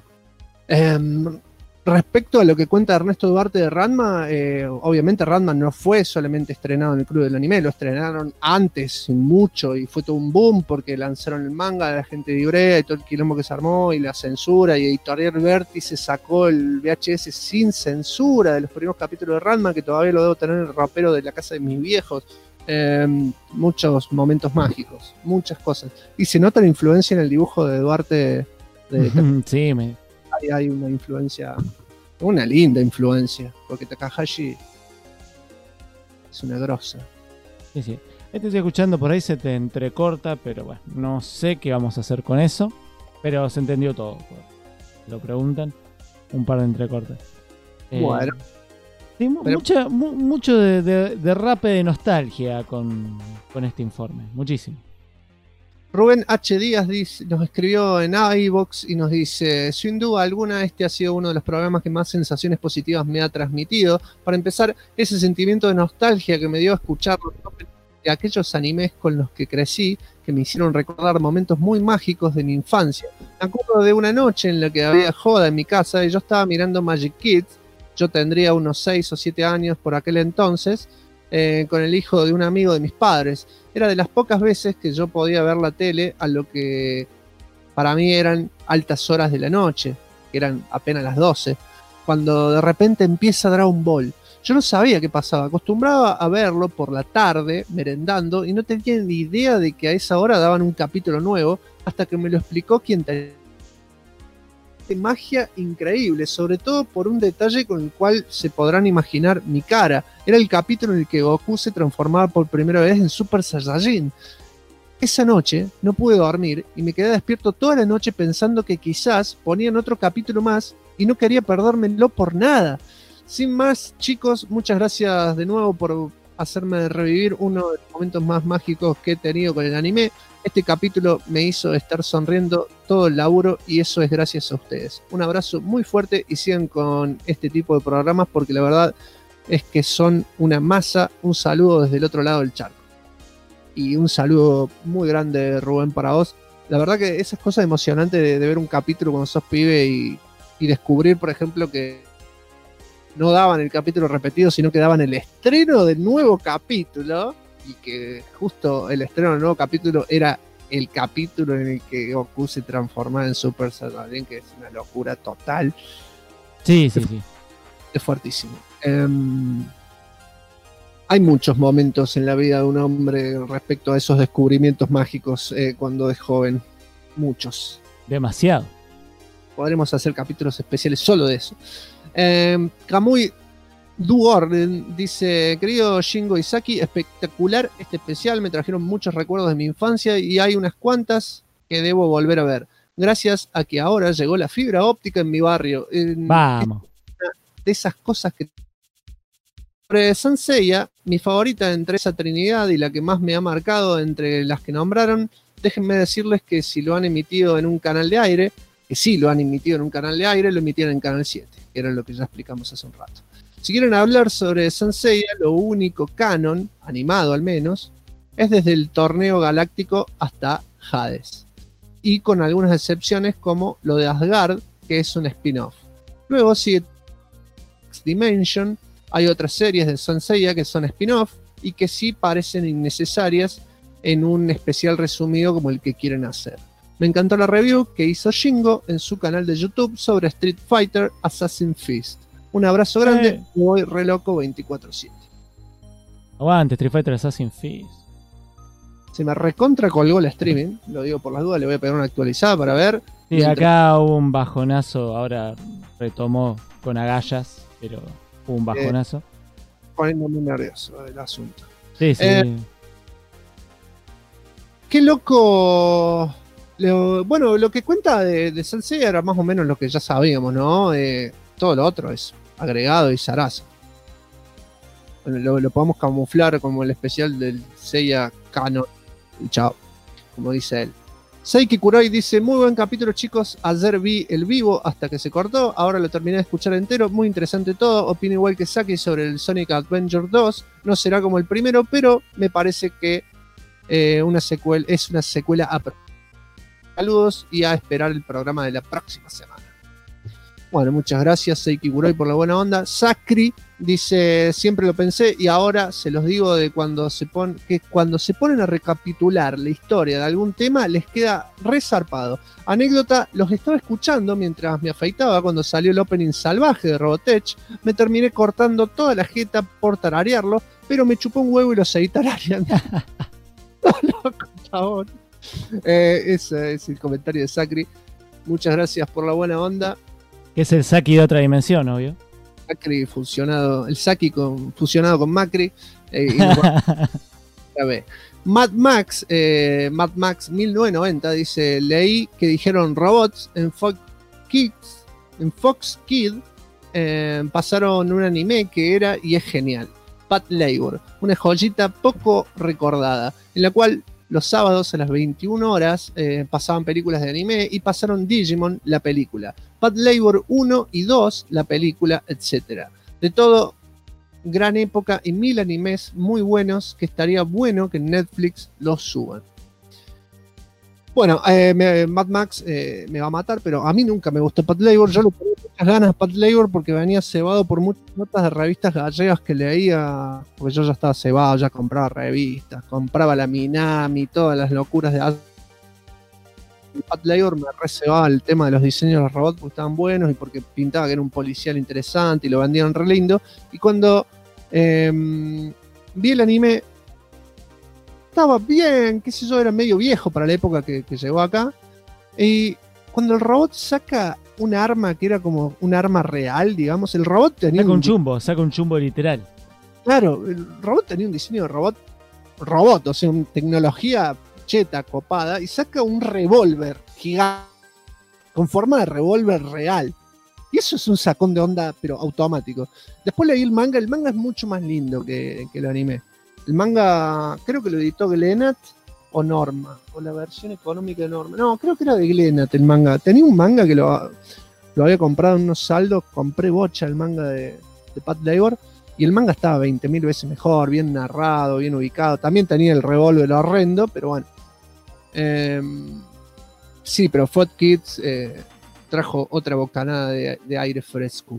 [SPEAKER 2] Respecto a lo que cuenta Ernesto Duarte de Ranma, obviamente Ranma no fue solamente estrenado en el Club del Anime, lo estrenaron antes mucho y fue todo un boom porque lanzaron el manga de la gente de Ibrea y todo el quilombo que se armó y la censura, y Editorial Vértice sacó el VHS sin censura de los primeros capítulos de Ranma, que todavía lo debo tener en el ropero de la casa de mis viejos. Muchos momentos mágicos, muchas cosas, y se nota la influencia en el dibujo de Duarte
[SPEAKER 3] sí,
[SPEAKER 2] hay una influencia, una linda influencia, porque Takahashi es una grosa.
[SPEAKER 3] Sí, sí. Estoy escuchando por ahí, se te entrecorta, pero bueno, no sé qué vamos a hacer con eso, pero se entendió todo. Lo preguntan, un par de entrecortes.
[SPEAKER 2] Bueno.
[SPEAKER 3] Sí, mucho de rape de nostalgia con este informe, muchísimo.
[SPEAKER 2] Rubén H. Díaz nos escribió en iVoox y nos dice: sin duda alguna este ha sido uno de los programas que más sensaciones positivas me ha transmitido. Para empezar, ese sentimiento de nostalgia que me dio a escuchar de aquellos animes con los que crecí, que me hicieron recordar momentos muy mágicos de mi infancia. Me acuerdo de una noche en la que había joda en mi casa y yo estaba mirando Magic Kids. Yo tendría unos 6 o 7 años por aquel entonces, con el hijo de un amigo de mis padres. Era de las pocas veces que yo podía ver la tele a lo que para mí eran altas horas de la noche, que eran apenas las 12, cuando de repente empieza Dragon Ball. Yo no sabía qué pasaba, acostumbraba a verlo por la tarde, merendando, y no tenía ni idea de que a esa hora daban un capítulo nuevo, hasta que me lo explicó quien tenía magia increíble, sobre todo por un detalle con el cual se podrán imaginar mi cara. Era el capítulo en el que Goku se transformaba por primera vez en Super Saiyajin. Esa noche no pude dormir y me quedé despierto toda la noche pensando que quizás ponían otro capítulo más y no quería perdérmelo por nada. Sin más, chicos, muchas gracias de nuevo por hacerme revivir uno de los momentos más mágicos que he tenido con el anime. Este capítulo me hizo estar sonriendo todo el laburo y eso es gracias a ustedes. Un abrazo muy fuerte y sigan con este tipo de programas porque la verdad es que son una masa. Un saludo desde el otro lado del charco. Y un saludo muy grande, Rubén, para vos. La verdad que esas cosas emocionantes de ver un capítulo cuando sos pibe y descubrir, por ejemplo, que no daban el capítulo repetido, sino que daban el estreno del nuevo capítulo, y que justo el estreno del nuevo capítulo era el capítulo en el que Goku se transformaba en Super Saiyajin, que es una locura total.
[SPEAKER 3] Sí.
[SPEAKER 2] Es fuertísimo. Hay muchos momentos en la vida de un hombre respecto a esos descubrimientos mágicos cuando es joven. Muchos.
[SPEAKER 3] Demasiado.
[SPEAKER 2] Podremos hacer capítulos especiales solo de eso. Kamui Duorden dice: querido Shingo Isaki, espectacular este especial, me trajeron muchos recuerdos de mi infancia y hay unas cuantas que debo volver a ver. Gracias a que ahora llegó la fibra óptica en mi barrio.
[SPEAKER 3] Vamos.
[SPEAKER 2] De esas cosas que... Sobre Saint Seiya, mi favorita entre esa trinidad y la que más me ha marcado entre las que nombraron, déjenme decirles que si lo han emitido en un canal de aire, lo emitieron en Canal 7, que era lo que ya explicamos hace un rato. Si quieren hablar sobre Saint Seiya, lo único canon, animado al menos, es desde el torneo galáctico hasta Hades. Y con algunas excepciones como lo de Asgard, que es un spin-off. Luego sigue X-Dimension. Hay otras series de Saint Seiya que son spin-off y que sí parecen innecesarias en un especial resumido como el que quieren hacer. Me encantó la review que hizo Shingo en su canal de YouTube sobre Street Fighter Assassin's Fist. Un abrazo grande, voy re loco 24/7.
[SPEAKER 3] Aguante, Street Fighter Assassin's Fist.
[SPEAKER 2] Se me recontra colgó el streaming, lo digo por las dudas, le voy a pegar una actualizada para ver.
[SPEAKER 3] Sí, acá hubo un bajonazo, ahora retomó con agallas, pero hubo un bajonazo.
[SPEAKER 2] Poniéndome nervioso el asunto.
[SPEAKER 3] Sí.
[SPEAKER 2] Qué loco. Bueno, lo que cuenta de Saint Seiya era más o menos lo que ya sabíamos, ¿no? Todo lo otro es agregado y zarazo. Bueno, lo podemos camuflar como el especial del Seiya Canon. Y chao, como dice él. Seiki Kuroi dice: muy buen capítulo, chicos. Ayer vi el vivo hasta que se cortó. Ahora lo terminé de escuchar entero. Muy interesante todo. Opino igual que Saki sobre el Sonic Adventure 2. No será como el primero, pero me parece que es una secuela a... Saludos y a esperar el programa de la próxima semana. Bueno, muchas gracias Seiki Kuroi por la buena onda. Sakri dice: siempre lo pensé y ahora se los digo de cuando se ponen a recapitular la historia de algún tema les queda resarpado. Anécdota, los estaba escuchando mientras me afeitaba cuando salió el opening salvaje de Robotech. Me terminé cortando toda la jeta por tararearlo, pero me chupó un huevo y lo seguí tarareando. Loco, chabón. Ese es el comentario de Sakri. Muchas gracias por la buena onda.
[SPEAKER 3] Es el Saki de otra dimensión, obvio.
[SPEAKER 2] Macri fusionado, el Saki fusionado con Macri. Mad Max 1990 dice: leí que dijeron robots en Fox Kids, pasaron un anime que era y es genial. Pat Labor, una joyita poco recordada, en la cual los sábados a las 21 horas pasaban películas de anime y pasaron Digimon, la película, Pat Labor 1 y 2, la película, etc. De todo, gran época y 1000 animes muy buenos que estaría bueno que Netflix los suban. Bueno, Mad Max me va a matar, pero a mí nunca me gustó Pat Labor. Yo le ponía muchas ganas a Pat Labor porque venía cebado por muchas notas de revistas gallegas que leía, porque yo ya estaba cebado, ya compraba revistas, compraba la Minami, todas las locuras de Pat Labor. Me recebaba el tema de los diseños de los robots porque estaban buenos y porque pintaba que era un policial interesante y lo vendían re lindo. Y cuando vi el anime, estaba bien, qué sé yo, era medio viejo para la época que llegó acá. Y cuando el robot saca un arma que era como un arma real, digamos, el robot tenía
[SPEAKER 3] saca un chumbo literal.
[SPEAKER 2] Claro, el robot tenía un diseño de robot, o sea, una tecnología cheta, copada, y saca un revólver gigante con forma de revólver real. Y eso es un sacón de onda, pero automático. Después leí el manga es mucho más lindo que el anime. El manga, creo que lo editó Glenat o Norma, o la versión económica de Norma. No, creo que era de Glenat el manga. Tenía un manga que lo había comprado en unos saldos, compré bocha el manga de Pat Labor. Y el manga estaba 20.000 veces mejor, bien narrado, bien ubicado. También tenía el revólver horrendo, pero bueno. Sí, pero Fat Kids trajo otra bocanada de aire fresco.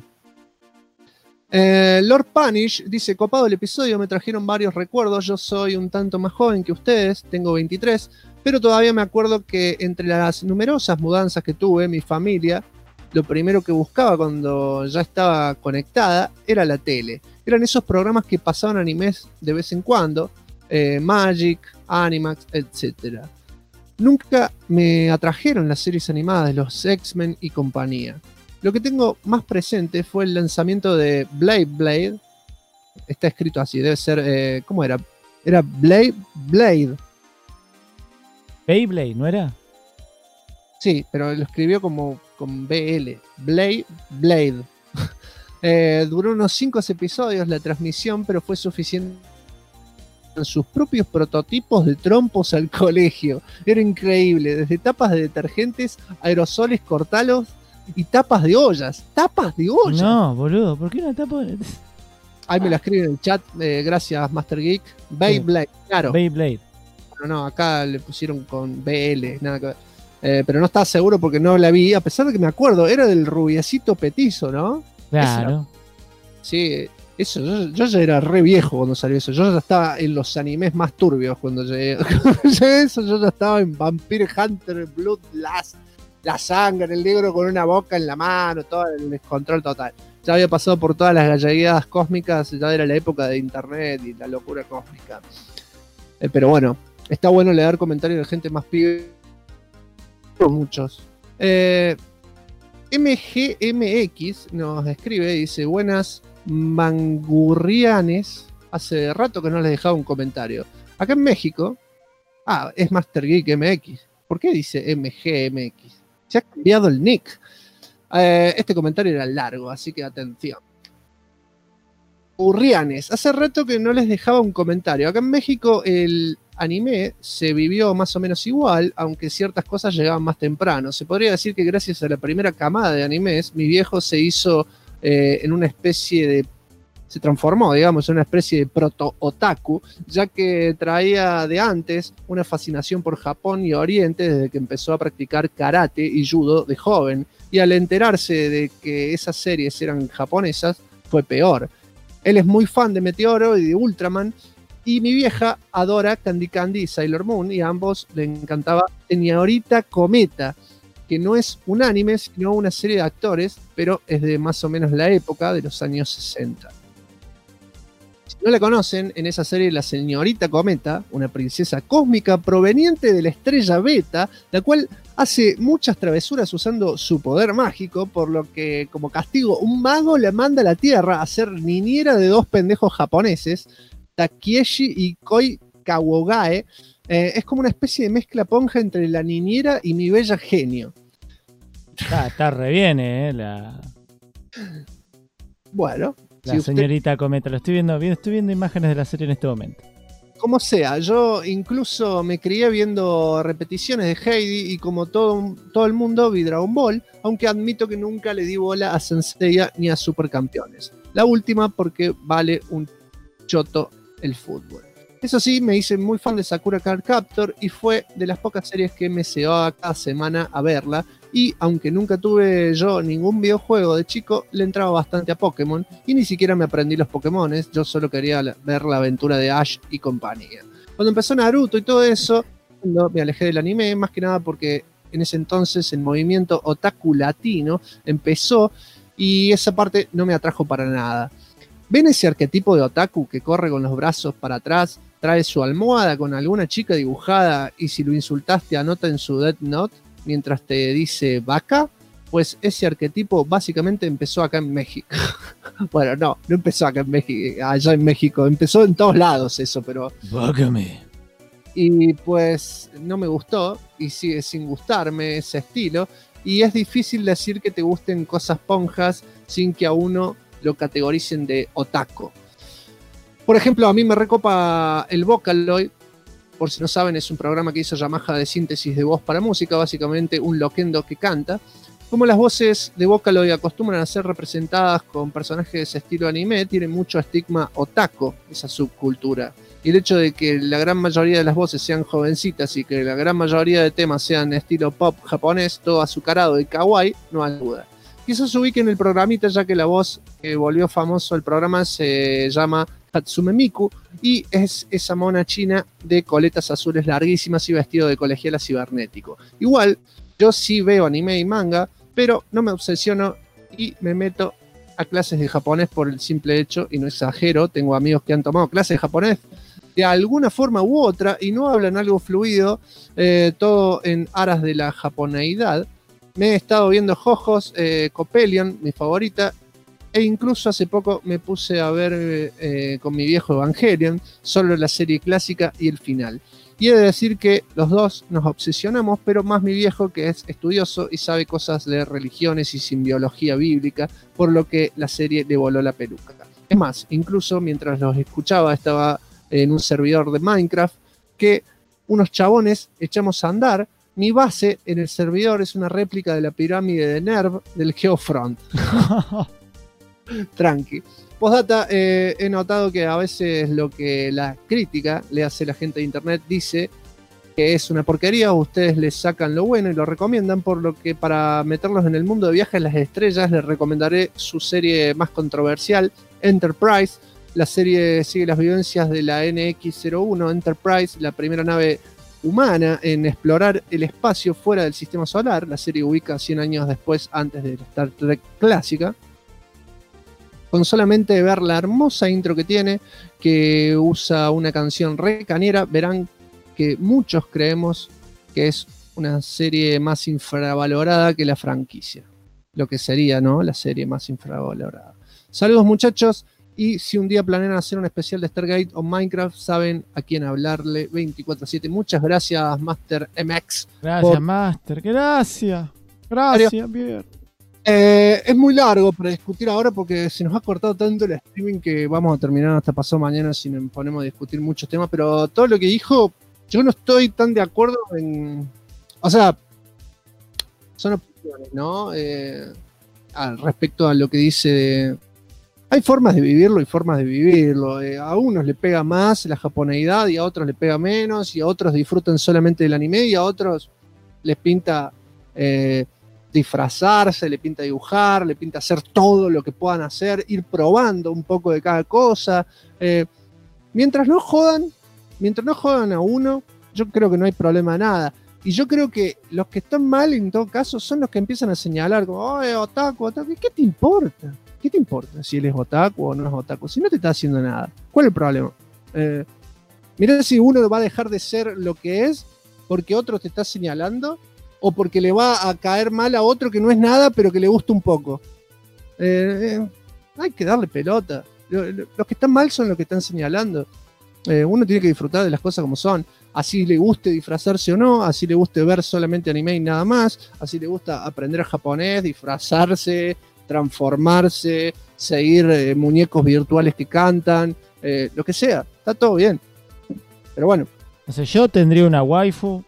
[SPEAKER 2] Lord Punish dice: copado el episodio, me trajeron varios recuerdos. Yo soy un tanto más joven que ustedes, tengo 23, pero todavía me acuerdo que entre las numerosas mudanzas que tuve, mi familia, lo primero que buscaba cuando ya estaba conectada era la tele. Eran esos programas que pasaban animes de vez en cuando, Magic, Animax, etc. Nunca me atrajeron las series animadas de los X-Men y compañía. Lo que tengo más presente fue el lanzamiento de Blade. Está escrito así, debe ser... ¿cómo era? Era Blade.
[SPEAKER 3] Beyblade, ¿no era?
[SPEAKER 2] Sí, pero lo escribió como con BL. Blade. Duró unos 5 episodios la transmisión, pero fue suficiente en sus propios prototipos de trompos al colegio. Era increíble, desde tapas de detergentes, aerosoles, cortalos y tapas de ollas. ¡Tapas de ollas!
[SPEAKER 3] No, boludo, ¿por qué una tapa?
[SPEAKER 2] Ahí me la escribe en el chat, gracias Master Geek. Beyblade, claro.
[SPEAKER 3] Beyblade.
[SPEAKER 2] No, acá le pusieron con BL, nada que ver. Pero no estaba seguro porque no la vi, a pesar de que me acuerdo, era del rubiacito petizo, ¿no?
[SPEAKER 3] Claro.
[SPEAKER 2] Sí, eso, yo ya era re viejo cuando salió eso. Yo ya estaba en los animes más turbios cuando llegué. Eso, yo ya estaba en Vampire Hunter, Bloodlust, la sangre, el negro con una boca en la mano, todo el descontrol total. Ya había pasado por todas las gallegueadas cósmicas, ya era la época de internet y la locura cósmica. Pero bueno, está bueno leer comentarios de gente más pibe. Muchos. MGMX nos escribe, dice: buenas mangurrianes, hace rato que no les dejaba un comentario. Acá en México, es Master Geek MX. ¿Por qué dice MGMX? Se ha cambiado el nick. Este comentario era largo, así que atención. Urrianes, hace rato que no les dejaba un comentario. Acá en México el anime se vivió más o menos igual, aunque ciertas cosas llegaban más temprano. Se podría decir que gracias a la primera camada de animes, mi viejo se hizo en una especie de... se transformó, digamos, en una especie de proto-otaku, ya que traía de antes una fascinación por Japón y Oriente desde que empezó a practicar karate y judo de joven, y al enterarse de que esas series eran japonesas, fue peor. Él es muy fan de Meteoro y de Ultraman, y mi vieja adora Candy Candy y Sailor Moon, y a ambos le encantaba Señorita Cometa, que no es un anime, sino una serie de actores, pero es de más o menos la época de los años 60. Si no la conocen, en esa serie la señorita Cometa, una princesa cósmica proveniente de la estrella Beta, la cual hace muchas travesuras usando su poder mágico, por lo que como castigo un mago la manda a la Tierra a ser niñera de dos pendejos japoneses, Takieshi y Koi Kawogae. Es como una especie de mezcla ponja entre la niñera y mi bella genio.
[SPEAKER 3] Está re bien,
[SPEAKER 2] Bueno.
[SPEAKER 3] La si señorita usted... Cometa, lo estoy viendo imágenes de la serie en este momento.
[SPEAKER 2] Como sea, yo incluso me crié viendo repeticiones de Heidi y como todo el mundo vi Dragon Ball, aunque admito que nunca le di bola a Senseiya ni a Supercampeones. La última porque vale un choto el fútbol. Eso sí, me hice muy fan de Sakura Card Captor y fue de las pocas series que me cebaba cada semana a verla, y aunque nunca tuve yo ningún videojuego de chico, le entraba bastante a Pokémon y ni siquiera me aprendí los Pokémones, yo solo quería ver la aventura de Ash y compañía. Cuando empezó Naruto y todo eso, me alejé del anime, más que nada porque en ese entonces el movimiento otaku latino empezó y esa parte no me atrajo para nada. ¿Ven ese arquetipo de otaku que corre con los brazos para atrás, trae su almohada con alguna chica dibujada y si lo insultaste anota en su Death Note mientras te dice vaca? Pues ese arquetipo básicamente empezó acá en México. Bueno, no empezó acá en México, allá en México, empezó en todos lados eso, pero...
[SPEAKER 3] Vágame.
[SPEAKER 2] Y pues no me gustó y sigue sin gustarme ese estilo, y es difícil decir que te gusten cosas ponjas sin que a uno lo categoricen de otaku. Por ejemplo, a mí me recopa el Vocaloid. Por si no saben, es un programa que hizo Yamaha de síntesis de voz para música, básicamente un loquendo que canta. Como las voces de Vocaloid acostumbran a ser representadas con personajes estilo anime, tiene mucho estigma otaku esa subcultura. Y el hecho de que la gran mayoría de las voces sean jovencitas y que la gran mayoría de temas sean estilo pop japonés, todo azucarado y kawaii, no ayuda. Quizás se ubique en el programita, ya que la voz que volvió famoso el programa se llama Hatsume Miku y es esa mona china de coletas azules larguísimas y vestido de colegiala cibernético. Igual, yo sí veo anime y manga, pero no me obsesiono y me meto a clases de japonés por el simple hecho, y no exagero, tengo amigos que han tomado clases de japonés de alguna forma u otra y no hablan algo fluido, todo en aras de la japoneidad. Me he estado viendo Jojos, Copelion, mi favorita, e incluso hace poco me puse a ver con mi viejo Evangelion, solo la serie clásica y el final. Y he de decir que los dos nos obsesionamos, pero más mi viejo, que es estudioso y sabe cosas de religiones y simbiología bíblica, por lo que la serie le voló la peluca. Es más, incluso mientras los escuchaba estaba en un servidor de Minecraft que unos chabones echamos a andar. Mi base en el servidor es una réplica de la pirámide de Nerv del Geofront. Tranqui. Postdata, he notado que a veces lo que la crítica le hace la gente de internet dice que es una porquería, ustedes les sacan lo bueno y lo recomiendan, por lo que para meterlos en el mundo de viajes a las estrellas les recomendaré su serie más controversial, Enterprise. La serie sigue las vivencias de la NX-01 Enterprise, la primera nave humana en explorar el espacio fuera del sistema solar. La serie ubica 100 años después, antes de la Star Trek clásica. Con solamente ver la hermosa intro que tiene, que usa una canción re cañera, verán que muchos creemos que es una serie más infravalorada que la franquicia. Lo que sería, ¿no? La serie más infravalorada. Saludos, muchachos. Y si un día planean hacer un especial de Stargate o Minecraft, saben a quién hablarle 24/7. Muchas gracias, Master MX.
[SPEAKER 3] Gracias, Master. Gracias. Gracias, bien.
[SPEAKER 2] Es muy largo para discutir ahora porque se nos ha cortado tanto el streaming que vamos a terminar hasta pasado mañana si nos ponemos a discutir muchos temas, pero todo lo que dijo, yo no estoy tan de acuerdo en... O sea, son opiniones, ¿no? Respecto a lo que dice... Hay formas de vivirlo y formas de vivirlo. A unos le pega más la japoneidad y a otros le pega menos, y a otros disfrutan solamente del anime y a otros les pinta... disfrazarse, le pinta dibujar, le pinta hacer todo lo que puedan hacer, ir probando un poco de cada cosa. Mientras no jodan a uno, yo creo que no hay problema de nada. Y yo creo que los que están mal en todo caso son los que empiezan a señalar como, otaku. ¿Qué te importa? ¿Qué te importa si él es otaku o no es otaku? Si no te está haciendo nada. ¿Cuál es el problema? Mirá si uno va a dejar de ser lo que es porque otro te está señalando, o porque le va a caer mal a otro que no es nada, pero que le gusta un poco. Hay que darle pelota. Los que están mal son los que están señalando. Uno tiene que disfrutar de las cosas como son. Así le guste disfrazarse o no, así le guste ver solamente anime y nada más, así le gusta aprender japonés, disfrazarse, transformarse, seguir muñecos virtuales que cantan, lo que sea. Está todo bien. Pero bueno.
[SPEAKER 3] No sé, yo tendría una waifu.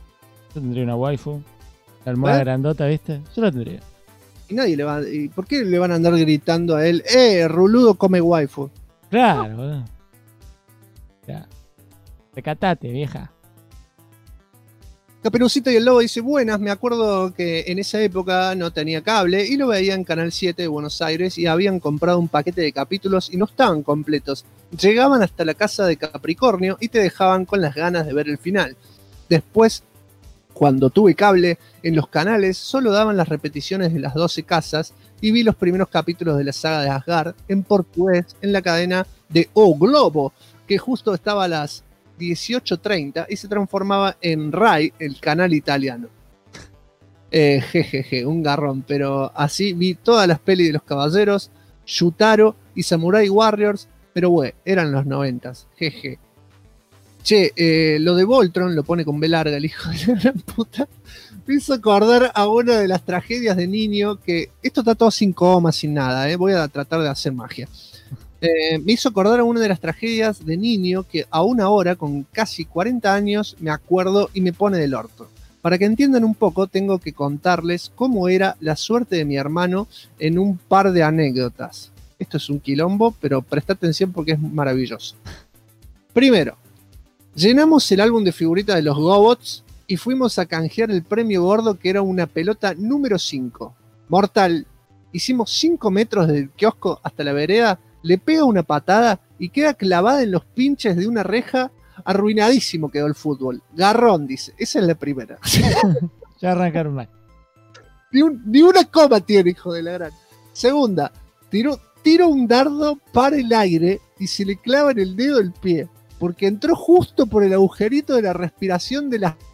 [SPEAKER 3] La almohada grandota, ¿viste? Yo la tendría.
[SPEAKER 2] Y nadie le va. ¿Y por qué le van a andar gritando a él? Ruludo come waifu?
[SPEAKER 3] Claro, boludo. Ya. Recatate, vieja.
[SPEAKER 2] Caperucita y el Lobo dice: buenas, me acuerdo que en esa época no tenía cable y lo veía en Canal 7 de Buenos Aires y habían comprado un paquete de capítulos y no estaban completos. Llegaban hasta la casa de Capricornio y te dejaban con las ganas de ver el final. Después, cuando tuve cable, en los canales solo daban las repeticiones de las 12 casas y vi los primeros capítulos de la saga de Asgard en portugués en la cadena de O Globo, que justo estaba a las 18:30 y se transformaba en Rai, el canal italiano. Jejeje, un garrón, pero así vi todas las pelis de los caballeros, Yutaro y Samurai Warriors, pero bueno, eran los 90s, jeje. Che, lo de Voltron, lo pone con B larga el hijo de la gran puta, me hizo acordar a una de las tragedias de niño, que esto está todo sin coma, sin nada, voy a tratar de hacer magia. Me hizo acordar a una de las tragedias de niño que aún ahora, con casi 40 años, me acuerdo y me pone del orto. Para que entiendan un poco, tengo que contarles cómo era la suerte de mi hermano en un par de anécdotas. Esto es un quilombo, pero presta atención porque es maravilloso. Primero, llenamos el álbum de figuritas de los Gobots y fuimos a canjear el premio gordo, que era una pelota número 5. Mortal. Hicimos 5 metros del kiosco hasta la vereda, le pega una patada y queda clavada en los pinches de una reja. Arruinadísimo quedó el fútbol. Garrón, dice. Esa es la primera.
[SPEAKER 3] Ya arrancaron mal.
[SPEAKER 2] Ni una coma tiene, hijo de la gran. Segunda, tiro un dardo para el aire y se le clava en el dedo del pie, porque entró justo por el agujerito de la respiración de la...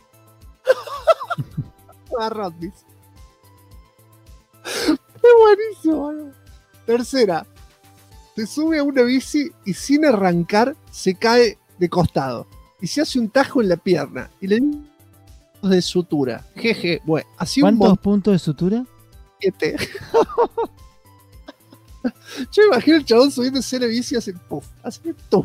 [SPEAKER 2] Garrón, dice. Es buenísimo, ¿no? Tercera, se sube a una bici y sin arrancar se cae de costado y se hace un tajo en la pierna y le de sutura. Jeje, bueno, así
[SPEAKER 3] ¿cuántos puntos de sutura?
[SPEAKER 2] 7. Yo me imagino el chabón subiéndose a la bici y hace puff, hace puff.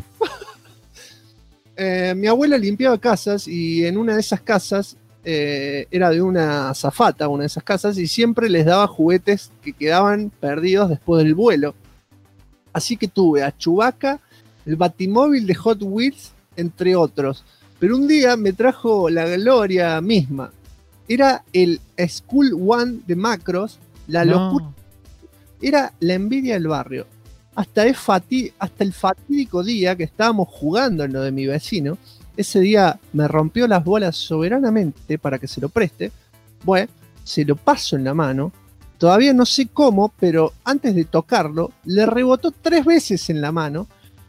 [SPEAKER 2] Mi abuela limpiaba casas y en una de esas casas era de una azafata, una de esas casas, y siempre les daba juguetes que quedaban perdidos después del vuelo. Así que tuve a Chewbacca, el Batimóvil de Hot Wheels, entre otros. Pero un día me trajo la gloria misma. Era el School One de Macros, la locura. Era la envidia del barrio. Hasta el fatídico día que estábamos jugando en lo de mi vecino. Ese día me rompió las bolas soberanamente para que se lo preste. Bueno, se lo paso en la mano. Todavía no sé cómo, pero antes de tocarlo, le rebotó 3 veces en la mano.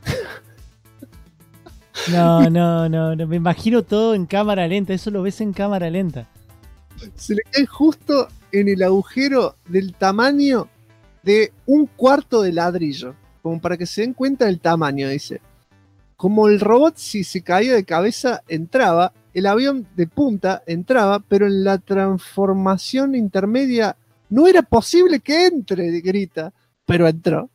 [SPEAKER 3] No, me imagino todo en cámara lenta, eso lo ves en cámara lenta.
[SPEAKER 2] Se le cae justo en el agujero del tamaño de un cuarto de ladrillo, como para que se den cuenta del tamaño, dice. Como el robot, si se caía de cabeza, entraba, el avión de punta entraba, pero en la transformación intermedia no era posible que entre, grita, pero entró.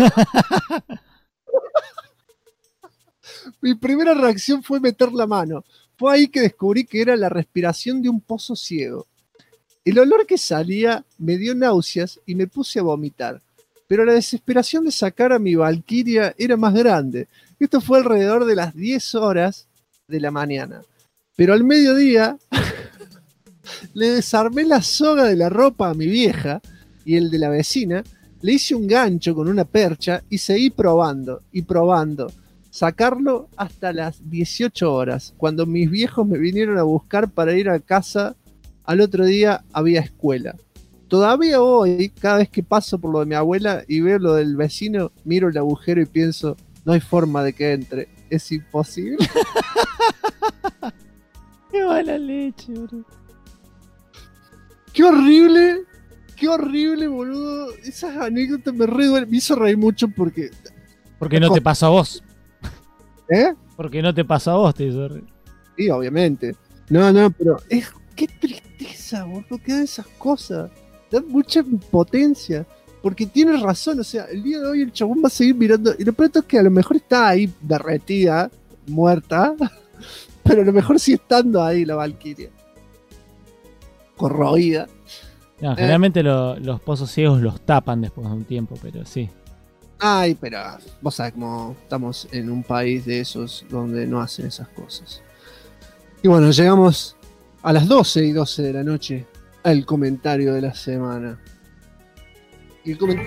[SPEAKER 2] Mi primera reacción fue meter la mano. Fue ahí que descubrí que era la respiración de un pozo ciego. El olor que salía me dio náuseas y me puse a vomitar. Pero la desesperación de sacar a mi Valkyria era más grande. Esto fue alrededor de las 10 horas de la mañana. Pero al mediodía le desarmé la soga de la ropa a mi vieja y el de la vecina. Le hice un gancho con una percha y seguí probando y probando. Sacarlo hasta las 18 horas, cuando mis viejos me vinieron a buscar para ir a casa. Al otro día había escuela. Todavía hoy, cada vez que paso por lo de mi abuela y veo lo del vecino, miro el agujero y pienso, no hay forma de que entre, es imposible.
[SPEAKER 3] Qué mala leche, bro.
[SPEAKER 2] Qué horrible, boludo. Esas anécdotas me hizo reír mucho porque...
[SPEAKER 3] Porque no te pasó a vos.
[SPEAKER 2] ¿Eh?
[SPEAKER 3] Porque no te pasó a vos, te hizo reír.
[SPEAKER 2] Sí, obviamente. No, pero qué tristeza, boludo, que dan esas cosas. Dan mucha impotencia. Porque tienes razón, o sea, el día de hoy el chabón va a seguir mirando. Y lo peor es que a lo mejor está ahí derretida, muerta. Pero a lo mejor sigue estando ahí la Valkyria. Corroída.
[SPEAKER 3] No, generalmente los pozos ciegos los tapan después de un tiempo, pero sí.
[SPEAKER 2] Ay, pero vos sabés cómo estamos en un país de esos donde no hacen esas cosas. Y bueno, llegamos a las 12:12 de la noche al comentario de la semana. Y el comentario...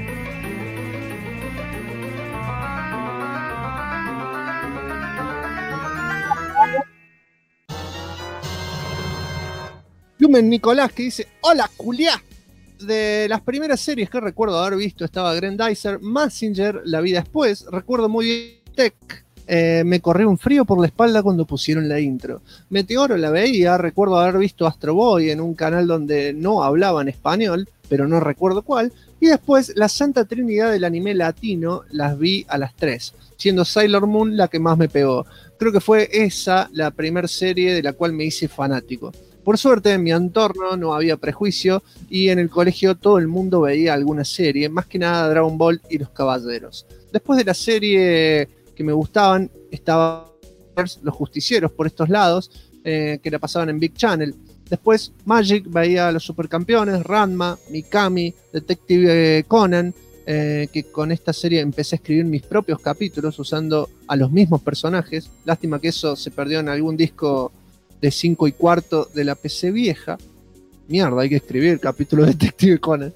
[SPEAKER 2] Lumen Nicolás, que dice: hola, culiá. De las primeras series que recuerdo haber visto estaba Grandizer, Mazinger, La vida después. Recuerdo muy bien Tech. Me corrió un frío por la espalda cuando pusieron la intro. Meteoro la veía, recuerdo haber visto Astro Boy en un canal donde no hablaban español, pero no recuerdo cuál. Y después la Santa Trinidad del anime latino las vi a las 3, siendo Sailor Moon la que más me pegó. Creo que fue esa la primera serie de la cual me hice fanático. Por suerte en mi entorno no había prejuicio y en el colegio todo el mundo veía alguna serie, más que nada Dragon Ball y Los Caballeros. Después de la serie que me gustaban estaban Los Justicieros por estos lados, que la pasaban en Big Channel. Después Magic, veía a los Supercampeones, Ranma, Mikami, Detective Conan, que con esta serie empecé a escribir mis propios capítulos usando a los mismos personajes. Lástima que eso se perdió en algún disco de 5 1/4 de la PC vieja. Mierda, hay que escribir el capítulo de Detective Conan.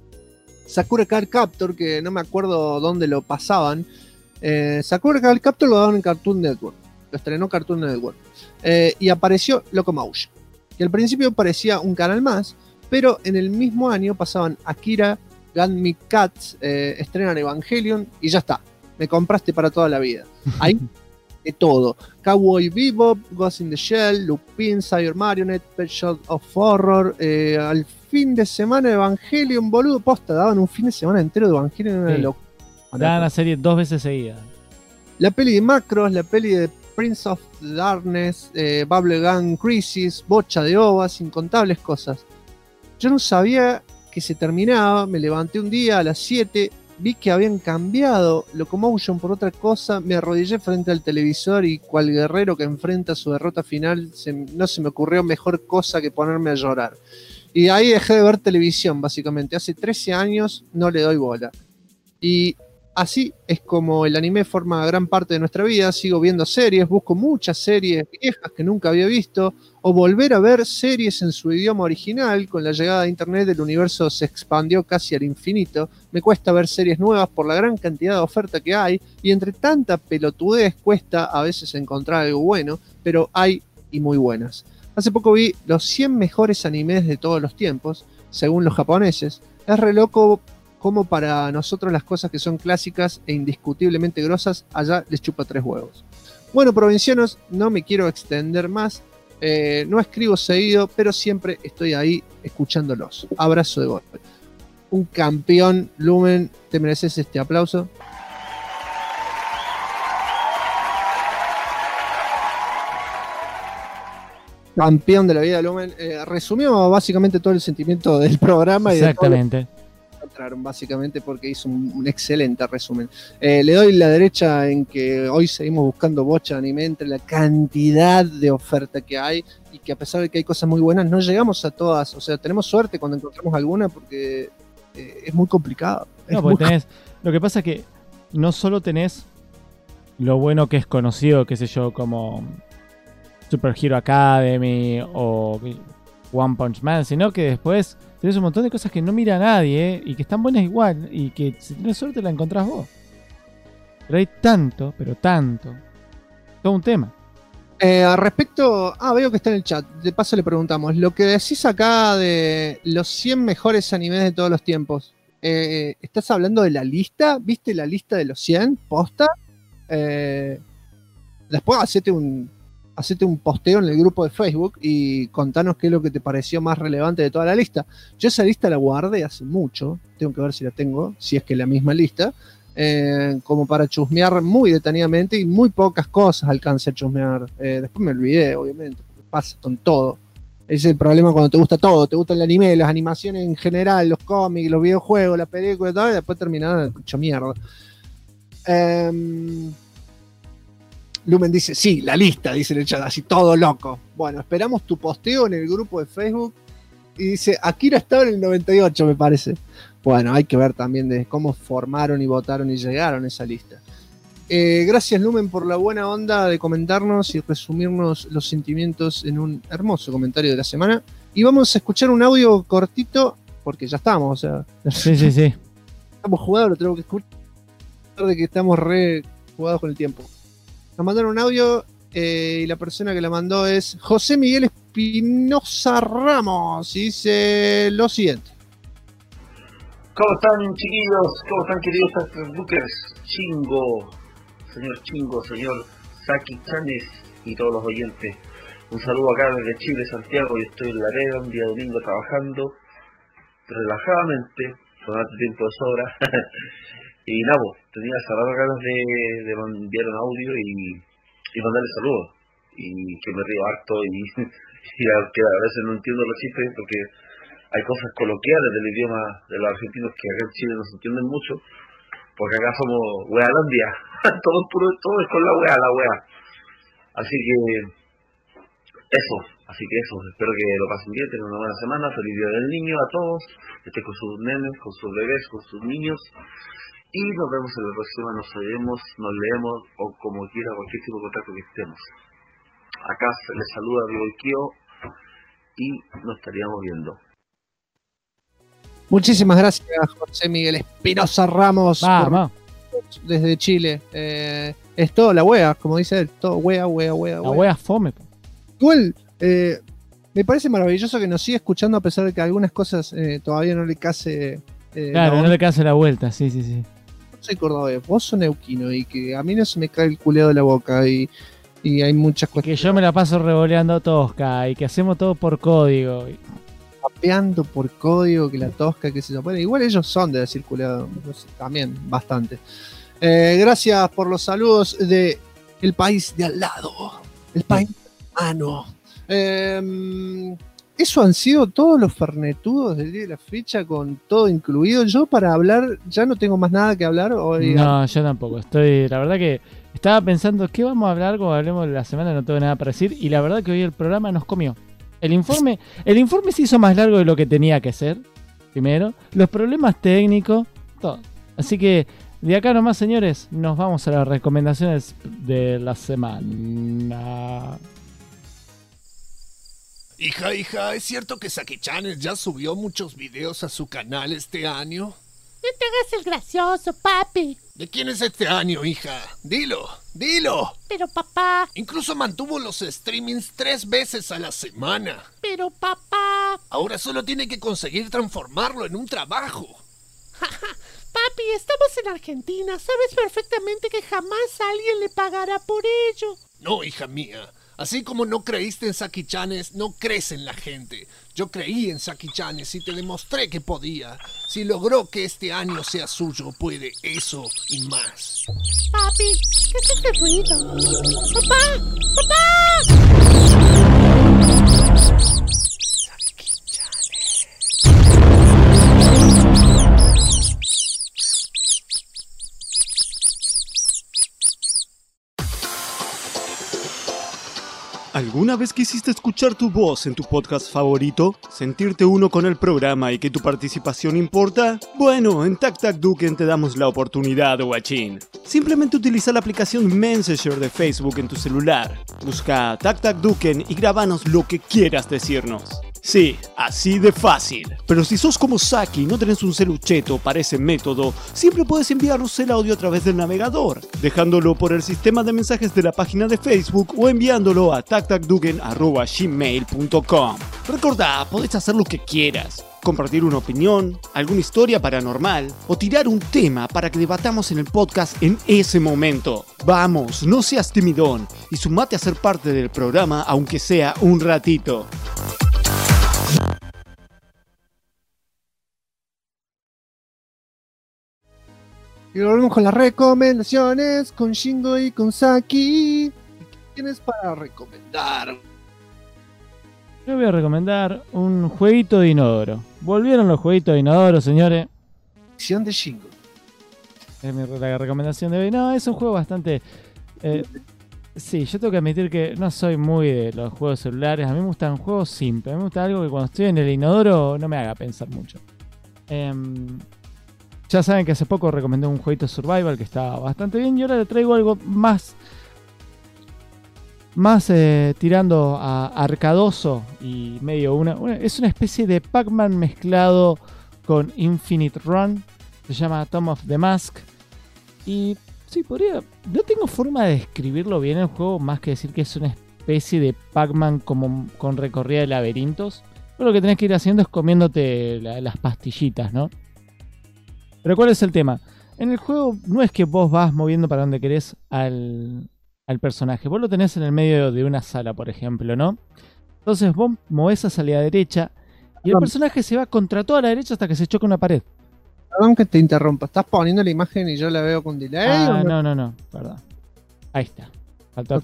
[SPEAKER 2] Sakura Card Captor, que no me acuerdo dónde lo pasaban. Sakura Card Captor lo daban en Cartoon Network. Lo estrenó Cartoon Network. Y apareció Locomotion, que al principio parecía un canal más, pero en el mismo año pasaban Akira, Gunme Cats, estrenan Evangelion y ya está. Me compraste para toda la vida. Ahí de todo. Cowboy Bebop, Ghost in the Shell, Lupin, Cyber Marionette, Pet Shop of Horror. Al fin de semana Evangelion, boludo, posta. Daban un fin de semana entero de Evangelion.
[SPEAKER 3] Sí. Daban la serie 2 veces seguidas.
[SPEAKER 2] La peli de Macros, la peli de Prince of Darkness, Bubblegum Crisis, bocha de ovas, incontables cosas. Yo no sabía que se terminaba, me levanté un día a las 7, vi que habían cambiado Locomotion por otra cosa, me arrodillé frente al televisor y cual guerrero que enfrenta su derrota final, no se me ocurrió mejor cosa que ponerme a llorar. Y ahí dejé de ver televisión, básicamente. Hace 13 años no le doy bola. Y así es como el anime forma gran parte de nuestra vida. Sigo viendo series, busco muchas series viejas que nunca había visto, o volver a ver series en su idioma original. Con la llegada de internet el universo se expandió casi al infinito. Me cuesta ver series nuevas por la gran cantidad de oferta que hay, y entre tanta pelotudez cuesta a veces encontrar algo bueno, pero hay y muy buenas. Hace poco vi los 100 mejores animes de todos los tiempos, según los japoneses. Es re loco como para nosotros las cosas que son clásicas e indiscutiblemente grosas, allá les chupa 3 huevos. Bueno, provincianos, no me quiero extender más. No escribo seguido, pero siempre estoy ahí escuchándolos. Abrazo de gol. Un campeón, Lumen, te mereces este aplauso. Campeón de la vida, Lumen. Resumió básicamente todo el sentimiento del programa.
[SPEAKER 3] Exactamente.
[SPEAKER 2] Básicamente porque hizo un excelente resumen. Le doy la derecha en que hoy seguimos buscando bocha de anime entre la cantidad de oferta que hay, y que a pesar de que hay cosas muy buenas, no llegamos a todas. O sea, tenemos suerte cuando encontramos alguna, porque es muy complicado.
[SPEAKER 3] No, porque lo que pasa es que no solo tenés lo bueno que es conocido, qué sé yo, como Super Hero Academy o One Punch Man, sino que después tenés un montón de cosas que no mira nadie, y que están buenas igual, y que si tenés suerte la encontrás vos. Pero hay tanto, pero tanto. Todo un tema.
[SPEAKER 2] Respecto... veo que está en el chat. De paso le preguntamos. Lo que decís acá de los 100 mejores animes de todos los tiempos, ¿estás hablando de la lista? ¿Viste la lista de los 100? ¿Posta? Después hacete un posteo en el grupo de Facebook y contanos qué es lo que te pareció más relevante de toda la lista. Yo esa lista la guardé hace mucho, tengo que ver si la tengo, si es que es la misma lista, como para chusmear muy detenidamente, y muy pocas cosas alcancé a chusmear. Después me olvidé, obviamente, pasa con todo. Ese es el problema cuando te gusta todo, te gusta el anime, las animaciones en general, los cómics, los videojuegos, las películas y todo, y después terminás hecho mierda. Lumen dice, sí, la lista, dice en el chat, así todo loco. Bueno, esperamos tu posteo en el grupo de Facebook. Y dice, Akira estaba en el 98, me parece. Bueno, hay que ver también de cómo formaron y votaron y llegaron a esa lista. Gracias, Lumen, por la buena onda de comentarnos y resumirnos los sentimientos en un hermoso comentario de la semana. Y vamos a escuchar un audio cortito, porque ya estamos, o sea...
[SPEAKER 3] Sí.
[SPEAKER 2] Estamos jugados, lo tengo que escuchar, de que estamos re jugados con el tiempo. Nos mandaron un audio y la persona que la mandó es José Miguel Espinosa Ramos, y dice lo siguiente.
[SPEAKER 11] ¿Cómo están, chiquillos? ¿Cómo están, queridos Bookers? Chingo, señor Saki Chanes y todos los oyentes. Un saludo acá desde Chile, Santiago. Yo estoy en Laredo, un día domingo trabajando relajadamente, con tanto tiempo de sobra. Y nada, tenía cerrado ganas de enviar un audio y mandarle saludos. Y que me río harto y que a veces no entiendo los chistes, porque hay cosas coloquiales del idioma de los argentinos que acá en Chile no se entienden mucho, porque acá somos wealandia, todo es con la wea. Así que Eso, así que eso, espero que lo pasen bien, tengan una buena semana, feliz día del niño a todos, estén con sus nenes, con sus bebés, con sus niños, y nos vemos en la próxima, nos oímos, nos leemos, o como quiera, cualquier tipo de contacto que estemos. Acá les saluda Diego Kio, y nos estaríamos viendo.
[SPEAKER 2] Muchísimas gracias, José Miguel Espinosa Ramos, desde Chile. Es todo la wea, como dice él, todo wea.
[SPEAKER 3] La wea fome.
[SPEAKER 2] Igual, me parece maravilloso que nos siga escuchando a pesar de que algunas cosas todavía no le case.
[SPEAKER 3] Claro, no le case la vuelta, sí.
[SPEAKER 2] Yo soy cordobés, vos sos neuquino y que a mí no se me cae el culeo de la boca y hay muchas cuestiones.
[SPEAKER 3] Que yo me la paso revoleando tosca y que hacemos todo por código.
[SPEAKER 2] Papeando por código, que la tosca, que se yo. Bueno, igual ellos son de decir culeo, no sé, también, bastante. Gracias por los saludos de el país de al lado, el país hermano. Eso han sido todos los fernetudos del día de la fecha, con todo incluido. Yo para hablar ya no tengo más nada que hablar hoy.
[SPEAKER 3] No, yo tampoco. La verdad que estaba pensando qué vamos a hablar cuando hablemos de la semana, no tengo nada para decir, y la verdad que hoy el programa nos comió. El informe se hizo más largo de lo que tenía que ser, primero. Los problemas técnicos, todo. Así que de acá nomás, señores, nos vamos a las recomendaciones de la semana.
[SPEAKER 9] Hija, ¿es cierto que Saki-chan ya subió muchos videos a su canal este año?
[SPEAKER 12] No te hagas el gracioso, papi.
[SPEAKER 9] ¿De quién es este año, hija? Dilo.
[SPEAKER 12] Pero papá.
[SPEAKER 9] Incluso mantuvo los streamings 3 veces a la semana.
[SPEAKER 12] Pero papá.
[SPEAKER 9] Ahora solo tiene que conseguir transformarlo en un trabajo.
[SPEAKER 12] Papi, estamos en Argentina. Sabes perfectamente que jamás alguien le pagará por ello.
[SPEAKER 9] No, hija mía. Así como no creíste en Saki-chanes, no crees en la gente. Yo creí en Saki-chanes y te demostré que podía. Si logró que este año sea suyo, puede eso y más.
[SPEAKER 12] Papi, ¿qué es este ruido? ¡Papá!
[SPEAKER 1] ¿Alguna vez quisiste escuchar tu voz en tu podcast favorito? ¿Sentirte uno con el programa y que tu participación importa? Bueno, en TacTacDuken te damos la oportunidad, guachín. Simplemente utiliza la aplicación Messenger de Facebook en tu celular. Busca TacTacDuken y grabanos lo que quieras decirnos. Sí, así de fácil. Pero si sos como Saki y no tenés un celucheto para ese método, siempre puedes enviarnos el audio a través del navegador, dejándolo por el sistema de mensajes de la página de Facebook o enviándolo a tactacduken@gmail.com. Recordá, podés hacer lo que quieras. Compartir una opinión, alguna historia paranormal o tirar un tema para que debatamos en el podcast en ese momento. Vamos, no seas timidón y sumate a ser parte del programa aunque sea un ratito.
[SPEAKER 2] Y volvemos con las recomendaciones con Shingo y con Saki. ¿Qué tienes para recomendar?
[SPEAKER 3] Yo voy a recomendar un jueguito de inodoro. Volvieron los jueguitos de inodoro, señores.
[SPEAKER 2] Edición de Shingo.
[SPEAKER 3] Es la recomendación de hoy. No, es un juego bastante... sí, yo tengo que admitir que no soy muy de los juegos celulares. A mí me gustan juegos simples. A mí me gusta algo que cuando estoy en el inodoro no me haga pensar mucho. Ya saben que hace poco recomendé un jueguito survival que estaba bastante bien. Y ahora le traigo algo más tirando a arcadoso y medio es una especie de Pac-Man mezclado con Infinite Run. Se llama Tomb of the Mask. Y sí, no tengo forma de describirlo bien el juego, más que decir que es una especie de Pac-Man como con recorrida de laberintos. Pero lo que tenés que ir haciendo es comiéndote las pastillitas, ¿no? Pero ¿cuál es el tema? En el juego no es que vos vas moviendo para donde querés al personaje. Vos lo tenés en el medio de una sala, por ejemplo, ¿no? Entonces vos movés hacia la derecha y el personaje se va contra toda la derecha hasta que se choca una pared.
[SPEAKER 2] Perdón que te interrumpa. ¿Estás poniendo la imagen y yo la veo con delay?
[SPEAKER 3] No. Perdón. Ahí está. Faltó.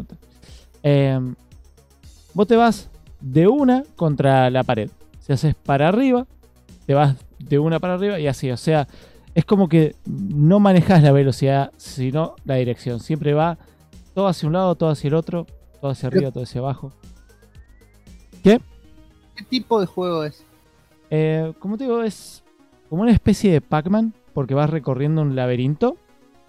[SPEAKER 3] Vos te vas de una contra la pared. Si haces para arriba, te vas de una para arriba y así. O sea, es como que no manejas la velocidad, sino la dirección. Siempre va todo hacia un lado, todo hacia el otro, todo hacia arriba, todo hacia abajo. ¿Qué?
[SPEAKER 2] ¿Qué tipo de juego es?
[SPEAKER 3] Como te digo, es como una especie de Pac-Man, porque vas recorriendo un laberinto.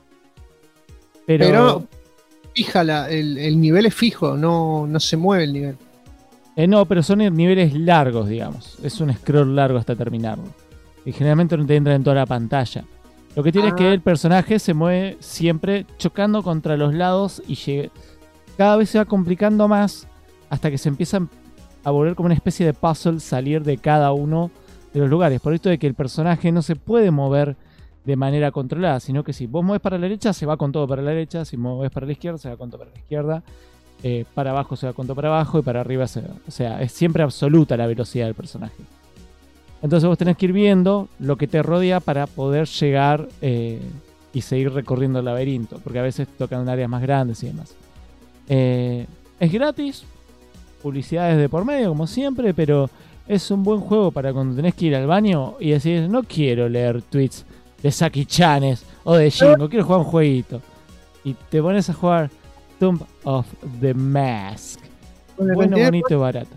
[SPEAKER 3] Pero
[SPEAKER 2] fija el nivel es fijo, no se mueve el nivel.
[SPEAKER 3] No, pero son niveles largos, digamos. Es un scroll largo hasta terminarlo. Y generalmente no te entra en toda la pantalla. Lo que tiene es que el personaje se mueve siempre chocando contra los lados y cada vez se va complicando más hasta que se empieza a volver como una especie de puzzle salir de cada uno de los lugares. Por esto de que el personaje no se puede mover de manera controlada, sino que si vos mueves para la derecha, se va con todo para la derecha. Si mueves para la izquierda, se va con todo para la izquierda. Para abajo se va con todo para abajo y para arriba se va. O sea, es siempre absoluta la velocidad del personaje. Entonces vos tenés que ir viendo lo que te rodea para poder llegar y seguir recorriendo el laberinto, porque a veces tocan áreas más grandes y demás. Es gratis, publicidades de por medio como siempre, pero es un buen juego para cuando tenés que ir al baño y decís, no quiero leer tweets de Saki Chanes o de Shingo, quiero jugar un jueguito. Y te pones a jugar Tomb of the Mask. Bueno, bonito y barato.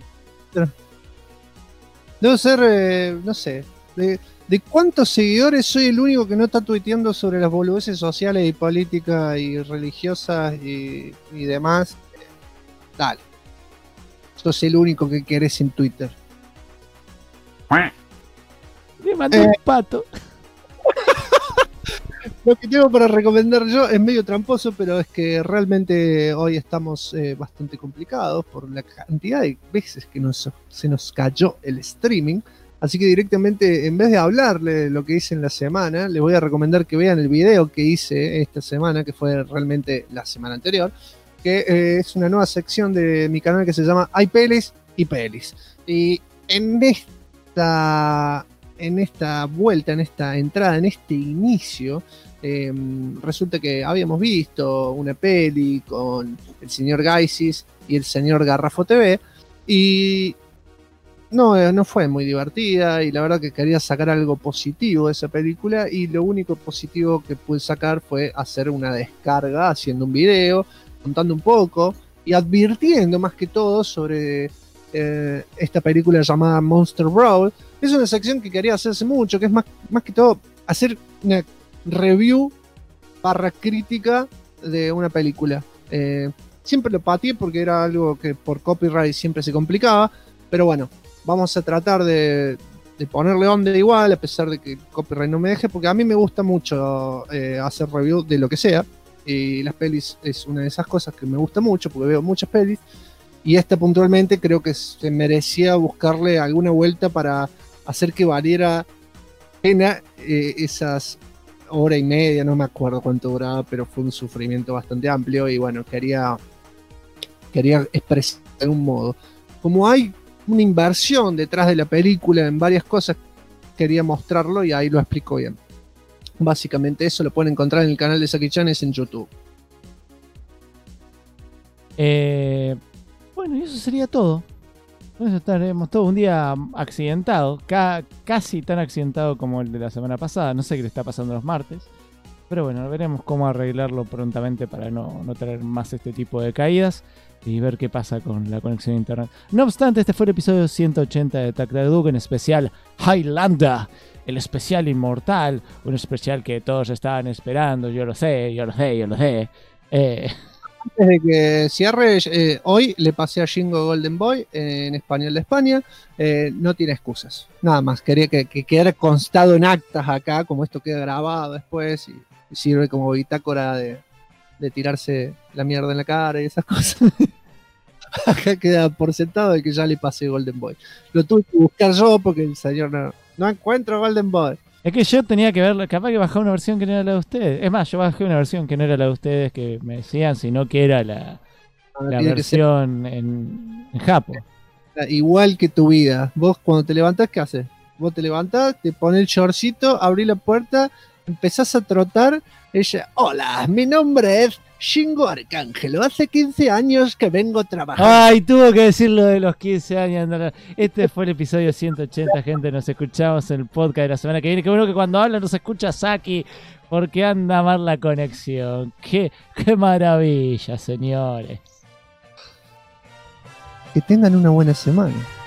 [SPEAKER 2] Debo ser, no sé, de cuántos seguidores soy el único que no está tuiteando sobre las boludeces sociales y políticas y religiosas y demás. Dale. Sos el único que querés en Twitter.
[SPEAKER 3] Me mandó un pato.
[SPEAKER 2] Lo que tengo para recomendar yo es medio tramposo, pero es que realmente hoy estamos bastante complicados por la cantidad de veces que se nos cayó el streaming. Así que directamente, en vez de hablarle de lo que hice en la semana, les voy a recomendar que vean el video que hice esta semana, que fue realmente la semana anterior, que es una nueva sección de mi canal que se llama Hay Pelis y Pelis. Y en esta vuelta, en esta entrada, en este inicio, resulta que habíamos visto una peli con el señor Gaisis y el señor Garrafo TV y no fue muy divertida, y la verdad que quería sacar algo positivo de esa película, y lo único positivo que pude sacar fue hacer una descarga haciendo un video contando un poco y advirtiendo más que todo sobre esta película llamada Monster Brawl. Es una sección que quería hacer hace mucho, que es más que todo hacer una review / crítica de una película. Siempre lo pateé porque era algo que por copyright siempre se complicaba, pero bueno, vamos a tratar de ponerle onda igual, a pesar de que el copyright no me deje, porque a mí me gusta mucho hacer review de lo que sea, y las pelis es una de esas cosas que me gusta mucho, porque veo muchas pelis, y esta puntualmente creo que se merecía buscarle alguna vuelta para hacer que valiera pena esas hora y media, no me acuerdo cuánto duraba, pero fue un sufrimiento bastante amplio, y bueno, quería expresar de algún modo. Como hay una inversión detrás de la película en varias cosas, quería mostrarlo y ahí lo explico bien. Básicamente eso lo pueden encontrar en el canal de Saki Chanes en YouTube.
[SPEAKER 3] Bueno, y eso sería todo. Con eso estaremos todo un día accidentado, casi tan accidentado como el de la semana pasada. No sé qué le está pasando los martes, pero bueno, veremos cómo arreglarlo prontamente para no tener más este tipo de caídas y ver qué pasa con la conexión a internet. No obstante, este fue el episodio 180 de Tactaduke, en especial Highlander, el especial inmortal, un especial que todos estaban esperando. Yo lo sé.
[SPEAKER 2] Antes de que cierre, hoy le pasé a Shingo Golden Boy en español de España. No tiene excusas. Nada más, quería que quedara constado en actas acá, como esto queda grabado después y sirve como bitácora de tirarse la mierda en la cara y esas cosas. Acá queda por sentado de que ya le pasé Golden Boy. Lo tuve que buscar yo porque el señor no encuentro Golden Boy.
[SPEAKER 3] Es que yo tenía que ver, capaz que bajar una versión que no era la de ustedes. Es más, yo bajé una versión que no era la de ustedes, que me decían, sino que era la versión en Japo.
[SPEAKER 2] Igual que tu vida. Vos cuando te levantás, ¿qué haces? Vos te levantás, te pones el shortcito, abrís la puerta, empezás a trotar. Ella, hola, mi nombre es Shingo Arcángelo, hace 15 años que vengo trabajando.
[SPEAKER 3] Ay, tuvo que decir lo de los 15 años. Este fue el episodio 180, gente. Nos escuchamos en el podcast de la semana que viene. Qué bueno que cuando habla nos escucha Saki, porque anda mal la conexión. Qué maravilla, señores.
[SPEAKER 2] Que tengan una buena semana.